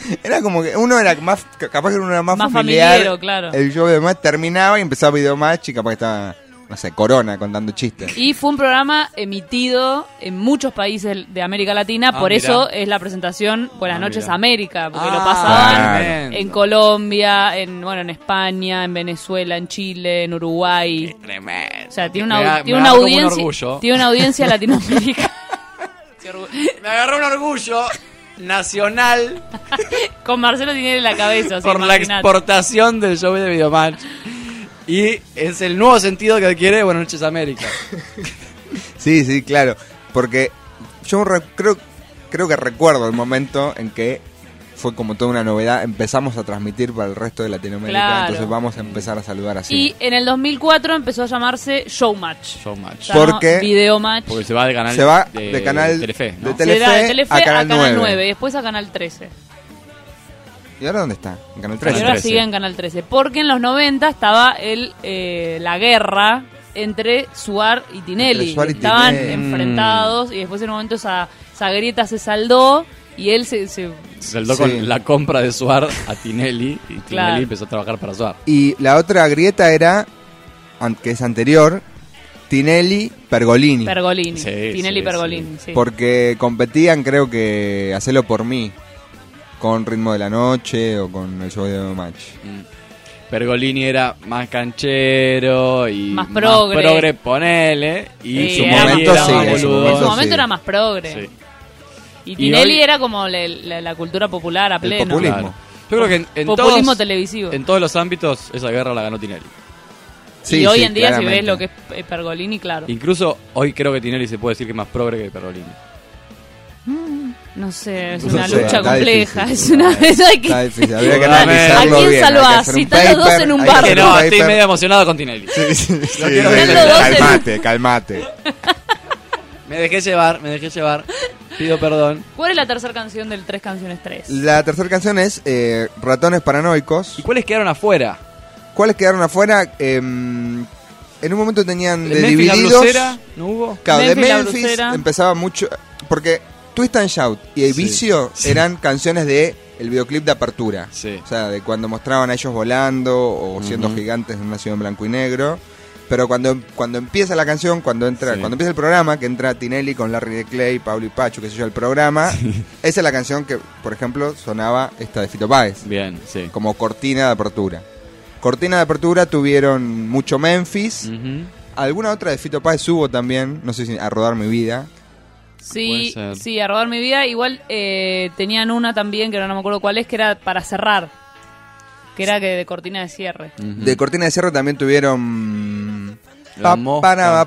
[SPEAKER 2] Era como que uno era más, capaz que uno era más
[SPEAKER 4] familiar,
[SPEAKER 2] familiar,
[SPEAKER 4] claro.
[SPEAKER 2] El show de Videomatch terminaba y empezaba Videomatch y capaz que estaba, no sé, Corona contando chistes.
[SPEAKER 4] Y fue un programa emitido en muchos países de América Latina, por eso es la presentación Buenas noches América, porque lo pasaban en Colombia, en España, en Venezuela, en Chile, en Uruguay.
[SPEAKER 3] Tremendo.
[SPEAKER 4] O sea, tiene
[SPEAKER 3] Me
[SPEAKER 4] una
[SPEAKER 3] agarró
[SPEAKER 4] audiencia,
[SPEAKER 3] un orgullo.
[SPEAKER 4] tiene una audiencia latinoamericana.
[SPEAKER 3] Me agarró un orgullo nacional
[SPEAKER 4] con Marcelo Tinelli en la cabeza.
[SPEAKER 3] por la exportación del show de Videomatch. Y es el nuevo sentido que adquiere Buenas noches América.
[SPEAKER 2] Sí, claro. Porque yo creo que recuerdo el momento en que fue como toda una novedad. Empezamos a transmitir para el resto de Latinoamérica.
[SPEAKER 4] Claro.
[SPEAKER 2] Entonces vamos a empezar a saludar así.
[SPEAKER 4] Y en el 2004 empezó a llamarse Showmatch.
[SPEAKER 2] Porque
[SPEAKER 4] Videomatch.
[SPEAKER 3] Porque se va de canal,
[SPEAKER 2] de canal
[SPEAKER 3] Telefe, ¿no?
[SPEAKER 2] de Telefe,
[SPEAKER 4] Telefe
[SPEAKER 2] a Canal 9.
[SPEAKER 4] Y después a Canal 13.
[SPEAKER 2] ¿Y ahora dónde está? En Canal
[SPEAKER 4] Y
[SPEAKER 2] 13.
[SPEAKER 4] ahora sigue en Canal 13. Porque en los 90 estaba la guerra entre Suar y Tinelli.
[SPEAKER 2] Entre Suar y
[SPEAKER 4] Estaban
[SPEAKER 2] Tinelli.
[SPEAKER 4] enfrentados y después en un momento esa grieta se saldó y él se
[SPEAKER 3] saldó con la compra de Suar a Tinelli y Tinelli
[SPEAKER 4] Claro.
[SPEAKER 3] empezó a trabajar para Suar.
[SPEAKER 2] Y la otra grieta era, que es anterior, Tinelli-Pergolini.
[SPEAKER 4] Pergolini.
[SPEAKER 3] Sí,
[SPEAKER 4] Tinelli
[SPEAKER 3] sí,
[SPEAKER 4] Pergolini. Sí.
[SPEAKER 2] Porque competían, creo que, Hacelo por mí, con Ritmo de la Noche o con el show de Videomatch.
[SPEAKER 3] Pergolini era más canchero y
[SPEAKER 4] Más progre.
[SPEAKER 3] ponele. Y
[SPEAKER 4] Sí,
[SPEAKER 3] su
[SPEAKER 4] era
[SPEAKER 3] momento
[SPEAKER 4] más
[SPEAKER 3] sí,
[SPEAKER 4] progre.
[SPEAKER 3] en su momento
[SPEAKER 4] En su momento
[SPEAKER 2] sí.
[SPEAKER 4] era más progre.
[SPEAKER 3] Sí.
[SPEAKER 4] Y Tinelli
[SPEAKER 3] hoy-
[SPEAKER 4] era como la cultura popular a pleno.
[SPEAKER 2] populismo.
[SPEAKER 3] Claro. Yo creo que en
[SPEAKER 4] Populismo
[SPEAKER 3] todos,
[SPEAKER 4] televisivo.
[SPEAKER 3] en todos los ámbitos esa guerra la ganó Tinelli.
[SPEAKER 4] Y hoy en día,
[SPEAKER 2] claramente.
[SPEAKER 4] si ves lo que es Pergolini, claro.
[SPEAKER 3] Incluso hoy creo que Tinelli se puede decir que es más progre que Pergolini.
[SPEAKER 4] No sé, es
[SPEAKER 2] No
[SPEAKER 4] una
[SPEAKER 2] sé,
[SPEAKER 4] lucha
[SPEAKER 2] está
[SPEAKER 4] compleja.
[SPEAKER 2] difícil.
[SPEAKER 4] Eso hay que...
[SPEAKER 2] Está difícil, habría que
[SPEAKER 3] ¿A
[SPEAKER 2] analizarlo
[SPEAKER 4] quién
[SPEAKER 2] bien.
[SPEAKER 4] salvás?
[SPEAKER 2] hay que hacer
[SPEAKER 4] Si
[SPEAKER 2] un
[SPEAKER 4] están los dos
[SPEAKER 2] paper,
[SPEAKER 4] en un
[SPEAKER 2] hay que
[SPEAKER 4] barco.
[SPEAKER 2] hacer
[SPEAKER 3] Que
[SPEAKER 2] un
[SPEAKER 3] no, estoy
[SPEAKER 2] paper.
[SPEAKER 3] medio emocionado con Tinelli.
[SPEAKER 2] Sí,
[SPEAKER 3] quiero ver.
[SPEAKER 4] Están los dos en-
[SPEAKER 2] Calmate.
[SPEAKER 3] Me dejé llevar. Pido perdón.
[SPEAKER 4] ¿Cuál es la tercera canción del 3 Canciones 3?
[SPEAKER 2] La tercera canción es Ratones Paranoicos.
[SPEAKER 3] ¿Y cuáles quedaron afuera?
[SPEAKER 2] ¿Cuáles quedaron afuera? En un momento tenían de
[SPEAKER 3] Memphis la
[SPEAKER 2] divididos.
[SPEAKER 3] Blusera, ¿no hubo?
[SPEAKER 2] Claro, de
[SPEAKER 4] Memphis la
[SPEAKER 2] Memphis
[SPEAKER 4] Blusera.
[SPEAKER 2] empezaba mucho. Porque Twist and Shout y El
[SPEAKER 3] Sí,
[SPEAKER 2] Vicio
[SPEAKER 3] sí.
[SPEAKER 2] eran canciones de el videoclip de apertura.
[SPEAKER 3] Sí.
[SPEAKER 2] O sea, de cuando mostraban a ellos volando o siendo gigantes en una ciudad en blanco y negro. Pero cuando empieza la canción, cuando empieza el programa, que entra Tinelli con Larry de Clay, Pablo y Pacho, que sé yo, el programa, esa es la canción que, por ejemplo, sonaba esta de Fito Páez.
[SPEAKER 3] Bien, sí.
[SPEAKER 2] Como cortina de apertura. Cortina de apertura tuvieron mucho Memphis. Alguna otra de Fito Páez hubo también, no sé si A Rodar Mi Vida.
[SPEAKER 4] Sí,
[SPEAKER 3] Puede ser.
[SPEAKER 4] sí, A Rodar Mi Vida. Igual tenían una también, que no me acuerdo cuál es, que era para cerrar. Que era que de cortina de cierre.
[SPEAKER 2] De cortina de cierre también tuvieron
[SPEAKER 3] La Mosca.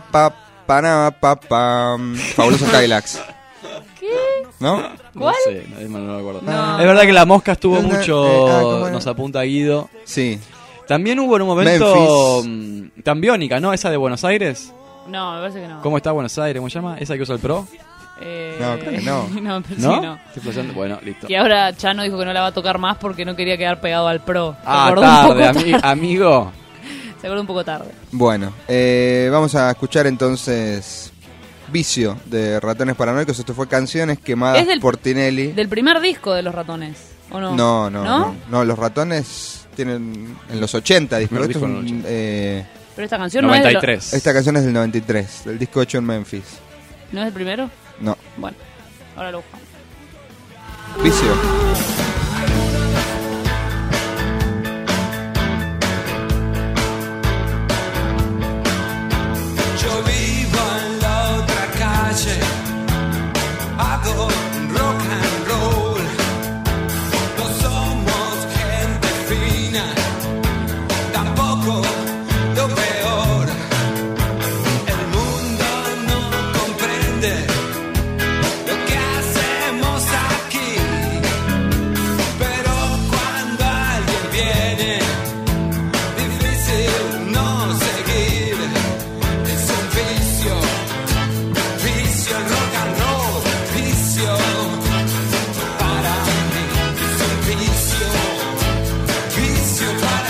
[SPEAKER 2] Fabulosos Cadillacs.
[SPEAKER 4] ¿Qué?
[SPEAKER 2] ¿No?
[SPEAKER 4] ¿Cuál?
[SPEAKER 3] No sé, no me acuerdo.
[SPEAKER 4] No.
[SPEAKER 3] Es verdad que la mosca estuvo
[SPEAKER 2] ¿cómo
[SPEAKER 3] mucho,
[SPEAKER 2] era?
[SPEAKER 3] nos apunta Guido.
[SPEAKER 2] Sí.
[SPEAKER 3] También hubo en un momento tan biónica, ¿no? Esa de Buenos Aires.
[SPEAKER 4] No, me parece que no.
[SPEAKER 3] ¿Cómo está Buenos Aires? ¿Cómo se llama? ¿Esa que usa el Pro?
[SPEAKER 2] No, creo que no.
[SPEAKER 4] No, pero
[SPEAKER 3] ¿No?
[SPEAKER 4] sí, no.
[SPEAKER 3] Estoy flasheando. Bueno, listo.
[SPEAKER 4] Que ahora Chano dijo que no la va a tocar más porque no quería quedar pegado al Pro. Se
[SPEAKER 3] Ah,
[SPEAKER 4] acordó un poco
[SPEAKER 3] tarde, amigo.
[SPEAKER 4] Se acordó un poco tarde.
[SPEAKER 2] Bueno, vamos a escuchar entonces Vicio de Ratones Paranoicos. Esto fue Canciones Quemadas
[SPEAKER 4] Es del-
[SPEAKER 2] por Tinelli.
[SPEAKER 4] Del primer disco de Los Ratones, ¿o no?
[SPEAKER 2] No, los Ratones tienen en los 80 discos.
[SPEAKER 3] Primer
[SPEAKER 2] Esto
[SPEAKER 3] disco
[SPEAKER 2] es
[SPEAKER 3] en
[SPEAKER 2] un,
[SPEAKER 4] Pero esta canción no es,
[SPEAKER 3] 93.
[SPEAKER 2] esta canción es del 93, del disco hecho en Memphis.
[SPEAKER 4] ¿No es el primero?
[SPEAKER 2] No,
[SPEAKER 4] Bueno, ahora lo buscamos.
[SPEAKER 2] Vicio.
[SPEAKER 1] Yo vivo en la otra calle, hago rock and roll. No somos gente fina, tampoco lo peor. El mundo no comprende lo que hacemos aquí, pero cuando alguien viene, difícil no seguir. Es un vicio, vicio el rock and roll, vicio para mí. Es un vicio, vicio para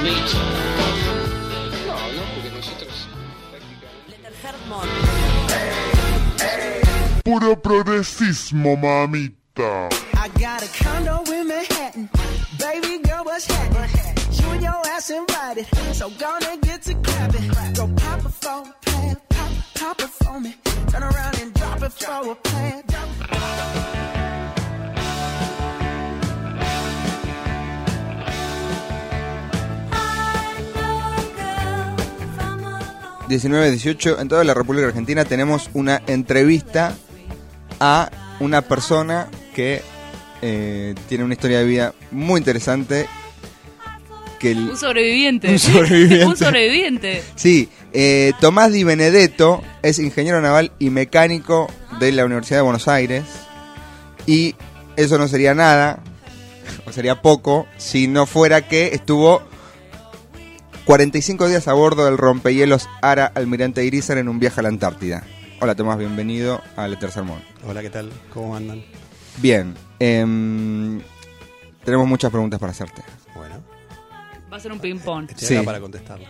[SPEAKER 17] Puro progresismo, mamita.
[SPEAKER 18] I got a condo in Manhattan. Baby girl, what's happening? You and your ass invited, so gonna get to clapping. Go pop it for a plan, pop it for me. Turn around and drop it for a plan.
[SPEAKER 2] 19-18, en toda la República Argentina tenemos una entrevista a una persona que tiene una historia de vida muy interesante.
[SPEAKER 4] Un sobreviviente.
[SPEAKER 2] Un sobreviviente.
[SPEAKER 4] Un sobreviviente.
[SPEAKER 2] Sí, Tomás Di Benedetto es ingeniero naval y mecánico de la Universidad de Buenos Aires. Y eso no sería nada, o sería poco, si no fuera que estuvo 45 días a bordo del rompehielos Ara Almirante Irizar en un viaje a la Antártida. Hola Tomás, bienvenido a Le Tercer Mundo.
[SPEAKER 19] Hola, ¿qué tal? ¿Cómo andan?
[SPEAKER 2] Bien, tenemos muchas preguntas para hacerte.
[SPEAKER 19] Bueno.
[SPEAKER 4] Va a ser un ping-pong.
[SPEAKER 19] Estoy acá para contestarlas.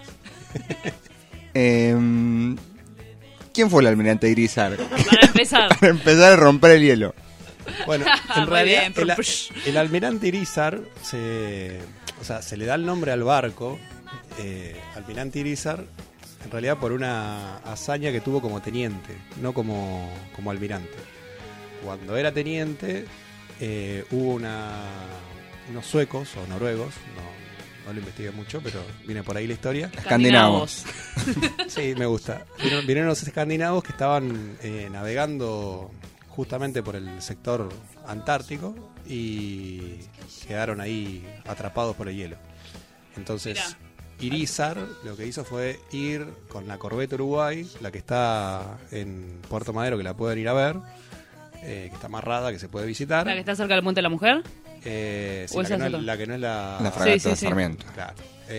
[SPEAKER 2] ¿Quién fue el Almirante Irizar?
[SPEAKER 4] Para empezar.
[SPEAKER 2] Para empezar a romper el hielo.
[SPEAKER 19] Bueno, en realidad el Almirante Irizar se le da el nombre al barco Almirante Irizar en realidad por una hazaña que tuvo como teniente, no como almirante. Cuando era teniente hubo unos suecos o noruegos, no lo investigué mucho, pero viene por ahí la historia.
[SPEAKER 2] Escandinavos.
[SPEAKER 19] Sí, me gusta. Vinieron los escandinavos que estaban navegando justamente por el sector antártico y quedaron ahí atrapados por el hielo. Entonces Irizar lo que hizo fue ir con la corbeta Uruguay, la que está en Puerto Madero, que la pueden ir a ver, que está amarrada, que se puede visitar.
[SPEAKER 4] ¿La que está cerca del Puente de la Mujer?
[SPEAKER 19] Sí, la que no es la
[SPEAKER 2] fragata de Sarmiento.
[SPEAKER 19] Claro,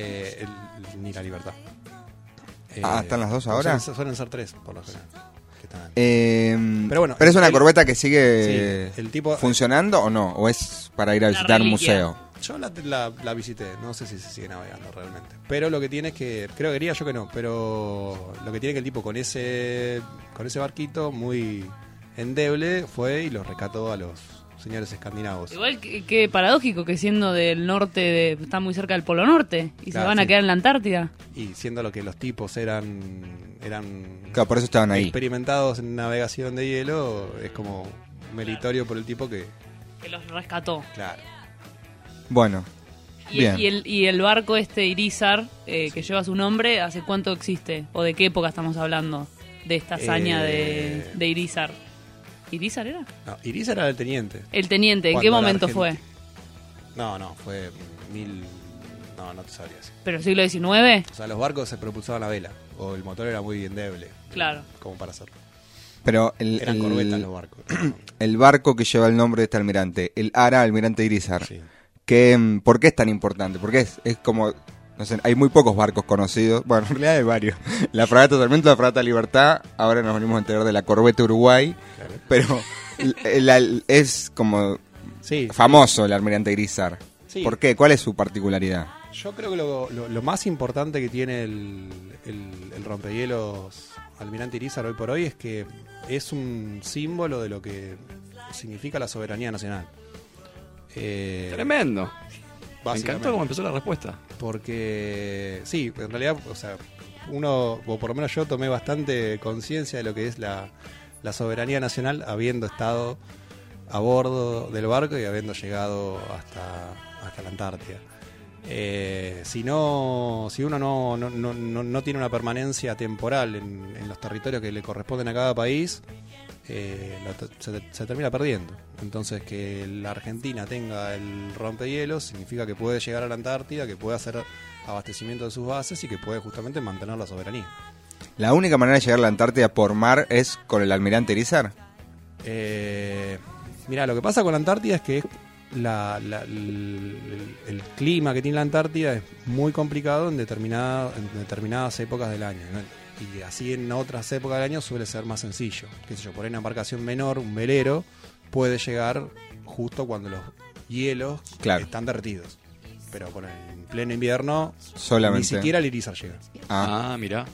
[SPEAKER 19] ni la Libertad.
[SPEAKER 2] ¿Están las dos ahora?
[SPEAKER 19] Suelen ser tres, por lo general.
[SPEAKER 2] Pero bueno, ¿pero es una corbeta que sigue
[SPEAKER 19] el tipo,
[SPEAKER 2] funcionando o no? ¿O es para ir a visitar un museo?
[SPEAKER 19] Yo la visité, no sé si se sigue navegando realmente. Pero lo que tiene es que, creo que diría yo que no, pero lo que tiene que el tipo con ese barquito muy endeble fue y los rescató a los señores escandinavos.
[SPEAKER 4] Igual que paradójico que siendo del norte, está muy cerca del Polo Norte y
[SPEAKER 19] claro,
[SPEAKER 4] se van a quedar en la Antártida.
[SPEAKER 19] Y siendo lo que los tipos eran
[SPEAKER 2] claro, por eso estaban ahí.
[SPEAKER 19] Experimentados en navegación de hielo, es como meritorio por el tipo que
[SPEAKER 4] los rescató.
[SPEAKER 19] Claro.
[SPEAKER 2] Bueno. Bien.
[SPEAKER 4] Y el barco Irizar, que lleva su nombre, ¿hace cuánto existe? ¿O de qué época estamos hablando de esta hazaña de Irizar? ¿Irizar era?
[SPEAKER 19] No, Irizar era el teniente.
[SPEAKER 4] El teniente, ¿en qué momento fue?
[SPEAKER 19] No, fue no te sabría decir.
[SPEAKER 4] ¿Pero siglo XIX?
[SPEAKER 19] O sea, los barcos se propulsaban a vela, o el motor era muy endeble.
[SPEAKER 4] Claro.
[SPEAKER 19] Como para hacerlo.
[SPEAKER 2] Pero
[SPEAKER 19] eran corbetas los barcos.
[SPEAKER 2] El barco que lleva el nombre de este almirante, el Ara Almirante Irizar,
[SPEAKER 19] sí.
[SPEAKER 2] ¿Por qué es tan importante? Porque es como, no sé, hay muy pocos barcos conocidos. Bueno, en realidad hay varios. La fragata Sarmiento, la fragata Libertad, ahora nos venimos a enterar de la corbeta Uruguay, claro. Pero es como famoso el Almirante Irizar. Sí. ¿Por qué? ¿Cuál es su particularidad?
[SPEAKER 19] Yo creo que lo más importante que tiene el rompehielos Almirante Irizar hoy por hoy es que es un símbolo de lo que significa la soberanía nacional.
[SPEAKER 3] Tremendo. Me encantó cómo empezó la respuesta.
[SPEAKER 19] Porque sí, en realidad, o sea, uno, o por lo menos yo, tomé bastante conciencia de lo que es la soberanía nacional, habiendo estado a bordo del barco y habiendo llegado hasta la Antártida. Si uno no tiene una permanencia temporal en los territorios que le corresponden a cada país, se termina perdiendo. Entonces, que la Argentina tenga el rompehielos significa que puede llegar a la Antártida, que puede hacer abastecimiento de sus bases y que puede justamente mantener la soberanía.
[SPEAKER 2] ¿La única manera de llegar a la Antártida por mar es con el Almirante Irizar?
[SPEAKER 19] Mira, lo que pasa con la Antártida es que el clima que tiene la Antártida es muy complicado en determinadas épocas del año, ¿no? Y así en otras épocas del año suele ser más sencillo. Qué sé yo, por ahí una embarcación menor, un velero, puede llegar justo cuando los hielos están derretidos. pero bueno, en pleno invierno
[SPEAKER 2] Solamente.
[SPEAKER 19] ni siquiera el Irizar llega.
[SPEAKER 3] Mirá.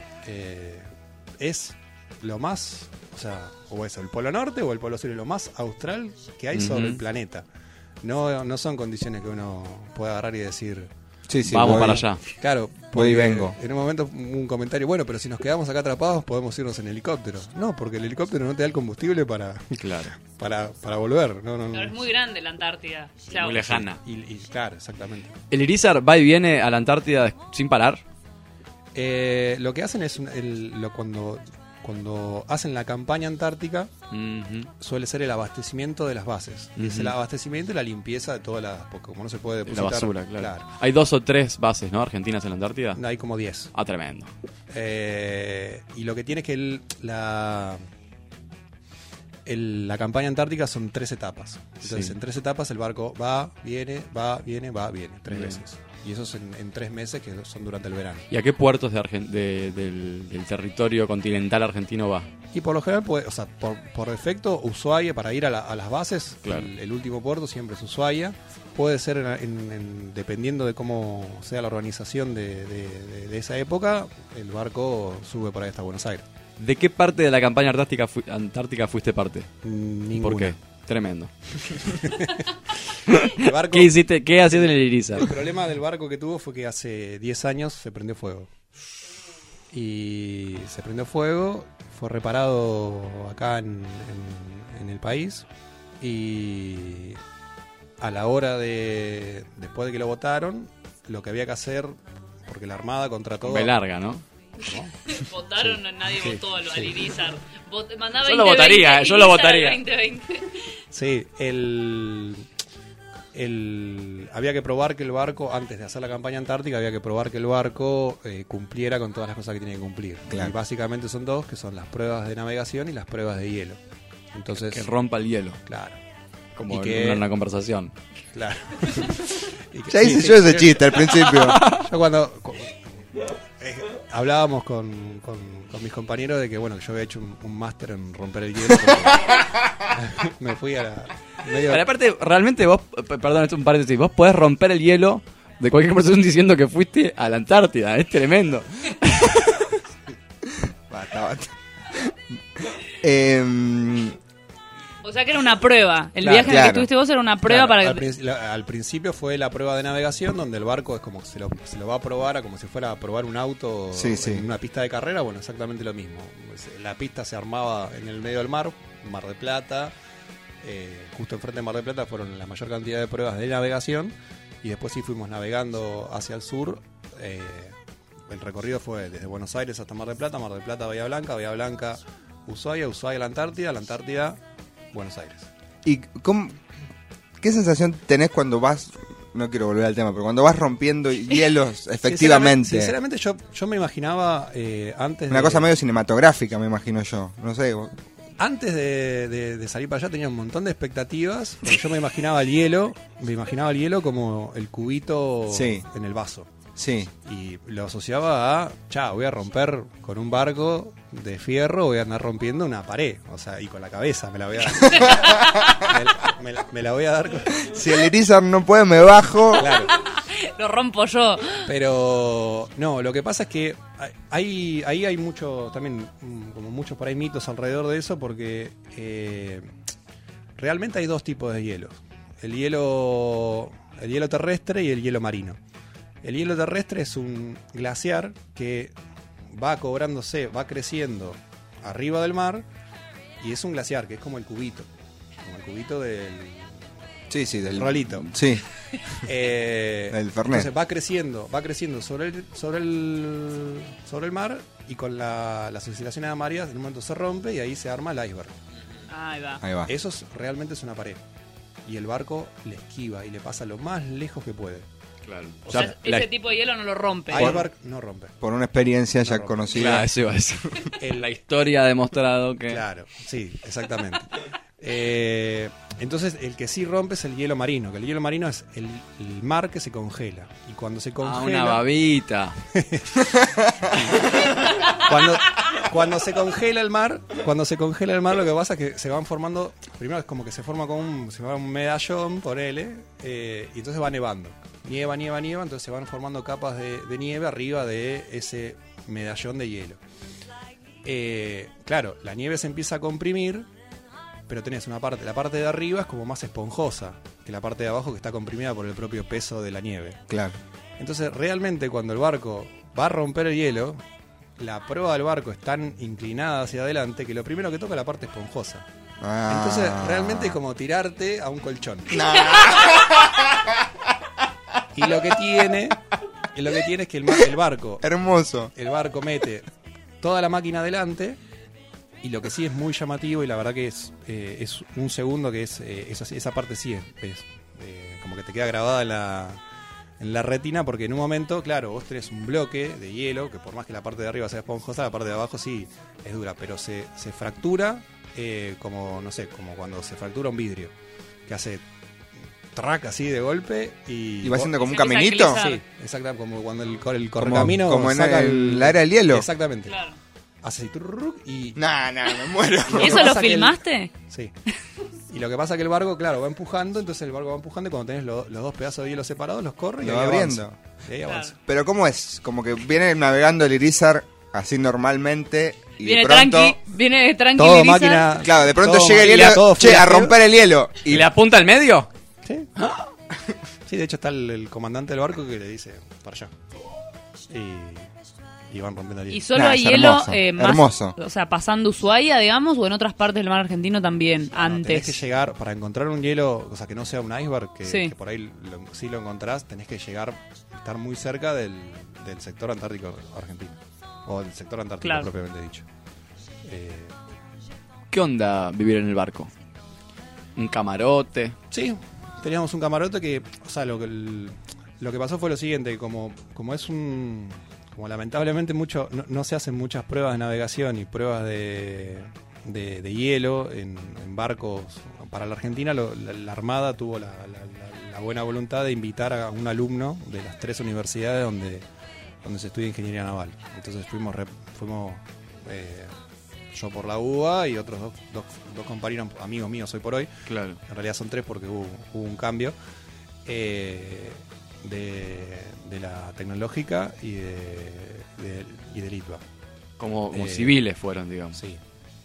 [SPEAKER 19] Es lo más, o sea, o es el polo norte o el polo sur, es lo más austral que hay sobre el planeta. No son condiciones que uno pueda agarrar y decir...
[SPEAKER 2] Sí,
[SPEAKER 3] vamos para allá.
[SPEAKER 19] Claro,
[SPEAKER 2] voy y vengo.
[SPEAKER 19] En un momento un comentario, bueno, pero si nos quedamos acá atrapados podemos irnos en helicóptero. No, porque el helicóptero no te da el combustible para volver. No.
[SPEAKER 4] Pero es muy grande la Antártida.
[SPEAKER 3] Muy lejana.
[SPEAKER 19] Y claro, exactamente.
[SPEAKER 3] ¿El Irizar va y viene a la Antártida sin parar?
[SPEAKER 19] Lo que hacen es cuando hacen la campaña antártica, suele ser el abastecimiento de las bases. Es el abastecimiento y la limpieza de todas las... Porque como no se puede depositar...
[SPEAKER 3] La basura, claro. Hay 2 o 3 bases, ¿no? Argentinas en la Antártida.
[SPEAKER 19] Hay como 10.
[SPEAKER 3] Tremendo.
[SPEAKER 19] Y lo que tiene es que la campaña antártica son 3 etapas. Entonces, en 3 etapas el barco va, viene, 3 veces. Y eso es en 3 meses, que son durante el verano.
[SPEAKER 3] ¿Y a qué puertos del territorio continental argentino va?
[SPEAKER 19] Y por lo general, por defecto, Ushuaia, para ir a las bases,
[SPEAKER 3] claro.
[SPEAKER 19] el último puerto siempre es Ushuaia. Puede ser, dependiendo de cómo sea la organización de esa época, el barco sube por ahí hasta Buenos Aires.
[SPEAKER 3] ¿De qué parte de la campaña antártica fuiste parte?
[SPEAKER 19] Ninguna.
[SPEAKER 3] ¿Por qué? Tremendo.
[SPEAKER 19] Barco,
[SPEAKER 3] ¿Qué hiciste? ¿Qué hacías en el Irizar?
[SPEAKER 19] El problema del barco que tuvo fue que hace 10 años se prendió fuego. Y se prendió fuego, fue reparado acá en el país. Y a la hora después de que lo votaron, lo que había que hacer, porque la Armada contrató...
[SPEAKER 3] Ve larga, ¿no?
[SPEAKER 4] Votaron, nadie votó al Irizar.
[SPEAKER 3] Yo lo votaría, yo lo votaría.
[SPEAKER 4] 2020.
[SPEAKER 19] Sí, había que probar que el barco, antes de hacer la campaña antártica, había que probar que el barco cumpliera con todas las cosas que tiene que cumplir.
[SPEAKER 2] Claro.
[SPEAKER 19] Y básicamente son 2, que son las pruebas de navegación y las pruebas de hielo. Entonces,
[SPEAKER 3] que rompa el hielo.
[SPEAKER 19] Claro.
[SPEAKER 3] Como en una conversación.
[SPEAKER 19] Claro.
[SPEAKER 2] Ya hice yo ese chiste al principio.
[SPEAKER 19] Yo cuando hablábamos con mis compañeros de que bueno, yo había hecho un máster en romper el hielo. Me fui a la...
[SPEAKER 3] Pero aparte, realmente vos, perdón, esto es un paréntesis, vos podés romper el hielo de cualquier conversación diciendo que fuiste a la Antártida, es tremendo.
[SPEAKER 2] Basta.
[SPEAKER 4] O sea que era una prueba. El viaje en el que estuviste vos era una prueba para que...
[SPEAKER 19] Al principio fue la prueba de navegación, donde el barco es como que se lo va a probar, como si fuera a probar un auto en una pista de carrera. Bueno, exactamente lo mismo. La pista se armaba en el medio del mar, Mar del Plata. Justo enfrente de Mar del Plata fueron la mayor cantidad de pruebas de navegación. Y después sí fuimos navegando hacia el sur. El recorrido fue desde Buenos Aires hasta Mar del Plata, Bahía Blanca, Ushuaia, la Antártida, Buenos Aires.
[SPEAKER 2] ¿Y qué sensación tenés cuando vas, no quiero volver al tema, pero cuando vas rompiendo hielos efectivamente?
[SPEAKER 19] Sinceramente yo me imaginaba antes
[SPEAKER 2] una cosa medio cinematográfica, me imagino yo, no sé.
[SPEAKER 19] Antes de salir para allá tenía un montón de expectativas, porque yo me imaginaba el hielo como el cubito en el vaso.
[SPEAKER 2] Sí.
[SPEAKER 19] Y lo asociaba a, voy a romper con un barco de fierro, voy a andar rompiendo una pared, o sea, y con la cabeza me la voy a dar. me la voy a dar.
[SPEAKER 2] Si el Irizar no puede, me bajo.
[SPEAKER 19] Claro.
[SPEAKER 4] Lo rompo yo.
[SPEAKER 19] Pero no, lo que pasa es que ahí hay mucho, también como muchos por ahí mitos alrededor de eso, porque realmente hay 2 tipos de hielos. El hielo terrestre y el hielo marino. El hielo terrestre es un glaciar que va creciendo arriba del y es un glaciar que es como el cubito del...
[SPEAKER 2] del
[SPEAKER 19] rolito.
[SPEAKER 2] Sí.
[SPEAKER 19] El
[SPEAKER 2] Fernet.
[SPEAKER 19] Entonces va creciendo sobre el mar, y con las oscilaciones de mareas en un momento se rompe y ahí se arma el iceberg.
[SPEAKER 4] Ahí va.
[SPEAKER 19] Eso realmente es una pared. Y el barco le esquiva y le pasa lo más lejos que puede.
[SPEAKER 3] Claro.
[SPEAKER 4] O sea, ese tipo de hielo no lo rompe.
[SPEAKER 19] Iceberg no rompe.
[SPEAKER 2] Por una experiencia ya conocida.
[SPEAKER 3] Claro, eso iba a decir. La historia ha demostrado que...
[SPEAKER 19] Claro, sí, exactamente. Entonces el que sí rompe es el hielo marino, que el hielo marino es el mar que se congela. Y cuando se congela...
[SPEAKER 3] una babita.
[SPEAKER 19] Cuando se congela el mar, lo que pasa es que se van formando, primero es como que se forma como un medallón, ponele, y entonces va nevando. nieva, entonces se van formando capas de nieve arriba de ese medallón de hielo. Claro, la nieve se empieza a comprimir, pero tenés la parte de arriba es como más esponjosa que la parte de abajo, que está comprimida por el propio peso de la nieve.
[SPEAKER 2] Claro.
[SPEAKER 19] Entonces realmente cuando el barco va a romper el hielo, la proa del barco es tan inclinada hacia adelante que lo primero que toca es la parte esponjosa. Entonces realmente es como tirarte a un colchón. Y lo que tiene es que el barco,
[SPEAKER 2] hermoso,
[SPEAKER 19] el barco mete toda la máquina adelante, y lo que sí es muy llamativo, y la verdad que es un segundo que esa parte sí es como que te queda grabada en la retina, porque en un momento, claro, vos tenés un bloque de hielo que por más que la parte de arriba sea esponjosa, la parte de abajo sí es dura, pero se fractura como cuando se fractura un vidrio, que hace track así de golpe y
[SPEAKER 2] va haciendo como un caminito.
[SPEAKER 19] Sí, exactamente, como cuando el correcamino
[SPEAKER 2] como en la era del hielo.
[SPEAKER 19] Exactamente.
[SPEAKER 4] Claro.
[SPEAKER 19] Hace así y
[SPEAKER 2] me muero.
[SPEAKER 4] ¿Eso lo filmaste?
[SPEAKER 19] Sí. Y lo que pasa es que el barco, claro, va empujando, entonces el barco va empujando y cuando tenés los dos pedazos de hielo separados, los corre y
[SPEAKER 2] lo va abriendo.
[SPEAKER 19] Avanza. Y ahí avanza.
[SPEAKER 2] Pero ¿cómo es? Como que viene navegando el Irizar así normalmente y
[SPEAKER 4] viene
[SPEAKER 2] de pronto
[SPEAKER 4] viene tranqui.
[SPEAKER 19] Todo máquina.
[SPEAKER 2] Claro, de pronto
[SPEAKER 19] todo
[SPEAKER 2] llega el hielo, a romper el hielo.
[SPEAKER 3] ¿Y le apunta al medio?
[SPEAKER 19] Sí. Sí, de hecho está el comandante del barco que le dice para allá. Y van rompiendo el hielo.
[SPEAKER 4] ¿Y solo hay hielo
[SPEAKER 2] hermoso.
[SPEAKER 4] O sea, pasando Ushuaia, digamos, o en otras partes del mar argentino también, antes?
[SPEAKER 19] Tenés que llegar, para encontrar un hielo, o sea, que no sea un iceberg, que por ahí sí lo encontrás, tenés que estar muy cerca del sector antártico argentino. O del sector antártico, claro, propiamente dicho.
[SPEAKER 3] ¿Qué onda vivir en el barco? ¿Un camarote?
[SPEAKER 19] Sí, teníamos un camarote que, o sea, lo que pasó fue lo siguiente, como es como lamentablemente no se hacen muchas pruebas de navegación y pruebas de hielo en barcos para la Argentina, la Armada tuvo la buena voluntad de invitar a un alumno de las 3 universidades donde se estudia ingeniería naval. Entonces fuimos yo por la UBA y otros dos compañeros, amigos míos hoy por hoy.
[SPEAKER 3] Claro.
[SPEAKER 19] En realidad son 3 porque hubo un cambio. De la tecnológica y de Litva.
[SPEAKER 3] Como civiles fueron, digamos.
[SPEAKER 19] Sí.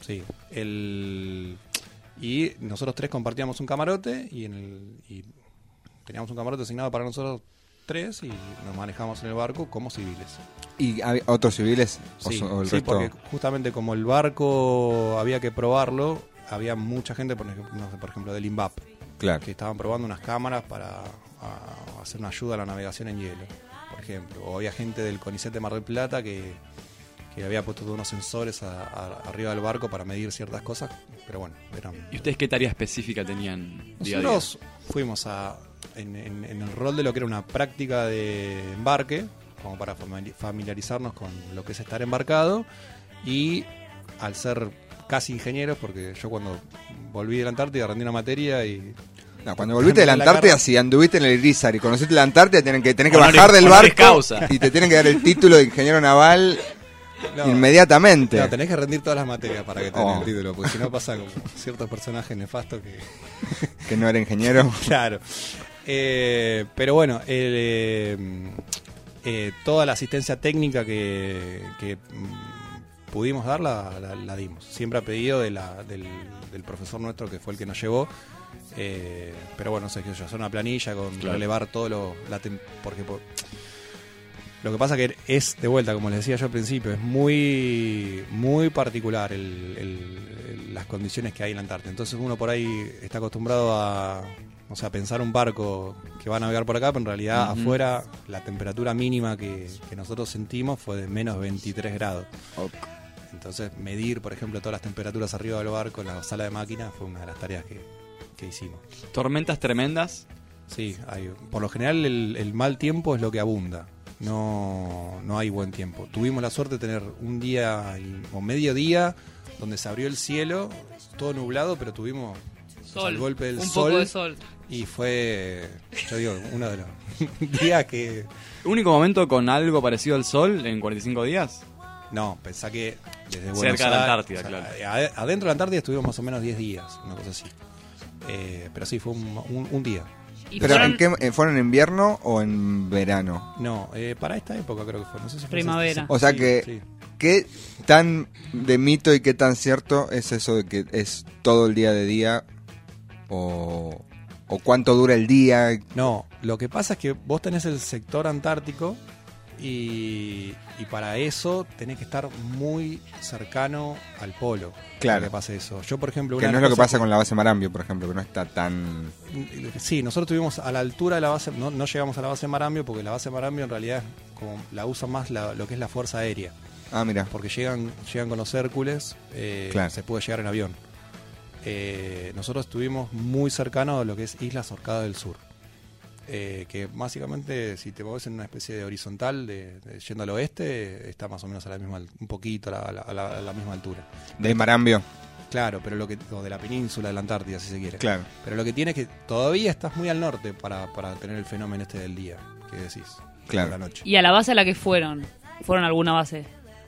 [SPEAKER 19] Y nosotros 3 compartíamos un camarote y teníamos un camarote asignado para nosotros 3 y nos manejamos en el barco como civiles.
[SPEAKER 2] ¿Y otros civiles?
[SPEAKER 19] Sí,
[SPEAKER 2] o el resto?
[SPEAKER 19] Porque justamente como el barco había que probarlo, había mucha gente, por ejemplo, del INVAP,
[SPEAKER 2] claro,
[SPEAKER 19] que estaban probando unas cámaras para hacer una ayuda a la navegación en hielo, por ejemplo. O había gente del CONICET de Mar del Plata que había puesto unos sensores arriba del barco para medir ciertas cosas, pero bueno,
[SPEAKER 3] ¿Y ustedes qué tarea específica tenían día a día?
[SPEAKER 19] Nosotros fuimos en el rol de lo que era una práctica de embarque, como para familiarizarnos con lo que es estar embarcado, y al ser casi ingenieros, porque yo cuando volví de la Antártida rendí una materia y...
[SPEAKER 2] No, cuando volviste de la Antártida, si anduviste en el Irizar y conociste la Antártida, tenés que bajar del barco y te tienen que dar el título de ingeniero naval inmediatamente.
[SPEAKER 19] No, tenés que rendir todas las materias para que te den el título, porque si no pasa como ciertos personajes nefastos
[SPEAKER 2] que no era ingeniero.
[SPEAKER 19] Claro. Pero bueno, toda la asistencia técnica que pudimos dar la dimos. Siempre a pedido del profesor nuestro, que fue el que nos llevó. Pero bueno, sé que yo, hacer una planilla con relevar todo porque lo que pasa que es, de vuelta, como les decía yo al principio, es muy muy particular las condiciones que hay en la Antártida. Entonces uno por ahí está acostumbrado a pensar un barco que va a navegar por acá, pero en realidad afuera la temperatura mínima que nosotros sentimos fue de menos 23 grados.
[SPEAKER 3] Okay.
[SPEAKER 19] Entonces medir, por ejemplo, todas las temperaturas arriba del barco en la sala de máquinas fue una de las tareas que hicimos.
[SPEAKER 3] ¿Tormentas tremendas?
[SPEAKER 19] Sí, por lo general el mal tiempo es lo que abunda. No hay buen tiempo. Tuvimos la suerte de tener un día o medio día donde se abrió el cielo, todo nublado, pero tuvimos el golpe del sol.
[SPEAKER 4] Poco de sol.
[SPEAKER 19] Y fue, yo digo, uno de los días que...
[SPEAKER 3] ¿Único momento con algo parecido al sol en 45 días?
[SPEAKER 19] No, pensá que desde Buenos
[SPEAKER 3] Aires, cerca de la Antártida,
[SPEAKER 19] claro.
[SPEAKER 3] Adentro
[SPEAKER 19] de la Antártida estuvimos más o menos 10 días, una cosa así. Pero sí, fue un día.
[SPEAKER 2] ¿Pero fueron en invierno o en verano?
[SPEAKER 19] No, para esta época creo que fue. No sé si fue
[SPEAKER 4] primavera.
[SPEAKER 2] O sea que,
[SPEAKER 19] sí.
[SPEAKER 2] ¿qué tan de mito y qué tan cierto es eso de que es todo el día de día? ¿O cuánto dura el día?
[SPEAKER 19] No, lo que pasa es que vos tenés el sector antártico y para eso tenés que estar muy cercano al polo.
[SPEAKER 2] Claro.
[SPEAKER 19] Para que pase eso. Yo, por ejemplo...
[SPEAKER 2] Que no es lo que pasa con la base Marambio, por ejemplo, que no está tan...
[SPEAKER 19] Sí, nosotros estuvimos a la altura de la base, no llegamos a la base Marambio porque la base Marambio en realidad como la usa más lo que es la Fuerza Aérea.
[SPEAKER 2] Ah, mira.
[SPEAKER 19] Porque llegan con los Hércules,
[SPEAKER 2] claro.
[SPEAKER 19] Se puede llegar en avión. Nosotros estuvimos muy cercanos a lo que es Islas Orcadas del Sur. Que básicamente si te mueves en una especie de horizontal yendo al oeste, está más o menos a la misma, un poquito a la misma altura.
[SPEAKER 2] ¿De Marambio?
[SPEAKER 19] Claro, pero o de la península de la Antártida, si se quiere.
[SPEAKER 2] Claro.
[SPEAKER 19] Pero lo que tiene es que todavía estás muy al norte para tener el fenómeno del día, que decís.
[SPEAKER 2] Claro.
[SPEAKER 19] La noche.
[SPEAKER 4] ¿Y a la base a la que fueron? ¿Fueron a alguna base?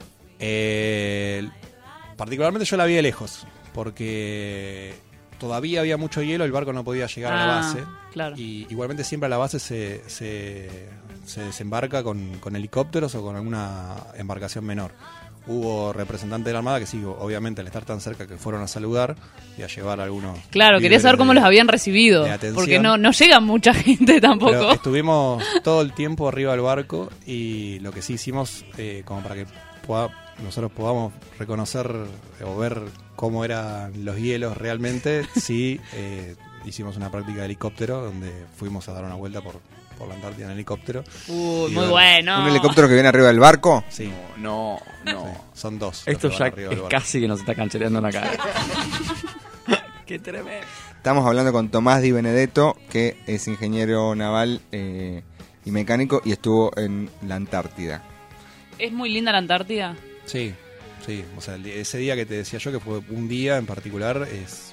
[SPEAKER 19] Particularmente yo la vi de lejos, porque todavía había mucho hielo, el barco no podía llegar a la base.
[SPEAKER 4] Claro.
[SPEAKER 19] Y igualmente siempre a la base se desembarca con helicópteros o con alguna embarcación menor. Hubo representantes de la Armada que sí, obviamente al estar tan cerca que fueron a saludar y a llevar algunos...
[SPEAKER 4] Claro, quería saber cómo los habían recibido, porque no llega mucha gente tampoco.
[SPEAKER 19] Pero estuvimos todo el tiempo arriba del barco y lo que sí hicimos, como para que nosotros podamos reconocer o ver cómo eran los hielos realmente, sí hicimos una práctica de helicóptero donde fuimos a dar una vuelta por la Antártida en helicóptero.
[SPEAKER 4] Muy bueno.
[SPEAKER 2] ¿Un helicóptero que viene arriba del barco?
[SPEAKER 19] Sí.
[SPEAKER 3] No.
[SPEAKER 19] Sí, son dos.
[SPEAKER 3] Esto ya es casi que nos está canchereando en la cara. Qué tremendo.
[SPEAKER 2] Estamos hablando con Tomás Di Benedetto, que es ingeniero naval y mecánico y estuvo en la Antártida.
[SPEAKER 4] ¿Es muy linda la Antártida?
[SPEAKER 19] Sí. O sea, ese día que te decía yo, que fue un día en particular,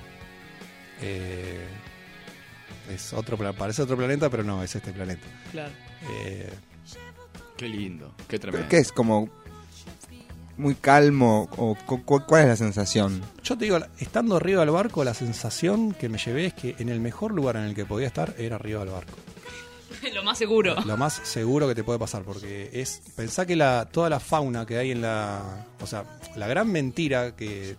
[SPEAKER 19] parece otro planeta, pero no, es este planeta.
[SPEAKER 4] Claro.
[SPEAKER 3] Qué lindo, qué tremendo.
[SPEAKER 2] ¿Qué es? ¿Como muy calmo? ¿O cuál es la sensación?
[SPEAKER 19] Yo te digo, estando arriba del barco, la sensación que me llevé es que en el mejor lugar en el que podía estar era arriba del barco.
[SPEAKER 4] Lo más seguro.
[SPEAKER 19] Lo más seguro que te puede pasar, porque pensá que toda la fauna que hay o sea, la gran mentira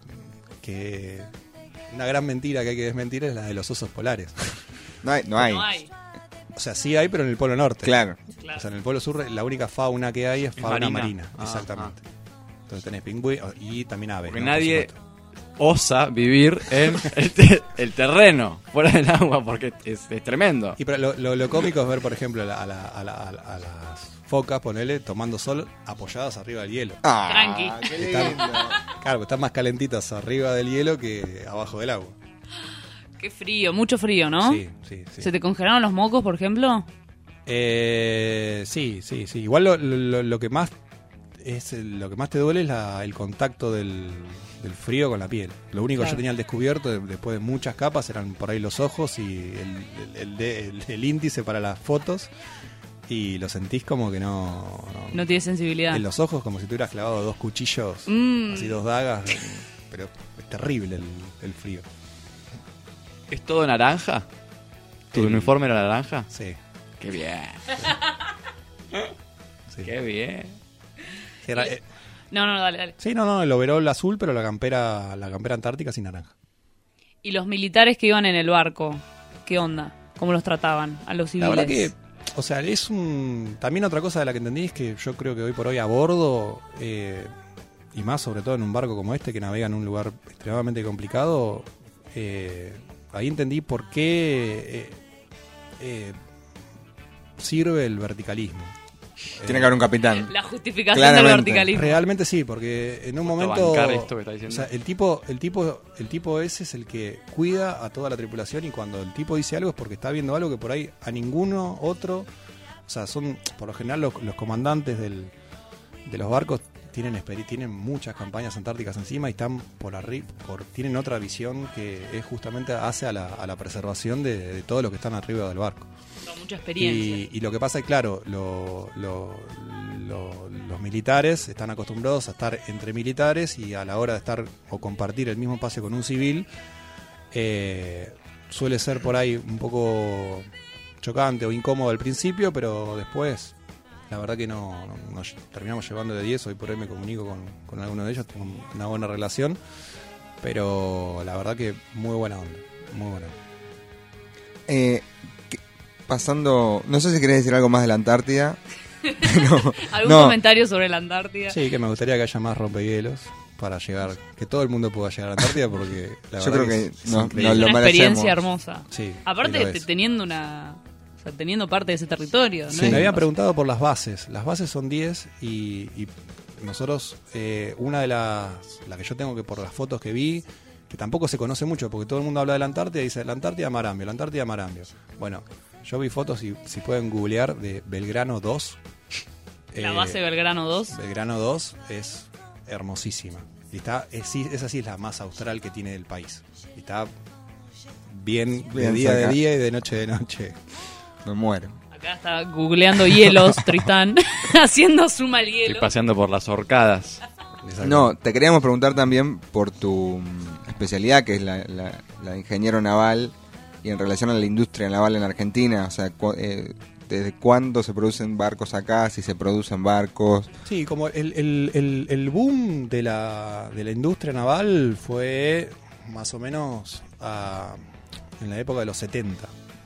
[SPEAKER 19] una gran mentira que hay que desmentir es la de los osos polares.
[SPEAKER 2] No hay.
[SPEAKER 19] O sea, sí hay, pero en el Polo Norte.
[SPEAKER 2] Claro.
[SPEAKER 19] O sea, en el Polo Sur la única fauna que hay es fauna marina. Exactamente. Entonces tenés pingüinos y también aves.
[SPEAKER 3] Porque nadie osa vivir en el terreno, fuera del agua, porque es tremendo.
[SPEAKER 19] Y pero lo cómico es ver, por ejemplo, a las focas, ponele, tomando sol apoyadas arriba del hielo.
[SPEAKER 4] Tranqui.
[SPEAKER 19] Claro, están más calentitas arriba del hielo que abajo del agua.
[SPEAKER 4] Qué frío, mucho frío, ¿no?
[SPEAKER 19] Sí.
[SPEAKER 4] ¿Se te congelaron los mocos, por ejemplo?
[SPEAKER 19] Sí. Igual lo que más te duele es el contacto del frío con la piel. Lo único que yo tenía al descubierto después de muchas capas eran por ahí los ojos y el índice para las fotos. Y lo sentís como que no
[SPEAKER 4] tiene sensibilidad.
[SPEAKER 19] En los ojos como si tuvieras clavado 2 cuchillos, así 2 dagas. Pero es terrible el frío.
[SPEAKER 3] ¿Es todo naranja? ¿Tu uniforme era naranja?
[SPEAKER 19] Sí.
[SPEAKER 3] ¡Qué bien!
[SPEAKER 19] Sí.
[SPEAKER 3] ¡Qué bien!
[SPEAKER 4] No, dale.
[SPEAKER 19] Sí, el overol azul, pero la campera antártica sin naranja.
[SPEAKER 4] ¿Y los militares que iban en el barco? ¿Qué onda? ¿Cómo los trataban a los civiles?
[SPEAKER 19] La verdad que, o sea, también otra cosa de la que entendí es que yo creo que hoy por hoy a bordo, y más sobre todo en un barco como este que navega en un lugar extremadamente complicado, ahí entendí por qué sirve el verticalismo.
[SPEAKER 2] Tiene que haber un capitán.
[SPEAKER 4] La justificación del verticalismo.
[SPEAKER 19] Realmente sí, porque en un momento,
[SPEAKER 3] esto que está diciendo.
[SPEAKER 19] O sea, el tipo ese es el que cuida a toda la tripulación y cuando el tipo dice algo es porque está viendo algo que por ahí a ninguno otro, o sea, son por lo general los comandantes de los barcos tienen muchas campañas antárticas encima y están tienen otra visión que es justamente hace a la preservación de todo lo que están arriba del barco.
[SPEAKER 4] Con mucha experiencia.
[SPEAKER 19] Y lo que pasa es, claro, los militares están acostumbrados a estar entre militares y a la hora de estar o compartir el mismo espacio con un civil, suele ser por ahí un poco chocante o incómodo al principio, pero después la verdad que no nos terminamos llevando de 10. Hoy por hoy me comunico con alguno de ellos, tengo una buena relación, pero la verdad que muy buena onda, muy buena onda.
[SPEAKER 2] Pasando, no sé si querés decir algo más de la Antártida.
[SPEAKER 4] ¿Algún comentario sobre la Antártida?
[SPEAKER 19] Sí, que me gustaría que haya más rompehielos para llegar, que todo el mundo pueda llegar a la Antártida, porque la
[SPEAKER 2] yo
[SPEAKER 19] verdad
[SPEAKER 2] creo que
[SPEAKER 19] es
[SPEAKER 2] no,
[SPEAKER 19] increíble.
[SPEAKER 2] lo
[SPEAKER 4] una experiencia hermosa.
[SPEAKER 19] Sí,
[SPEAKER 4] aparte teniendo teniendo parte de ese territorio, ¿no?
[SPEAKER 19] Sí. Me habían preguntado por las bases. Las bases son 10 y nosotros, una de la que yo tengo, que por las fotos que vi, que tampoco se conoce mucho, porque todo el mundo habla de la Antártida y dice la Antártida Marambio, la Antártida Marambio. Bueno, yo vi fotos, y si pueden googlear, de Belgrano 2.
[SPEAKER 4] La base Belgrano 2.
[SPEAKER 19] Belgrano 2 es hermosísima. Y esa sí es la más austral que tiene el país. Y está bien de día
[SPEAKER 2] cerca.
[SPEAKER 19] De día y de noche.
[SPEAKER 2] Me muero.
[SPEAKER 4] Acá está googleando hielos, Tristán, haciendo suma al hielo.
[SPEAKER 3] Estoy paseando por las horcadas.
[SPEAKER 2] No, te queríamos preguntar también por tu especialidad, que es la de ingeniero naval, y en relación a la industria naval en Argentina. O sea, ¿desde cuándo se producen barcos acá? Si se producen barcos.
[SPEAKER 19] Sí, como el boom de la industria naval fue más o menos en la época de los 70.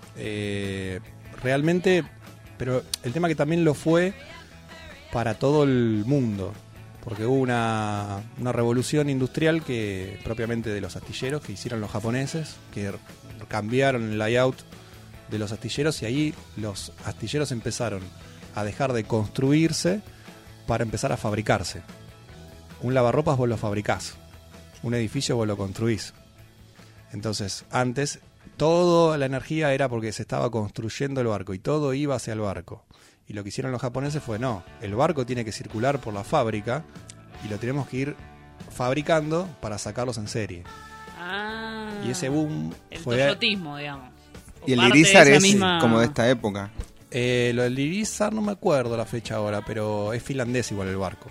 [SPEAKER 19] Realmente, pero el tema que también lo fue para todo el mundo, porque hubo una revolución industrial que propiamente de los astilleros que hicieron los japoneses, que cambiaron el layout de los astilleros, y ahí los astilleros empezaron a dejar de construirse para empezar a fabricarse. Un lavarropas vos lo fabricás, un edificio vos lo construís. Entonces, antes toda la energía era porque se estaba construyendo el barco y todo iba hacia el barco. Y lo que hicieron los japoneses fue, no, el barco tiene que circular por la fábrica y lo tenemos que ir fabricando para sacarlos en serie. Y ese boom fue...
[SPEAKER 4] El toyotismo, digamos.
[SPEAKER 2] Y el Irizar es como de esta época.
[SPEAKER 19] Lo del Irizar no me acuerdo la fecha ahora, pero es finlandés igual el barco.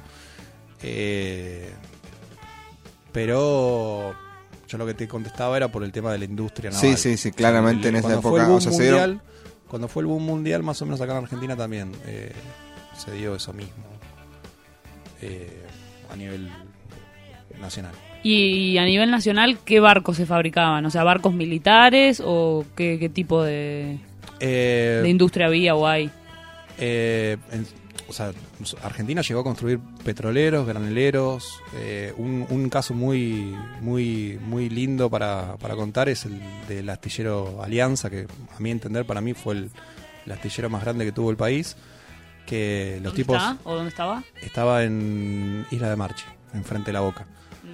[SPEAKER 19] Pero yo lo que te contestaba era por el tema de la industria naval.
[SPEAKER 2] Sí, claramente en esa época.
[SPEAKER 19] Cuando fue el boom mundial, más o menos acá en Argentina también se dio eso mismo a nivel nacional.
[SPEAKER 4] Y a nivel nacional, ¿qué barcos se fabricaban? O sea, ¿barcos militares o qué tipo de industria había o hay?
[SPEAKER 19] Argentina llegó a construir petroleros, graneleros. Un caso muy lindo para contar es el del astillero Alianza, que a mi entender, para mí fue el astillero más grande que tuvo el país. Que los tipos
[SPEAKER 4] ¿Está? ¿O dónde estaba?
[SPEAKER 19] Estaba en Isla de Marchi, enfrente de La Boca.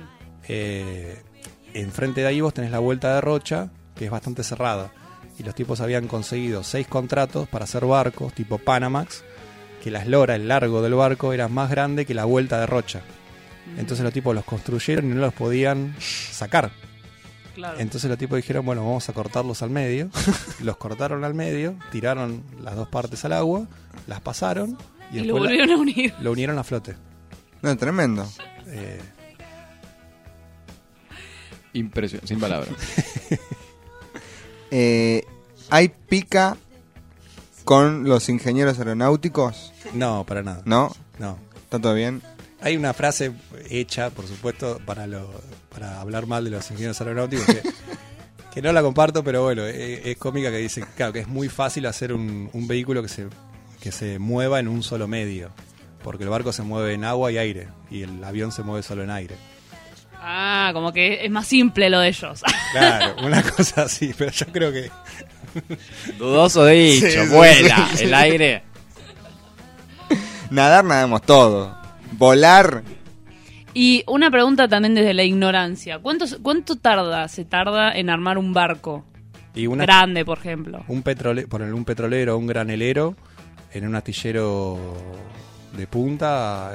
[SPEAKER 19] Enfrente de ahí vos tenés la vuelta de Rocha, que es bastante cerrada, y los tipos habían conseguido 6 contratos para hacer barcos tipo Panamax, que la eslora, el largo del barco era más grande que la vuelta de Rocha. Entonces los tipos los construyeron y no los podían sacar.
[SPEAKER 4] Claro.
[SPEAKER 19] Entonces los tipos dijeron, bueno, vamos a cortarlos al medio. Los cortaron al medio, tiraron las 2 partes al agua, las pasaron y
[SPEAKER 4] lo
[SPEAKER 19] después
[SPEAKER 4] volvieron a unir.
[SPEAKER 19] Lo unieron a flote.
[SPEAKER 2] No, tremendo.
[SPEAKER 3] Impresionante, sin palabras.
[SPEAKER 2] ¿Hay pica con los ingenieros aeronáuticos?
[SPEAKER 19] No, para nada.
[SPEAKER 2] ¿No?
[SPEAKER 19] No.
[SPEAKER 2] ¿Está todo bien?
[SPEAKER 19] Hay una frase hecha, por supuesto, para hablar mal de los ingenieros aeronáuticos que no la comparto, pero bueno, es cómica, que dice, claro, que es muy fácil hacer un vehículo que se mueva en un solo medio, porque el barco se mueve en agua y aire, y el avión se mueve solo en aire.
[SPEAKER 4] Ah, como que es más simple lo de ellos.
[SPEAKER 19] Claro, una cosa así, pero yo creo que...
[SPEAKER 3] Dudoso dicho, vuela, el aire.
[SPEAKER 2] Nadamos todo. Volar.
[SPEAKER 4] Y una pregunta también desde la ignorancia. ¿Cuánto se tarda en armar un barco? Grande, por ejemplo.
[SPEAKER 19] Ponerle un petrolero o un granelero en un astillero de punta,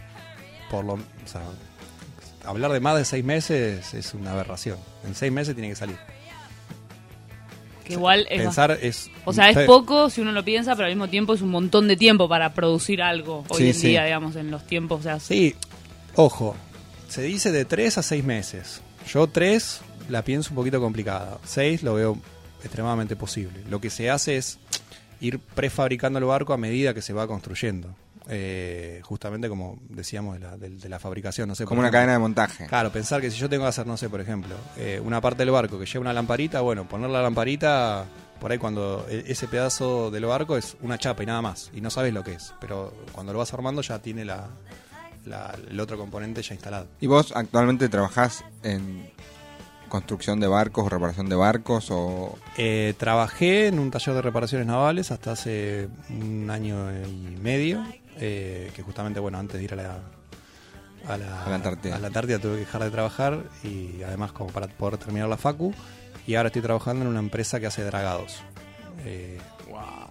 [SPEAKER 19] hablar de más de 6 meses es una aberración. En 6 meses tiene que salir.
[SPEAKER 4] Que igual es
[SPEAKER 19] pensar
[SPEAKER 4] es poco si uno lo piensa, pero al mismo tiempo es un montón de tiempo para producir algo hoy en día, digamos, en los tiempos. O sea,
[SPEAKER 19] sí, ojo, se dice de 3 a 6 meses. Yo 3 la pienso un poquito complicada. 6 lo veo extremadamente posible. Lo que se hace es ir prefabricando el barco a medida que se va construyendo. Justamente como decíamos de la fabricación, no sé,
[SPEAKER 2] como una cadena de montaje.
[SPEAKER 19] Claro, pensar que si yo tengo que hacer, no sé, por ejemplo, una parte del barco que lleva una lamparita, bueno, poner la lamparita por ahí cuando ese pedazo del barco es una chapa y nada más, y no sabes lo que es, pero cuando lo vas armando ya tiene el otro componente ya instalado.
[SPEAKER 2] ¿Y vos actualmente trabajás en construcción de barcos o reparación de barcos?
[SPEAKER 19] Trabajé en un taller de reparaciones navales hasta hace 1 año y medio, que justamente, bueno, antes de ir a la Antártida tuve que dejar de trabajar, y además como para poder terminar la facu, y ahora estoy trabajando en una empresa que hace dragados.
[SPEAKER 4] Wow.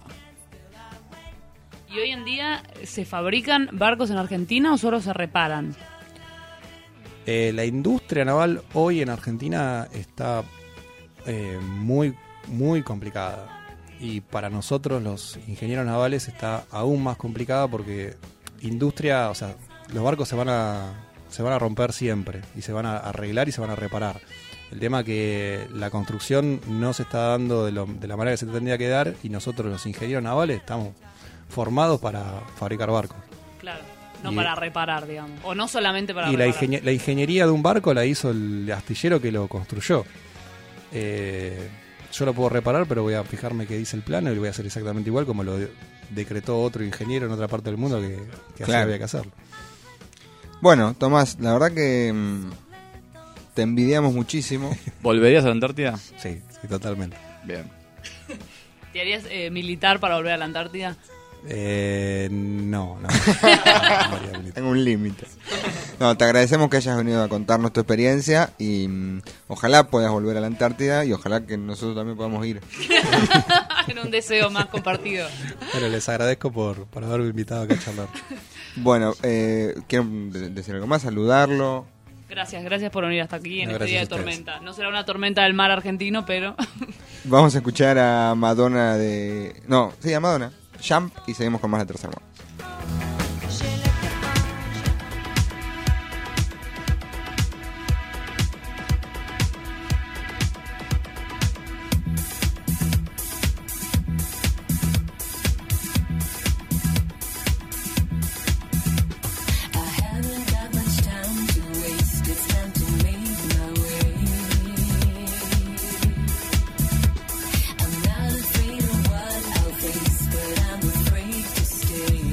[SPEAKER 4] ¿Y hoy en día se fabrican barcos en Argentina o solo se reparan?
[SPEAKER 19] La industria naval hoy en Argentina está muy, muy complicada. Y para nosotros los ingenieros navales está aún más complicada porque industria, o sea, los barcos se van a romper siempre y se van a arreglar y se van a reparar. El tema es que la construcción no se está dando de la manera que se tendría que dar, y nosotros los ingenieros navales estamos formados para fabricar barcos.
[SPEAKER 4] Claro, no para reparar, digamos. O no solamente para reparar.
[SPEAKER 19] Y la ingeniería de un barco la hizo el astillero que lo construyó. Yo lo puedo reparar, pero voy a fijarme qué dice el plano y lo voy a hacer exactamente igual como lo decretó otro ingeniero en otra parte del mundo que así había que hacerlo.
[SPEAKER 2] Bueno, Tomás, la verdad que te envidiamos muchísimo.
[SPEAKER 3] ¿Volverías a la Antártida?
[SPEAKER 19] Sí, totalmente.
[SPEAKER 3] Bien.
[SPEAKER 4] ¿Te harías militar para volver a la Antártida?
[SPEAKER 19] No.
[SPEAKER 2] Tengo un límite. No, te agradecemos que hayas venido a contarnos tu experiencia y ojalá puedas volver a la Antártida y ojalá que nosotros también podamos ir.
[SPEAKER 4] En un deseo más compartido.
[SPEAKER 19] Bueno, les agradezco por haberme invitado acá a charlar.
[SPEAKER 2] Bueno, quiero decir algo más, saludarlo.
[SPEAKER 4] Gracias por venir hasta aquí en este día de tormenta. No será una tormenta del mar argentino, pero...
[SPEAKER 2] Vamos a escuchar a Madonna a Madonna, Jump, y seguimos con más de Tercer Mundo.
[SPEAKER 9] Stay.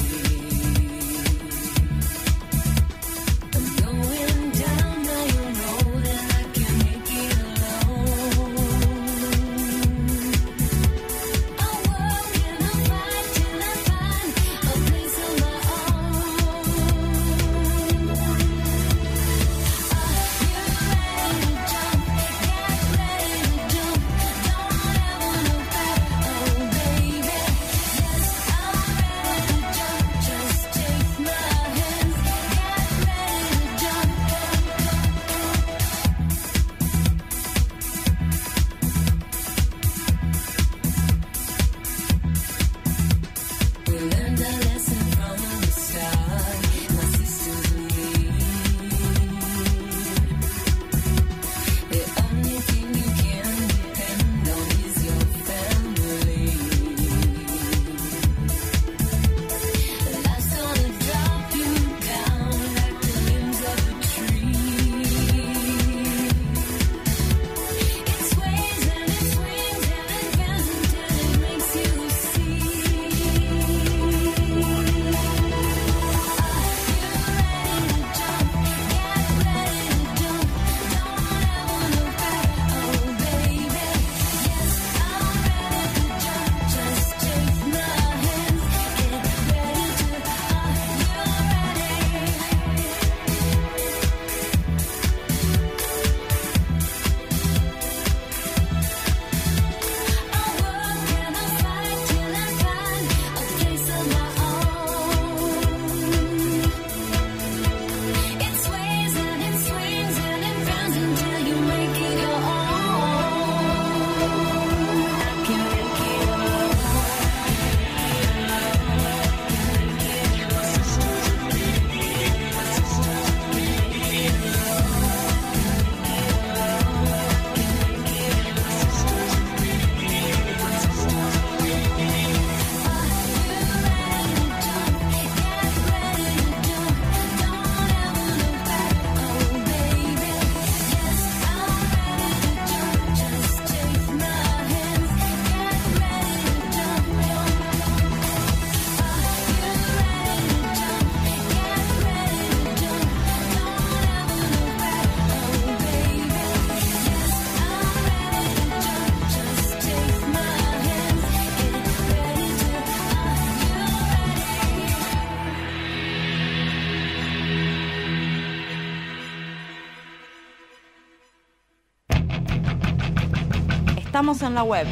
[SPEAKER 10] Estamos en la web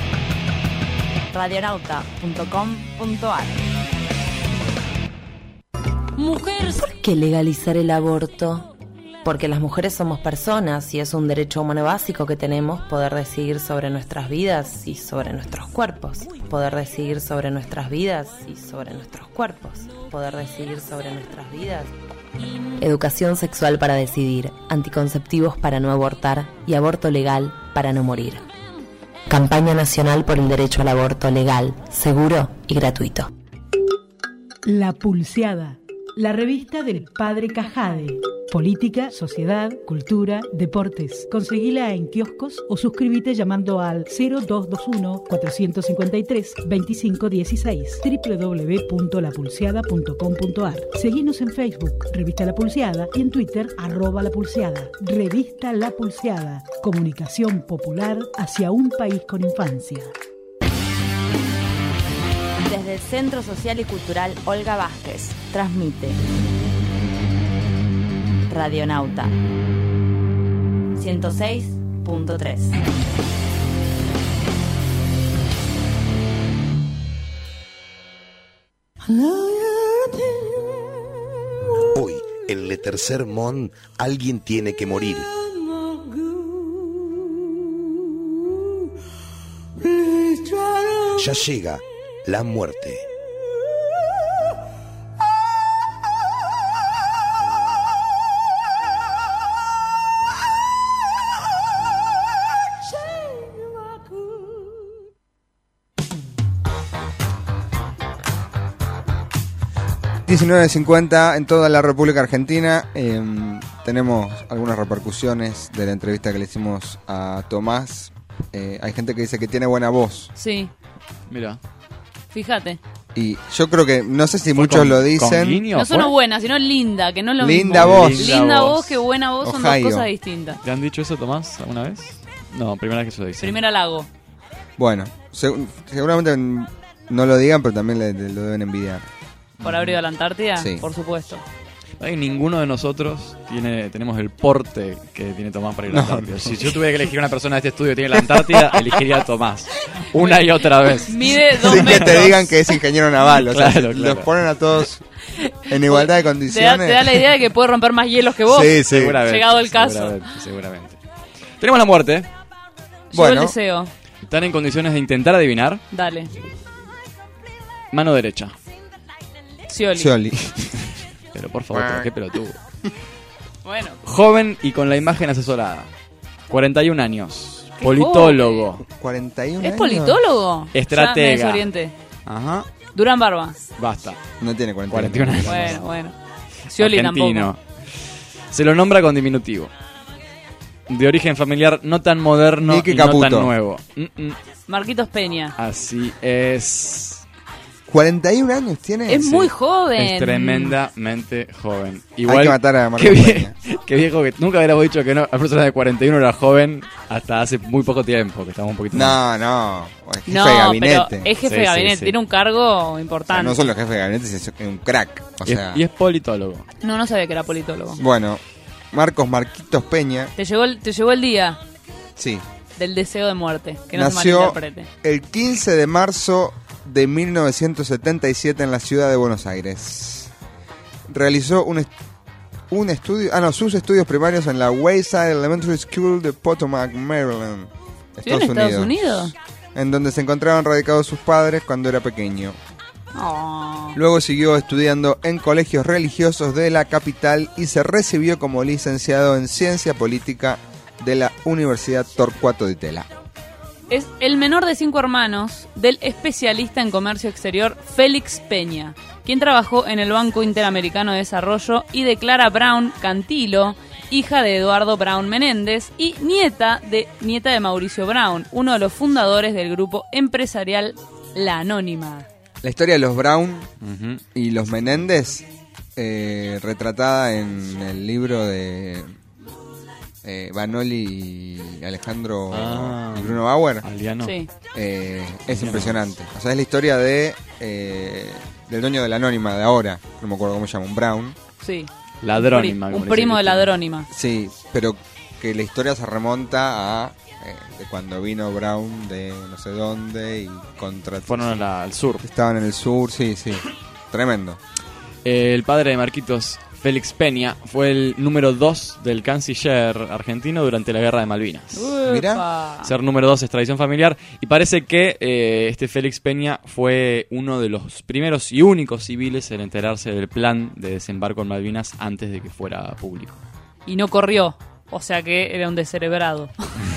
[SPEAKER 10] radionauta.com.ar.
[SPEAKER 4] Mujer.
[SPEAKER 20] ¿Por qué legalizar el aborto? Porque las mujeres somos personas y es un derecho humano básico que tenemos poder decidir sobre nuestras vidas y sobre nuestros cuerpos. Poder decidir sobre nuestras vidas y sobre nuestros cuerpos. Poder decidir sobre nuestras vidas. Educación sexual para decidir, anticonceptivos para no abortar y aborto legal para no morir. Campaña nacional por el derecho al aborto legal, seguro y gratuito.
[SPEAKER 11] La Pulseada, la revista del Padre Cajade. Política, sociedad, cultura, deportes. Conseguila en kioscos o suscríbete llamando al 0221-453-2516 www.lapulseada.com.ar. Seguinos en Facebook, Revista La Pulseada, y en Twitter, @lapulseada. Revista La Pulseada. Comunicación popular hacia un país con infancia.
[SPEAKER 10] Desde el Centro Social y Cultural Olga Vázquez, transmite Radionauta 106.3.
[SPEAKER 5] Hoy, en Le Tercer Monde, alguien tiene que morir. Ya llega la muerte.
[SPEAKER 2] $19.50 en toda la República Argentina. Tenemos algunas repercusiones de la entrevista que le hicimos a Tomás. Hay gente que dice que tiene buena voz.
[SPEAKER 4] Sí.
[SPEAKER 3] Mira.
[SPEAKER 4] Fíjate.
[SPEAKER 2] Y yo creo que, no sé si muchos lo dicen.
[SPEAKER 4] No solo buena, sino linda, que no es lo
[SPEAKER 2] linda
[SPEAKER 4] mismo.
[SPEAKER 2] Voz.
[SPEAKER 4] Linda voz que buena voz son
[SPEAKER 2] Ohio.
[SPEAKER 4] dos cosas distintas.
[SPEAKER 3] ¿Te han dicho eso, Tomás, alguna vez? No, primera vez que se lo dicen.
[SPEAKER 4] Primer halago.
[SPEAKER 2] Bueno, seguramente no lo digan, pero también lo deben envidiar.
[SPEAKER 4] ¿Por haber ido a la Antártida?
[SPEAKER 2] Sí.
[SPEAKER 4] Por supuesto.
[SPEAKER 3] Ninguno de nosotros tenemos el porte que tiene Tomás para ir a la Antártida.
[SPEAKER 2] No.
[SPEAKER 3] Si yo tuviera que elegir una persona de este estudio que tiene la Antártida, elegiría a Tomás. Una y otra vez.
[SPEAKER 4] Mide 2
[SPEAKER 2] Sin
[SPEAKER 4] metros.
[SPEAKER 2] que te digan que es ingeniero naval. O sea,
[SPEAKER 3] Claro.
[SPEAKER 2] los ponen a todos en igualdad de condiciones.
[SPEAKER 4] Te da la idea de que puede romper más hielos que vos.
[SPEAKER 2] Sí.
[SPEAKER 3] Seguramente,
[SPEAKER 4] Llegado el caso.
[SPEAKER 3] Seguramente. Tenemos la muerte.
[SPEAKER 4] Llegó el deseo.
[SPEAKER 3] ¿Están en condiciones de intentar adivinar?
[SPEAKER 4] Dale.
[SPEAKER 3] Mano derecha.
[SPEAKER 4] Scioli.
[SPEAKER 3] Pero por favor, ¿pero qué pelotudo?
[SPEAKER 4] Bueno.
[SPEAKER 3] Joven y con la imagen asesorada. 41 años.
[SPEAKER 4] Qué
[SPEAKER 3] Politólogo.
[SPEAKER 4] joven.
[SPEAKER 2] 41
[SPEAKER 4] ¿Es
[SPEAKER 2] años.
[SPEAKER 4] politólogo?
[SPEAKER 3] Estratega.
[SPEAKER 4] Ya me desorienté.
[SPEAKER 3] Ajá.
[SPEAKER 4] Durán Barba.
[SPEAKER 3] Basta.
[SPEAKER 2] No tiene
[SPEAKER 3] 41 años.
[SPEAKER 4] Bueno. Scioli
[SPEAKER 3] Argentino.
[SPEAKER 4] tampoco.
[SPEAKER 3] Se lo nombra con diminutivo. De origen familiar no tan moderno
[SPEAKER 2] Nicky
[SPEAKER 3] y no
[SPEAKER 2] Caputo.
[SPEAKER 3] tan nuevo.
[SPEAKER 4] Marquitos Peña.
[SPEAKER 3] Así es.
[SPEAKER 2] 41 años tiene.
[SPEAKER 4] Es muy joven.
[SPEAKER 3] Es tremendamente joven.
[SPEAKER 2] Hay que matar a Marcos
[SPEAKER 3] Peña. Qué viejo que nunca hubiéramos dicho que no, la persona de 41 era joven hasta hace muy poco tiempo, que estamos un poquito
[SPEAKER 2] No. Es jefe
[SPEAKER 4] No,
[SPEAKER 2] de gabinete.
[SPEAKER 4] pero es jefe de gabinete.
[SPEAKER 3] sí.
[SPEAKER 4] Tiene un cargo
[SPEAKER 2] O sea,
[SPEAKER 4] importante.
[SPEAKER 2] no solo jefe de gabinete, es un crack. O sea,
[SPEAKER 3] y es politólogo.
[SPEAKER 4] No sabía que era politólogo.
[SPEAKER 2] bueno, Marquitos Peña.
[SPEAKER 4] Te llegó el día
[SPEAKER 2] Sí.
[SPEAKER 4] del deseo de muerte. Que no
[SPEAKER 2] Nació
[SPEAKER 4] se malinterprete.
[SPEAKER 2] el 15 de marzo de 1977 en la ciudad de Buenos Aires. Realizó sus estudios primarios en la Wayside Elementary School de Potomac, Maryland,
[SPEAKER 4] ¿Estudió en Estados Unidos?
[SPEAKER 2] en donde se encontraban radicados sus padres cuando era pequeño.
[SPEAKER 4] Oh.
[SPEAKER 2] Luego siguió estudiando en colegios religiosos de la capital y se recibió como licenciado en Ciencia Política de la Universidad Torcuato Di Tella.
[SPEAKER 4] Es el menor de 5 hermanos del especialista en comercio exterior Félix Peña, quien trabajó en el Banco Interamericano de Desarrollo, y de Clara Brown Cantilo, hija de Eduardo Brown Menéndez y nieta de Mauricio Brown, uno de los fundadores del grupo empresarial La Anónima.
[SPEAKER 2] La historia de los Brown y los Menéndez, retratada en el libro de Vanoli y Alejandro y Bruno Bauer,
[SPEAKER 4] Sí.
[SPEAKER 2] es impresionante. O sea, es la historia del dueño de La Anónima de ahora, no me acuerdo cómo se llama, un Brown.
[SPEAKER 4] Sí.
[SPEAKER 3] Ladrónima.
[SPEAKER 4] Un primo de Ladrónima.
[SPEAKER 2] Sí, pero que la historia se remonta a de cuando vino Brown de no sé dónde y contra...
[SPEAKER 3] Fueron al sur.
[SPEAKER 2] Estaban en el sur, sí. Tremendo.
[SPEAKER 3] El padre de Marquitos, Félix Peña, fue el número 2 del canciller argentino durante la Guerra de Malvinas.
[SPEAKER 2] Mirá.
[SPEAKER 3] Ser número 2 es tradición familiar. Y parece que este Félix Peña fue uno de los primeros y únicos civiles en enterarse del plan de desembarco en Malvinas antes de que fuera público.
[SPEAKER 4] Y no corrió. O sea que era un descerebrado.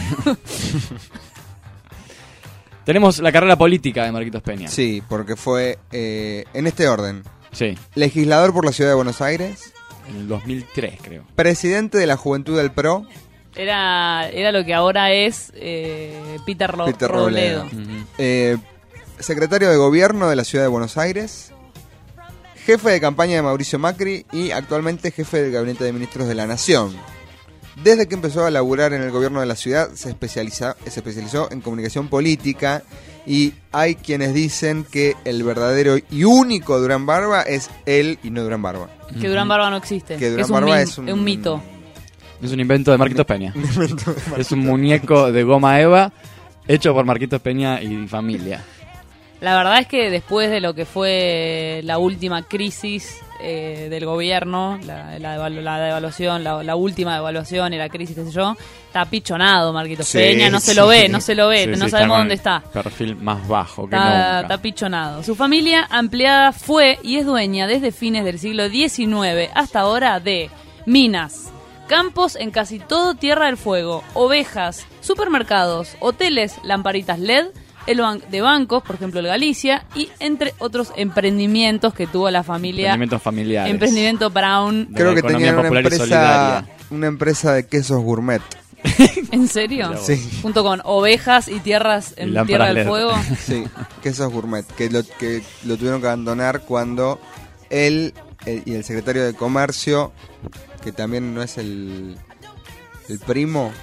[SPEAKER 3] Tenemos la carrera política de Marquitos Peña.
[SPEAKER 2] Sí, porque fue en este orden.
[SPEAKER 3] Sí.
[SPEAKER 2] Legislador por la ciudad de Buenos Aires.
[SPEAKER 3] En el 2003, creo.
[SPEAKER 2] Presidente de la Juventud del PRO.
[SPEAKER 4] Era lo que ahora es Peter Robledo.
[SPEAKER 2] Uh-huh. Secretario de Gobierno de la ciudad de Buenos Aires. Jefe de campaña de Mauricio Macri y actualmente jefe del Gabinete de Ministros de la Nación. Desde que empezó a laburar en el gobierno de la ciudad se especializó en comunicación política y hay quienes dicen que el verdadero y único Durán Barba es él y no Durán Barba.
[SPEAKER 4] Que Durán Barba no existe.
[SPEAKER 2] Que Durán Barba es
[SPEAKER 4] un mito.
[SPEAKER 3] Es un invento de Marquitos Peña. Es un muñeco de goma eva hecho por Marquitos Peña y familia.
[SPEAKER 4] La verdad es que después de lo que fue la última crisis del gobierno, la devaluación, la última devaluación y la crisis, qué sé yo, está pichonado Marquitos Peña, no se lo ve, no sabemos dónde está.
[SPEAKER 3] Perfil más bajo que nunca.
[SPEAKER 4] Está pichonado. Su familia ampliada fue y es dueña desde fines del siglo XIX hasta ahora de minas, campos en casi todo Tierra del Fuego, ovejas, supermercados, hoteles, lamparitas LED, de bancos, por ejemplo el Galicia, y entre otros emprendimientos que tuvo la familia.
[SPEAKER 3] Emprendimientos familiares.
[SPEAKER 4] Emprendimiento Brown.
[SPEAKER 2] Creo que tenían una empresa de quesos gourmet.
[SPEAKER 4] ¿En serio?
[SPEAKER 2] Sí.
[SPEAKER 4] Junto con ovejas y tierras en Tierra del Fuego.
[SPEAKER 2] Sí, quesos gourmet, que lo tuvieron que abandonar cuando él y el secretario de Comercio, que también no es el primo.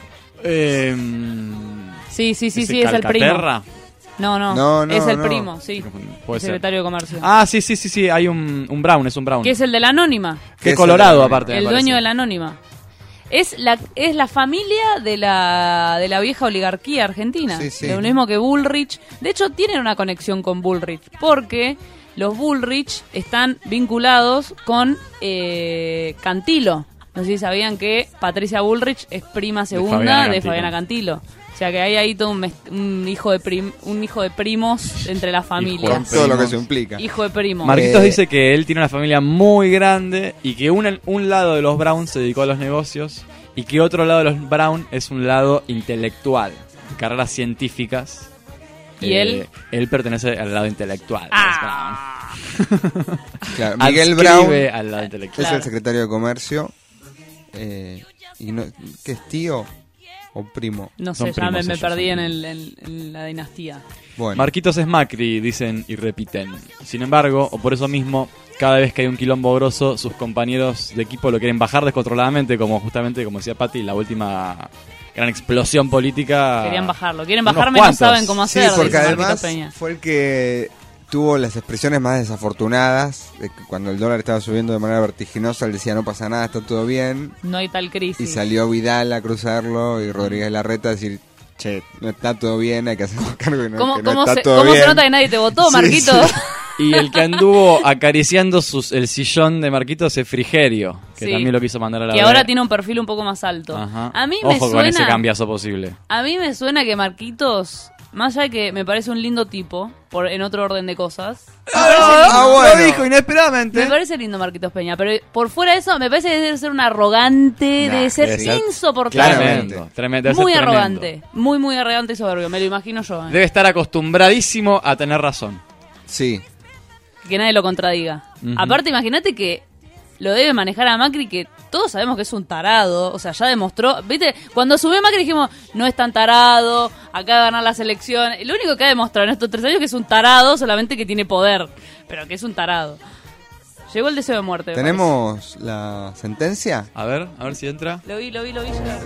[SPEAKER 4] Sí, es el primo. No, es el primo, sí. El secretario de Comercio.
[SPEAKER 3] Ah, sí, hay un Brown, es un Brown.
[SPEAKER 4] Que es el de la Anónima.
[SPEAKER 3] Que colorado, aparte.
[SPEAKER 4] El dueño de la Anónima. Es la familia de la vieja oligarquía argentina.
[SPEAKER 2] Sí.
[SPEAKER 4] Lo mismo que Bullrich. De hecho, tienen una conexión con Bullrich, porque los Bullrich están vinculados con Cantilo. No sé si sabían que Patricia Bullrich es prima segunda de Fabiana Cantilo. O sea que hay ahí todo un hijo de primos entre las familias.
[SPEAKER 2] Con todo lo que se implica.
[SPEAKER 4] Hijo de primos.
[SPEAKER 3] Marquitos dice que él tiene una familia muy grande y que un lado de los Brown se dedicó a los negocios y que otro lado de los Brown es un lado intelectual, carreras científicas.
[SPEAKER 4] ¿Y él?
[SPEAKER 3] Él pertenece al lado intelectual.
[SPEAKER 2] Claro, Miguel Brown
[SPEAKER 3] al lado intelectual.
[SPEAKER 2] Es el secretario de Comercio. Y no, ¿qué es tío o primo?
[SPEAKER 4] No sé, ya me perdí en la dinastía.
[SPEAKER 2] Bueno.
[SPEAKER 3] Marquitos es Macri, dicen y repiten. Sin embargo, o por eso mismo, cada vez que hay un quilombo grosso, sus compañeros de equipo lo quieren bajar descontroladamente, como decía Pati, la última gran explosión política.
[SPEAKER 4] Quieren bajarme, no saben cómo hacer.
[SPEAKER 2] Sí, porque además fue el que tuvo las expresiones más desafortunadas de que cuando el dólar estaba subiendo de manera vertiginosa, él decía no pasa nada, está todo bien.
[SPEAKER 4] No hay tal crisis.
[SPEAKER 2] Y salió Vidal a cruzarlo y Rodríguez Larreta a decir, che, no está todo bien, hay que hacernos cargo que no está todo bien.
[SPEAKER 4] ¿Cómo se nota que nadie te votó, Marquito?
[SPEAKER 2] Sí.
[SPEAKER 3] Y el que anduvo acariciando el sillón de Marquitos es Frigerio, que también lo quiso mandar a la
[SPEAKER 4] que ahora tiene un perfil un poco más alto.
[SPEAKER 3] Ajá.
[SPEAKER 4] A mí me
[SPEAKER 3] Ojo
[SPEAKER 4] suena,
[SPEAKER 3] con ese cambiazo posible.
[SPEAKER 4] A mí me suena que Marquitos, más allá de que me parece un lindo tipo, en otro orden de cosas.
[SPEAKER 3] Bueno. Lo dijo inesperadamente.
[SPEAKER 4] Me parece lindo Marquitos Peña, pero por fuera de eso me parece que debe ser un arrogante, debe ser insoportable.
[SPEAKER 3] Tremendo.
[SPEAKER 4] Muy arrogante, muy arrogante y soberbio, me lo imagino yo.
[SPEAKER 3] Debe estar acostumbradísimo a tener razón.
[SPEAKER 2] Sí.
[SPEAKER 4] Que nadie lo contradiga. Aparte, imagínate que lo debe manejar a Macri, que todos sabemos que es un tarado. O sea, ya demostró. ¿Viste? Cuando subió Macri dijimos, no es tan tarado, acá va a ganar la selección. Lo único que ha demostrado en estos 3 años es que es un tarado, solamente que tiene poder. Pero que es un tarado. Llegó el deseo de muerte.
[SPEAKER 2] ¿Tenemos la sentencia?
[SPEAKER 3] A ver si entra.
[SPEAKER 4] Lo vi llegar.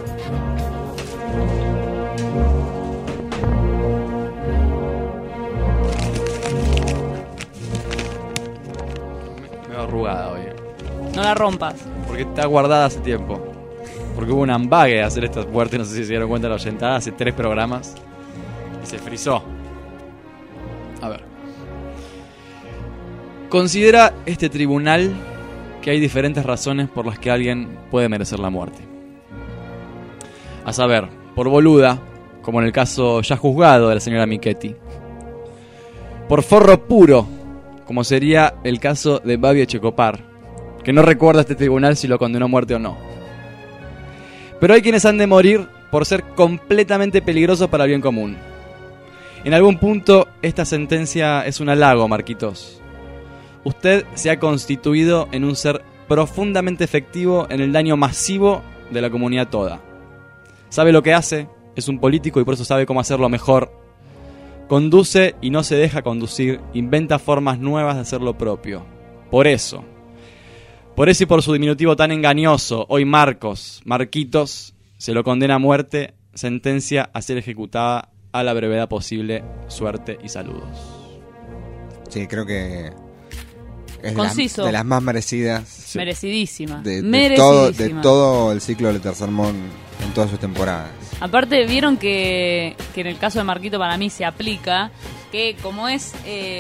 [SPEAKER 3] Me veo arrugada hoy.
[SPEAKER 4] No la rompas.
[SPEAKER 3] Porque está guardada hace tiempo. porque hubo un ambague de hacer esta muerte, no sé si se dieron cuenta la oyentada, hace 3 programas y se frizó. A ver. Considera este tribunal que hay diferentes razones por las que alguien puede merecer la muerte. A saber, por boluda, como en el caso ya juzgado de la señora Michetti. Por forro puro, como sería el caso de Babi Echecopar, que no recuerda este tribunal si lo condenó a muerte o no. Pero hay quienes han de morir por ser completamente peligrosos para el bien común. En algún punto, esta sentencia es un halago, Marquitos. Usted se ha constituido en un ser profundamente efectivo en el daño masivo de la comunidad toda. Sabe lo que hace, es un político y por eso sabe cómo hacerlo mejor. Conduce y no se deja conducir, inventa formas nuevas de hacer lo propio. Por eso y por su diminutivo tan engañoso, hoy Marquitos, se lo condena a muerte, sentencia a ser ejecutada a la brevedad posible. Suerte y saludos.
[SPEAKER 2] Sí, creo que es
[SPEAKER 4] conciso.
[SPEAKER 2] De las más merecidas.
[SPEAKER 4] Sí. Merecidísima.
[SPEAKER 2] De todo el ciclo del Tercer Mon en todas sus temporadas.
[SPEAKER 4] Aparte, vieron que en el caso de Marquito para mí se aplica que como es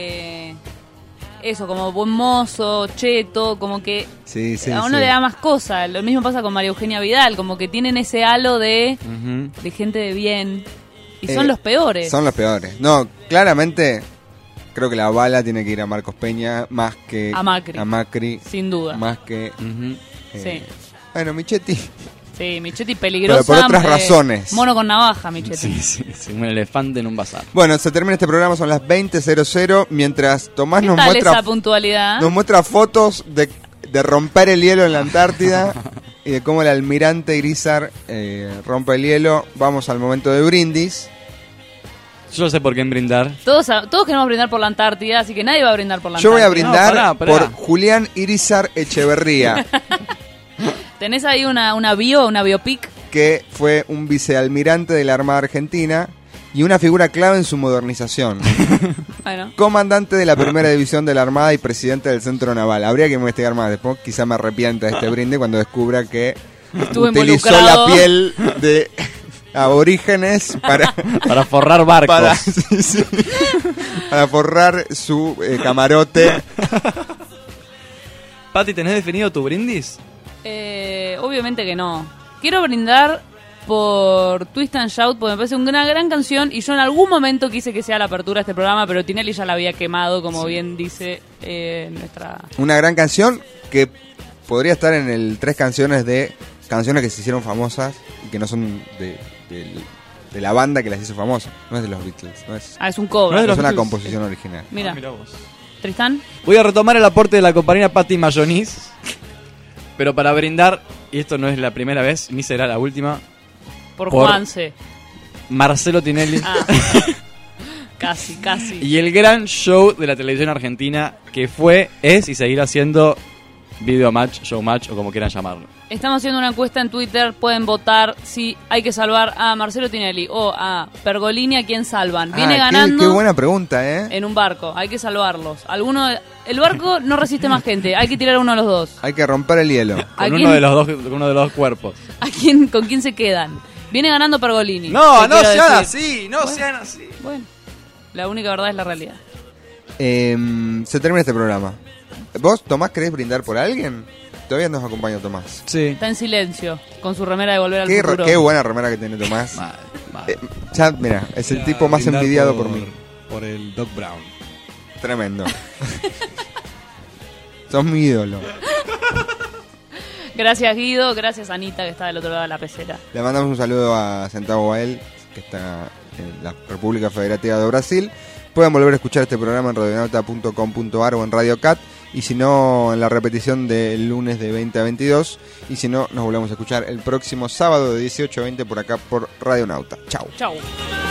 [SPEAKER 4] eso, como buen mozo, cheto, como que a uno le da más cosas. Lo mismo pasa con María Eugenia Vidal, como que tienen ese halo de gente de bien. Y son los peores.
[SPEAKER 2] Son los peores. No, claramente creo que la bala tiene que ir a Marcos Peña más que
[SPEAKER 4] a
[SPEAKER 2] Macri.
[SPEAKER 4] Sin duda.
[SPEAKER 2] Más que...
[SPEAKER 4] sí.
[SPEAKER 2] Bueno, Michetti.
[SPEAKER 4] Sí, Michetti peligrosa.
[SPEAKER 2] Pero por otras razones.
[SPEAKER 4] Mono con navaja, Michetti.
[SPEAKER 3] Sí, un elefante en un bazar.
[SPEAKER 2] Bueno, se termina este programa, son las 20:00, mientras Tomás
[SPEAKER 4] ¿Qué
[SPEAKER 2] nos
[SPEAKER 4] tal
[SPEAKER 2] muestra...
[SPEAKER 4] esa puntualidad?
[SPEAKER 2] Nos muestra fotos de romper el hielo en la Antártida y de cómo el almirante Irizar rompe el hielo. Vamos al momento de brindis.
[SPEAKER 3] Yo no sé por qué brindar.
[SPEAKER 4] Todos queremos brindar por la Antártida, así que nadie va a brindar por la
[SPEAKER 2] Yo
[SPEAKER 4] Antártida.
[SPEAKER 2] voy a brindar por Julián Irizar Echeverría.
[SPEAKER 4] ¿Tenés ahí una biopic?
[SPEAKER 2] Que fue un vicealmirante de la Armada Argentina y una figura clave en su modernización.
[SPEAKER 4] Bueno.
[SPEAKER 2] Comandante de la primera división de la Armada y presidente del Centro Naval. Habría que investigar más después, quizá me arrepienta de este brinde cuando descubra que utilizó la piel de aborígenes
[SPEAKER 3] para forrar barcos.
[SPEAKER 2] Para forrar su camarote.
[SPEAKER 3] Pati, ¿tenés definido tu brindis?
[SPEAKER 4] Obviamente que no. Quiero brindar por Twist and Shout, porque me parece una gran canción y yo en algún momento quise que sea la apertura de este programa, pero Tinelli ya la había quemado, como bien dice nuestra...
[SPEAKER 2] Una gran canción que podría estar en el 3 canciones que se hicieron famosas y que no son de la banda que las hizo famosas. No es de los Beatles. No es,
[SPEAKER 4] es un cover.
[SPEAKER 2] No es una composición original.
[SPEAKER 4] Mira
[SPEAKER 3] vos.
[SPEAKER 4] Tristán.
[SPEAKER 3] Voy a retomar el aporte de la compañera Patti Mayonís, pero para brindar, y esto no es la primera vez, ni será la última,
[SPEAKER 4] por Juanse.
[SPEAKER 3] Marcelo Tinelli.
[SPEAKER 4] Casi.
[SPEAKER 3] Y el gran show de la televisión argentina que fue, es y seguirá siendo Video Match, Show Match o como quieran llamarlo.
[SPEAKER 4] Estamos haciendo una encuesta en Twitter, pueden votar si hay que salvar a Marcelo Tinelli o a Pergolini, ¿a quién salvan? Viene ganando.
[SPEAKER 2] Qué buena pregunta,
[SPEAKER 4] en un barco, hay que salvarlos. El barco no resiste más gente, hay que tirar uno de los dos.
[SPEAKER 2] Hay que romper el hielo.
[SPEAKER 3] Con uno de los dos cuerpos.
[SPEAKER 4] ¿Con quién se quedan? Viene ganando Pergolini.
[SPEAKER 3] No sean así, sean así.
[SPEAKER 4] Bueno, la única verdad es la realidad.
[SPEAKER 2] Se termina este programa. ¿Vos, Tomás, querés brindar por alguien? Todavía nos acompaña Tomás.
[SPEAKER 3] Sí.
[SPEAKER 4] Está en silencio, con su remera de Volver al Futuro.
[SPEAKER 2] Qué buena remera que tiene Tomás. Ya, mira, es el tipo más envidiado por mí.
[SPEAKER 19] Por el Doc Brown.
[SPEAKER 2] Tremendo. Sos mi ídolo.
[SPEAKER 4] Gracias, Guido. Gracias, Anita, que está del otro lado de la pecera.
[SPEAKER 2] Le mandamos un saludo a Centavo Bael, que está en la República Federativa de Brasil. Pueden volver a escuchar este programa en radionauta.com.ar o en Radio Cat. Y si no, en la repetición del lunes de 20 a 22. Y si no, nos volvemos a escuchar el próximo sábado de 18 a 20 por acá por Radio Nauta. Chau.
[SPEAKER 4] Chau.